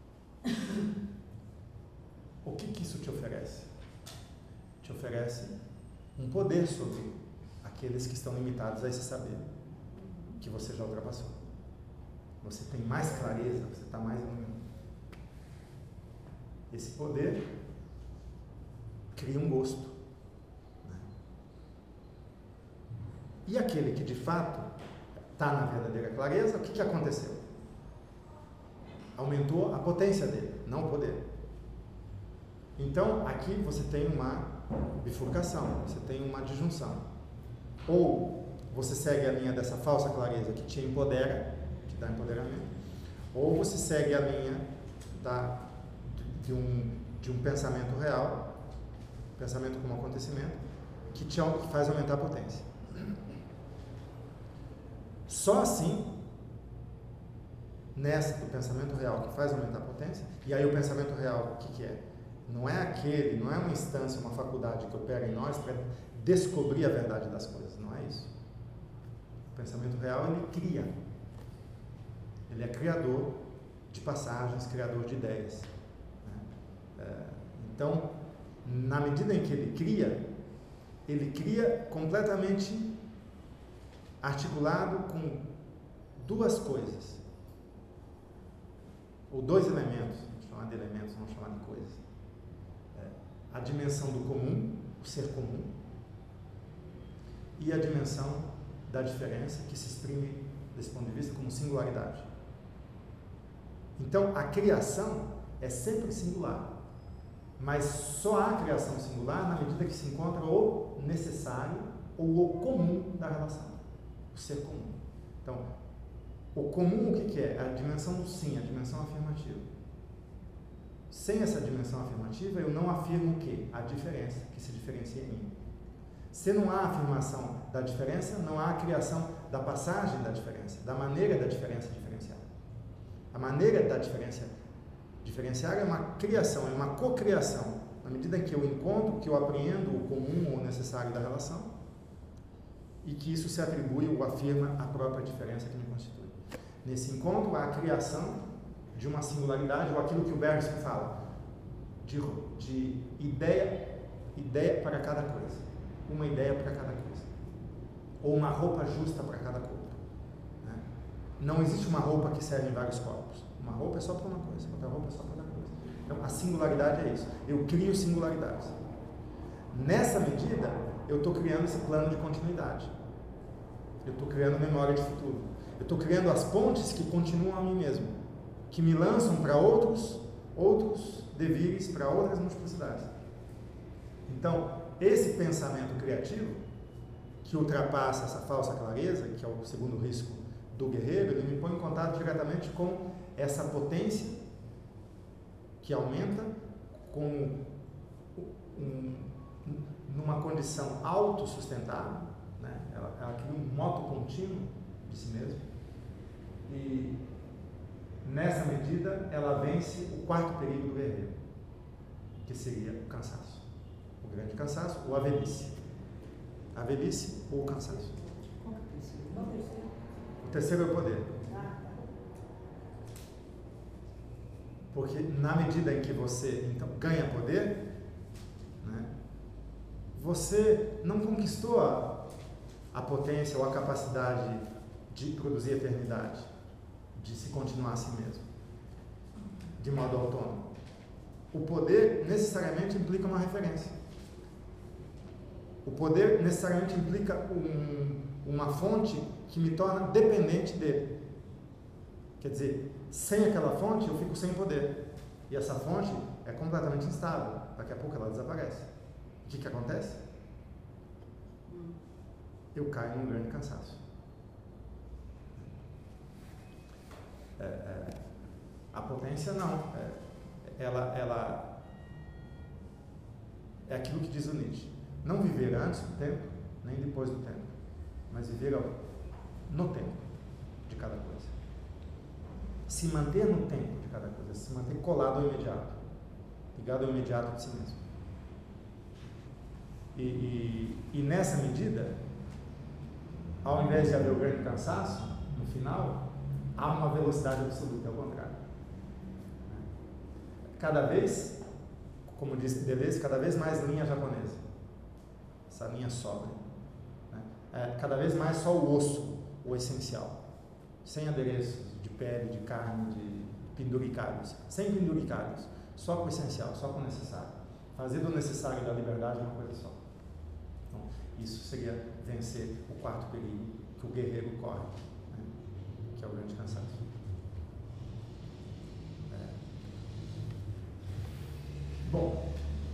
o que isso te oferece? Te oferece um poder sobre aqueles que estão limitados a esse saber que você já ultrapassou. Você tem mais clareza, você está mais iluminado. Esse poder cria um gosto. Né? E aquele que de fato está na verdadeira clareza, o que aconteceu? Aumentou a potência dele, não o poder. Então, aqui você tem uma bifurcação, você tem uma disjunção. Ou você segue a linha dessa falsa clareza que te empodera, te dá empoderamento, ou você segue a linha de um pensamento real, pensamento como acontecimento, que faz aumentar a potência. Só assim, nessa do pensamento real que faz aumentar a potência, e aí o pensamento real, o que é? Não é uma instância, uma faculdade que opera em nós para descobrir a verdade das coisas, não é isso. O pensamento real, ele cria. Ele é criador de passagens, criador de ideias. Né? Então, na medida em que ele cria completamente articulado com 2 coisas, ou 2 elementos, vamos chamar de elementos, vamos chamar de coisas. A dimensão do comum, o ser comum, e a dimensão da diferença que se exprime desse ponto de vista, como singularidade. Então, a criação é sempre singular, mas só há criação singular na medida que se encontra o necessário ou o comum da relação, o ser comum. Então, o comum o que é? A dimensão do sim, a dimensão afirmativa. Sem essa dimensão afirmativa, eu não afirmo o quê? A diferença, que se diferencia em mim. Se não há afirmação da diferença, não há a criação da passagem da diferença, da maneira da diferença diferenciar. A maneira da diferença diferenciar é uma criação, é uma cocriação. Na medida em que eu encontro, que eu apreendo o comum ou o necessário da relação e que isso se atribui ou afirma a própria diferença que me constitui. Nesse encontro, há a criação de uma singularidade, ou aquilo que o Bergson fala, de ideia para cada coisa. Uma ideia para cada coisa. Ou uma roupa justa para cada corpo. Né? Não existe uma roupa que serve em vários corpos. Uma roupa é só para uma coisa, outra roupa é só para outra coisa. Então, a singularidade é isso. Eu crio singularidades. Nessa medida, eu estou criando esse plano de continuidade. Eu estou criando memória de futuro. Eu estou criando as pontes que continuam a mim mesmo, que me lançam para outros devires, para outras multiplicidades. Então, esse pensamento criativo, que ultrapassa essa falsa clareza, que é o segundo risco do guerreiro, ele me põe em contato diretamente com essa potência que aumenta numa condição autossustentável, né? Ela cria um moto contínuo de si mesma, e nessa medida ela vence o quarto perigo do guerreiro, que seria o cansaço, o grande cansaço ou a velhice. A velhice ou o cansaço. Qual que é o terceiro? O terceiro é o poder. Porque na medida em que você então ganha poder, né, você não conquistou a potência ou a capacidade de produzir eternidade, de se continuar a si mesmo, de modo autônomo. O poder necessariamente implica uma referência. O poder necessariamente implica uma fonte que me torna dependente dele. Quer dizer, sem aquela fonte eu fico sem poder. E essa fonte é completamente instável. Daqui a pouco ela desaparece. O que acontece? Eu caio num grande cansaço. A potência não. Ela é aquilo que diz o Nietzsche. Não viver antes do tempo, nem depois do tempo, mas viver no tempo de cada coisa. Se manter no tempo de cada coisa, se manter colado ao imediato, ligado ao imediato de si mesmo. E nessa medida, ao invés de haver o grande cansaço, no final, há uma velocidade absoluta, ao contrário. Cada vez, como disse Deleuze, cada vez mais linha japonesa. Essa linha sobra. Né? Cada vez mais só o osso, o essencial. Sem adereços de pele, de carne, de penduricalhos. Sem penduricalhos. Só com o essencial, só com o necessário. Fazer do necessário e da liberdade uma coisa só. Então, isso seria vencer o quarto perigo que o guerreiro corre, né? Que é o grande cansaço. Bom,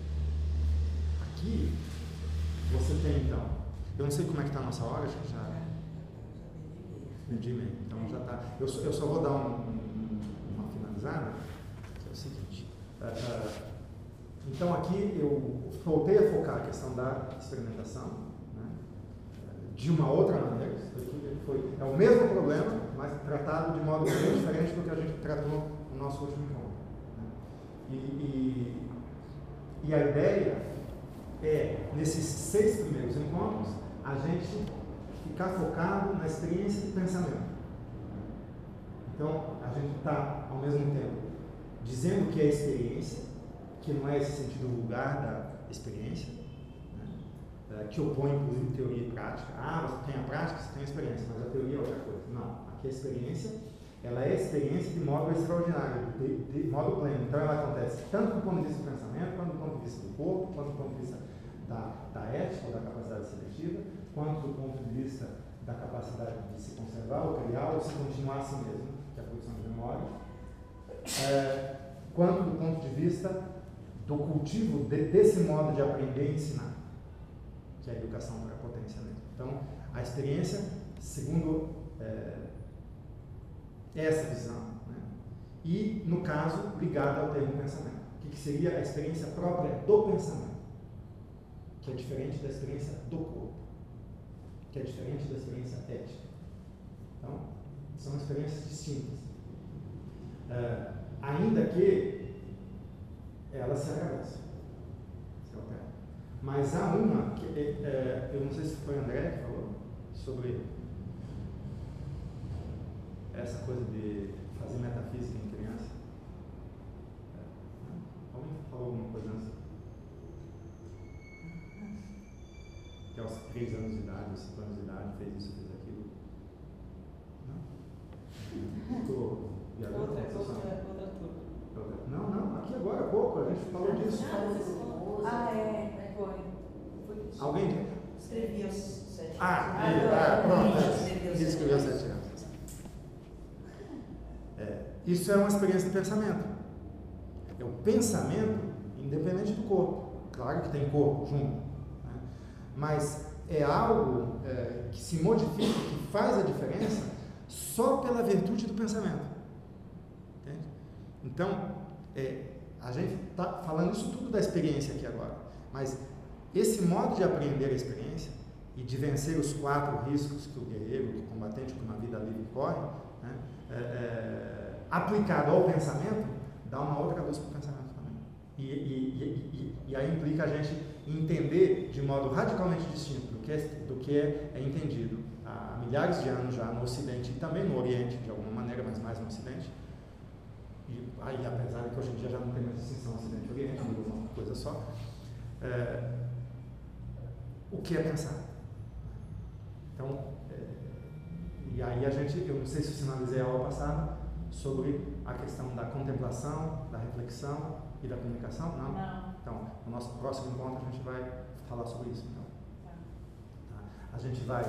aqui você tem então, eu não sei como é que está a nossa hora, acho que já meio-dia e meio, então já está. Eu só vou dar uma finalizada, que é o seguinte. Então aqui eu voltei a focar a questão da experimentação, né, de uma outra maneira. É o mesmo problema, mas tratado de modo bem diferente do que a gente tratou no nosso último encontro. Né? E a ideia é, nesses 6 primeiros encontros, a gente ficar focado na experiência de pensamento. Então, a gente está, ao mesmo tempo, dizendo que é experiência, que não é esse sentido vulgar da experiência, né? Que opõe, inclusive, teoria e prática. Você tem a prática, você tem a experiência, mas a teoria é outra coisa. Não, aqui a experiência, ela é experiência de modo extraordinário, de modo pleno. Então, ela acontece tanto do ponto de vista do pensamento, quanto do ponto de vista do corpo, quanto do ponto de vista da ética ou da capacidade seletiva, quanto do ponto de vista da capacidade de se conservar ou criar ou se continuar assim mesmo, que é a produção de memória, quanto do ponto de vista do cultivo desse modo de aprender e ensinar, que é a educação para potenciamento. Então, a experiência, segundo essa visão, né? E, no caso, ligada ao termo pensamento, que seria a experiência própria do pensamento, que é diferente da experiência do corpo, que é diferente da experiência ética. Então, são experiências distintas. Ainda que elas se atravessam, se alteram. Mas há uma, que eu não sei se foi o André que falou, sobre essa coisa de fazer metafísica em criança. Alguém falou alguma coisa antes? Que aos 3 anos de idade, 5 anos de idade, fez isso, fez aquilo. Não? Outra turma. Não, aqui agora há pouco, a gente falou disso. Foi. Alguém? Escrevi aos 7 anos. Pronto. Escrevi aos 7 anos. Isso é uma experiência de pensamento. É o pensamento independente do corpo. Claro que tem corpo junto, né? Mas é algo que se modifica, que faz a diferença só pela virtude do pensamento. Entende? Então, a gente está falando isso tudo da experiência aqui agora, mas esse modo de aprender a experiência e de vencer os 4 riscos que o guerreiro, que o combatente com uma vida livre corre, né, aplicado ao pensamento, dá uma outra luz para o pensamento também. E aí implica a gente entender de modo radicalmente distinto do que é entendido há milhares de anos já no Ocidente e também no Oriente, de alguma maneira, mas mais no Ocidente. E aí, apesar de que hoje em dia já não tem mais distinção Ocidente e Oriente, mas uma coisa só. O que é pensar? Então, e aí eu não sei se eu sinalizei a aula passada sobre a questão da contemplação, da reflexão e da comunicação, não? Então, no nosso próximo encontro a gente vai falar sobre isso. Então. Tá? A gente vai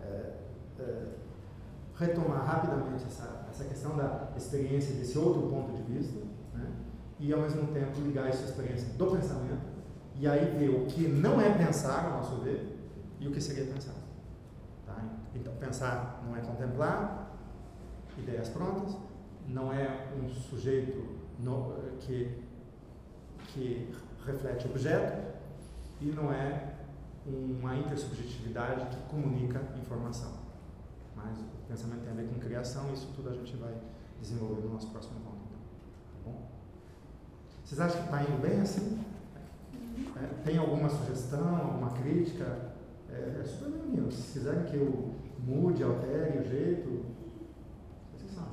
retomar rapidamente essa questão da experiência desse outro ponto de vista, né? E ao mesmo tempo ligar isso à experiência do pensamento e aí ver o que não é pensar, ao nosso ver, e o que seria pensar. Tá? Então, pensar não é contemplar ideias prontas, não é um sujeito que reflete objeto e não é uma intersubjetividade que comunica informação. Mas o pensamento tem a ver com criação e isso tudo a gente vai desenvolver no nosso próximo encontro. Tá bom? Vocês acham que está indo bem assim? Tem alguma sugestão, alguma crítica? É super bem-vindo. Se quiserem que eu mude, altere o jeito, vocês sabem.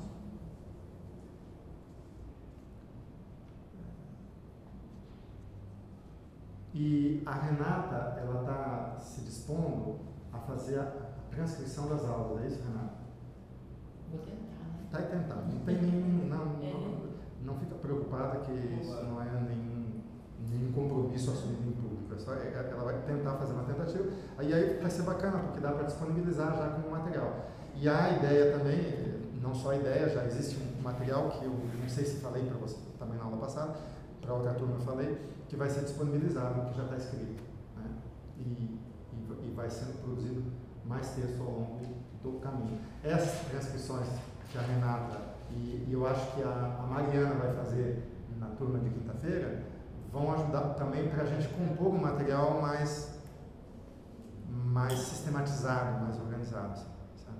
E a Renata, ela está se dispondo a fazer a transcrição das aulas, é isso, Renata? Vou tentar, né? Está tentando. Não tem nenhum. Não fica preocupada que isso não é nenhum compromisso assumido em público. Ela vai tentar fazer uma tentativa. Aí vai ser bacana, porque dá para disponibilizar já como material. E a ideia também, não só a ideia, já existe um material que eu não sei se falei para você também na aula passada, para outra turma eu falei, que vai ser disponibilizado, que já está escrito, né? E vai sendo produzido mais texto ao longo do caminho. Essas transcrições que a Renata e eu acho que a Mariana vai fazer na turma de quinta-feira vão ajudar também para a gente compor um material mais sistematizado, mais organizado, sabe?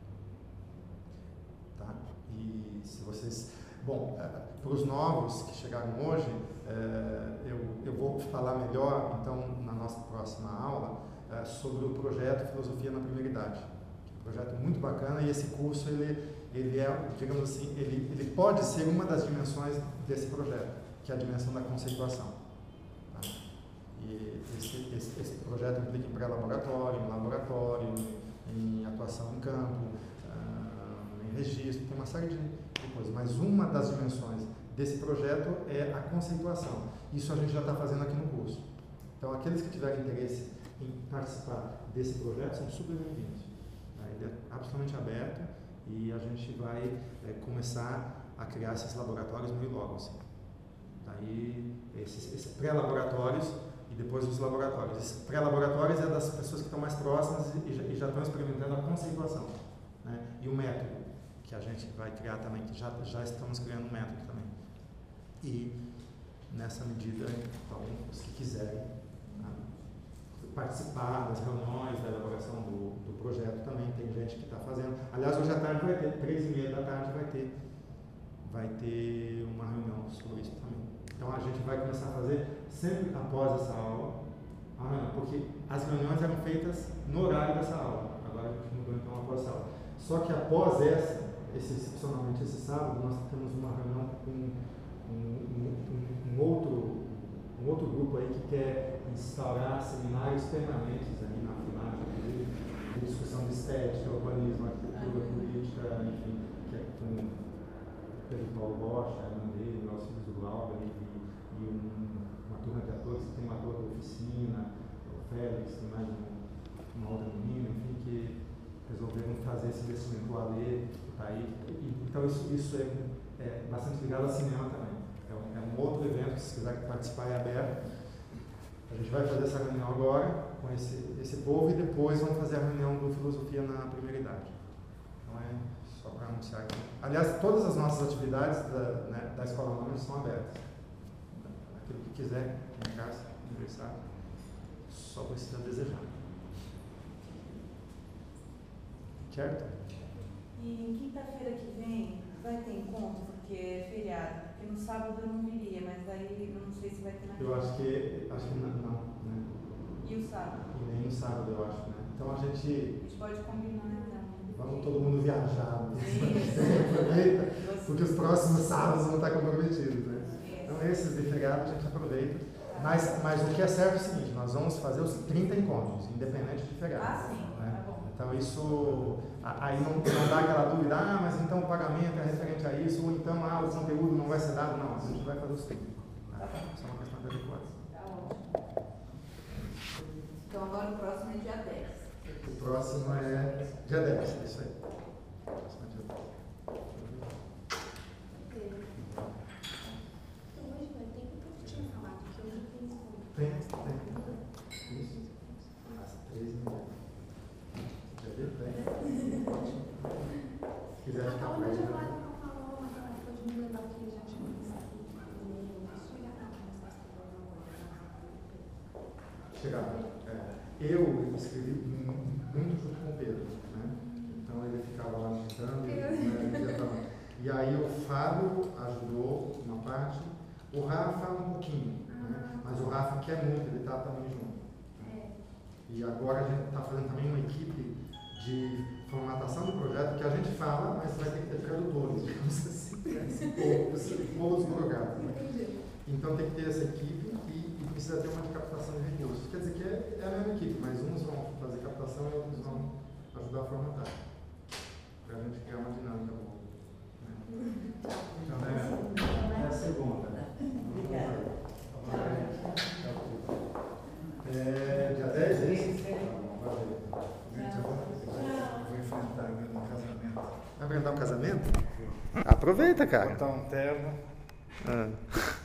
Tá? E se vocês... Bom, para os novos que chegaram hoje, eu vou falar melhor, então, na nossa próxima aula, sobre o projeto Filosofia na Primeira Idade. Um projeto muito bacana e esse curso, ele é, digamos assim, ele pode ser uma das dimensões desse projeto, que é a dimensão da conceituação. Tá? E esse projeto implica em pré-laboratório, em laboratório, em atuação em campo, em registro, tem uma série de coisas. Mas uma das dimensões desse projeto é a conceituação. Isso a gente já está fazendo aqui no curso. Então, aqueles que tiverem interesse em participar desse projeto são super bem-vindos. Tá? ele é absolutamente aberto e a gente vai começar a criar esses laboratórios meio logo, assim. Daí, esses pré-laboratórios e depois os laboratórios. Esses pré-laboratórios é das pessoas que estão mais próximas e já estão experimentando a conceituação, né? E o método, que a gente vai criar também, que já estamos criando um método também. E, nessa medida, então, os que quiserem, né, participar das reuniões, da elaboração do projeto também, tem gente que está fazendo. Aliás, hoje à tarde vai ter, 3h30 da tarde vai ter uma reunião sobre isso também. Então a gente vai começar a fazer sempre após essa aula, porque as reuniões eram feitas no horário dessa aula, agora a gente mudou então após essa aula. Só que após excepcionalmente esse sábado, nós temos uma reunião com um outro grupo aí que quer instaurar seminários permanentes aí na FUNAG, de discussão de estética, urbanismo, arquitetura, política, enfim, que é com o Pedro Paulo Rocha, a irmã dele, o Alcides do Glauber, e uma turma de atores, que tem um ator da oficina, o Félix, tem mais uma outra menina, enfim, que resolveram fazer esse investimento, o Alê, que está aí. Então isso é bastante ligado ao cinema também. É um outro evento que, se quiser participar, é aberto. A gente vai fazer essa reunião agora com esse povo e depois vamos fazer a reunião do Filosofia na Primeira Idade. Então é só para anunciar aqui. Aliás, todas as nossas atividades da Escola Nômade estão abertas. Aquele que quiser, em casa, conversar, só precisa desejar. Certo? E quinta-feira que vem vai ter encontro, porque é feriado. Porque no sábado eu não viria, mas aí eu não sei se vai ter na Eu acho que não, né? E o sábado? E nem no sábado, eu acho, né? Então a gente pode combinar, então. Vamos todo mundo viajar, aproveita, porque os próximos sábados vão estar comprometidos, né? Então esses de feriado a gente aproveita. Mas o que é certo é o seguinte, nós vamos fazer os 30 encontros, independente de feriado. Sim, né? tá bom. Então isso, aí não dá aquela dúvida, mas então o pagamento é referente a isso, ou então o conteúdo não vai ser dado, não, a gente vai fazer os 30. Tá? Isso é uma questão de adequação. Tá ótimo. Então agora o próximo é dia 10. O próximo é dia 10, isso aí. O próximo é dia 10. Tem. Isso. Às 3h30. Quer ver? Tem. Se quiser ficar pra ele. Chegar. Eu escrevi muito junto com o Pedro, né? Então ele ficava lá digitando, né? E aí o Fábio ajudou uma parte, o Rafa um pouquinho, né? Mas o Rafa quer muito, ele está também junto. E agora a gente está fazendo também uma equipe de formatação do projeto, que a gente fala, mas vai ter que ter tradutores, digamos assim, poucos burocratas. Então tem que ter essa equipe e precisa ter uma de captação de recursos. Quer dizer que é a mesma equipe, mas uns vão fazer captação e outros vão ajudar a formatar. Para a gente criar uma dinâmica boa. Então é a segunda. Obrigada. Dia 10 é isso? Vou enfrentar agora um casamento. Vai enfrentar um casamento? Aproveita, cara. Botar um terno.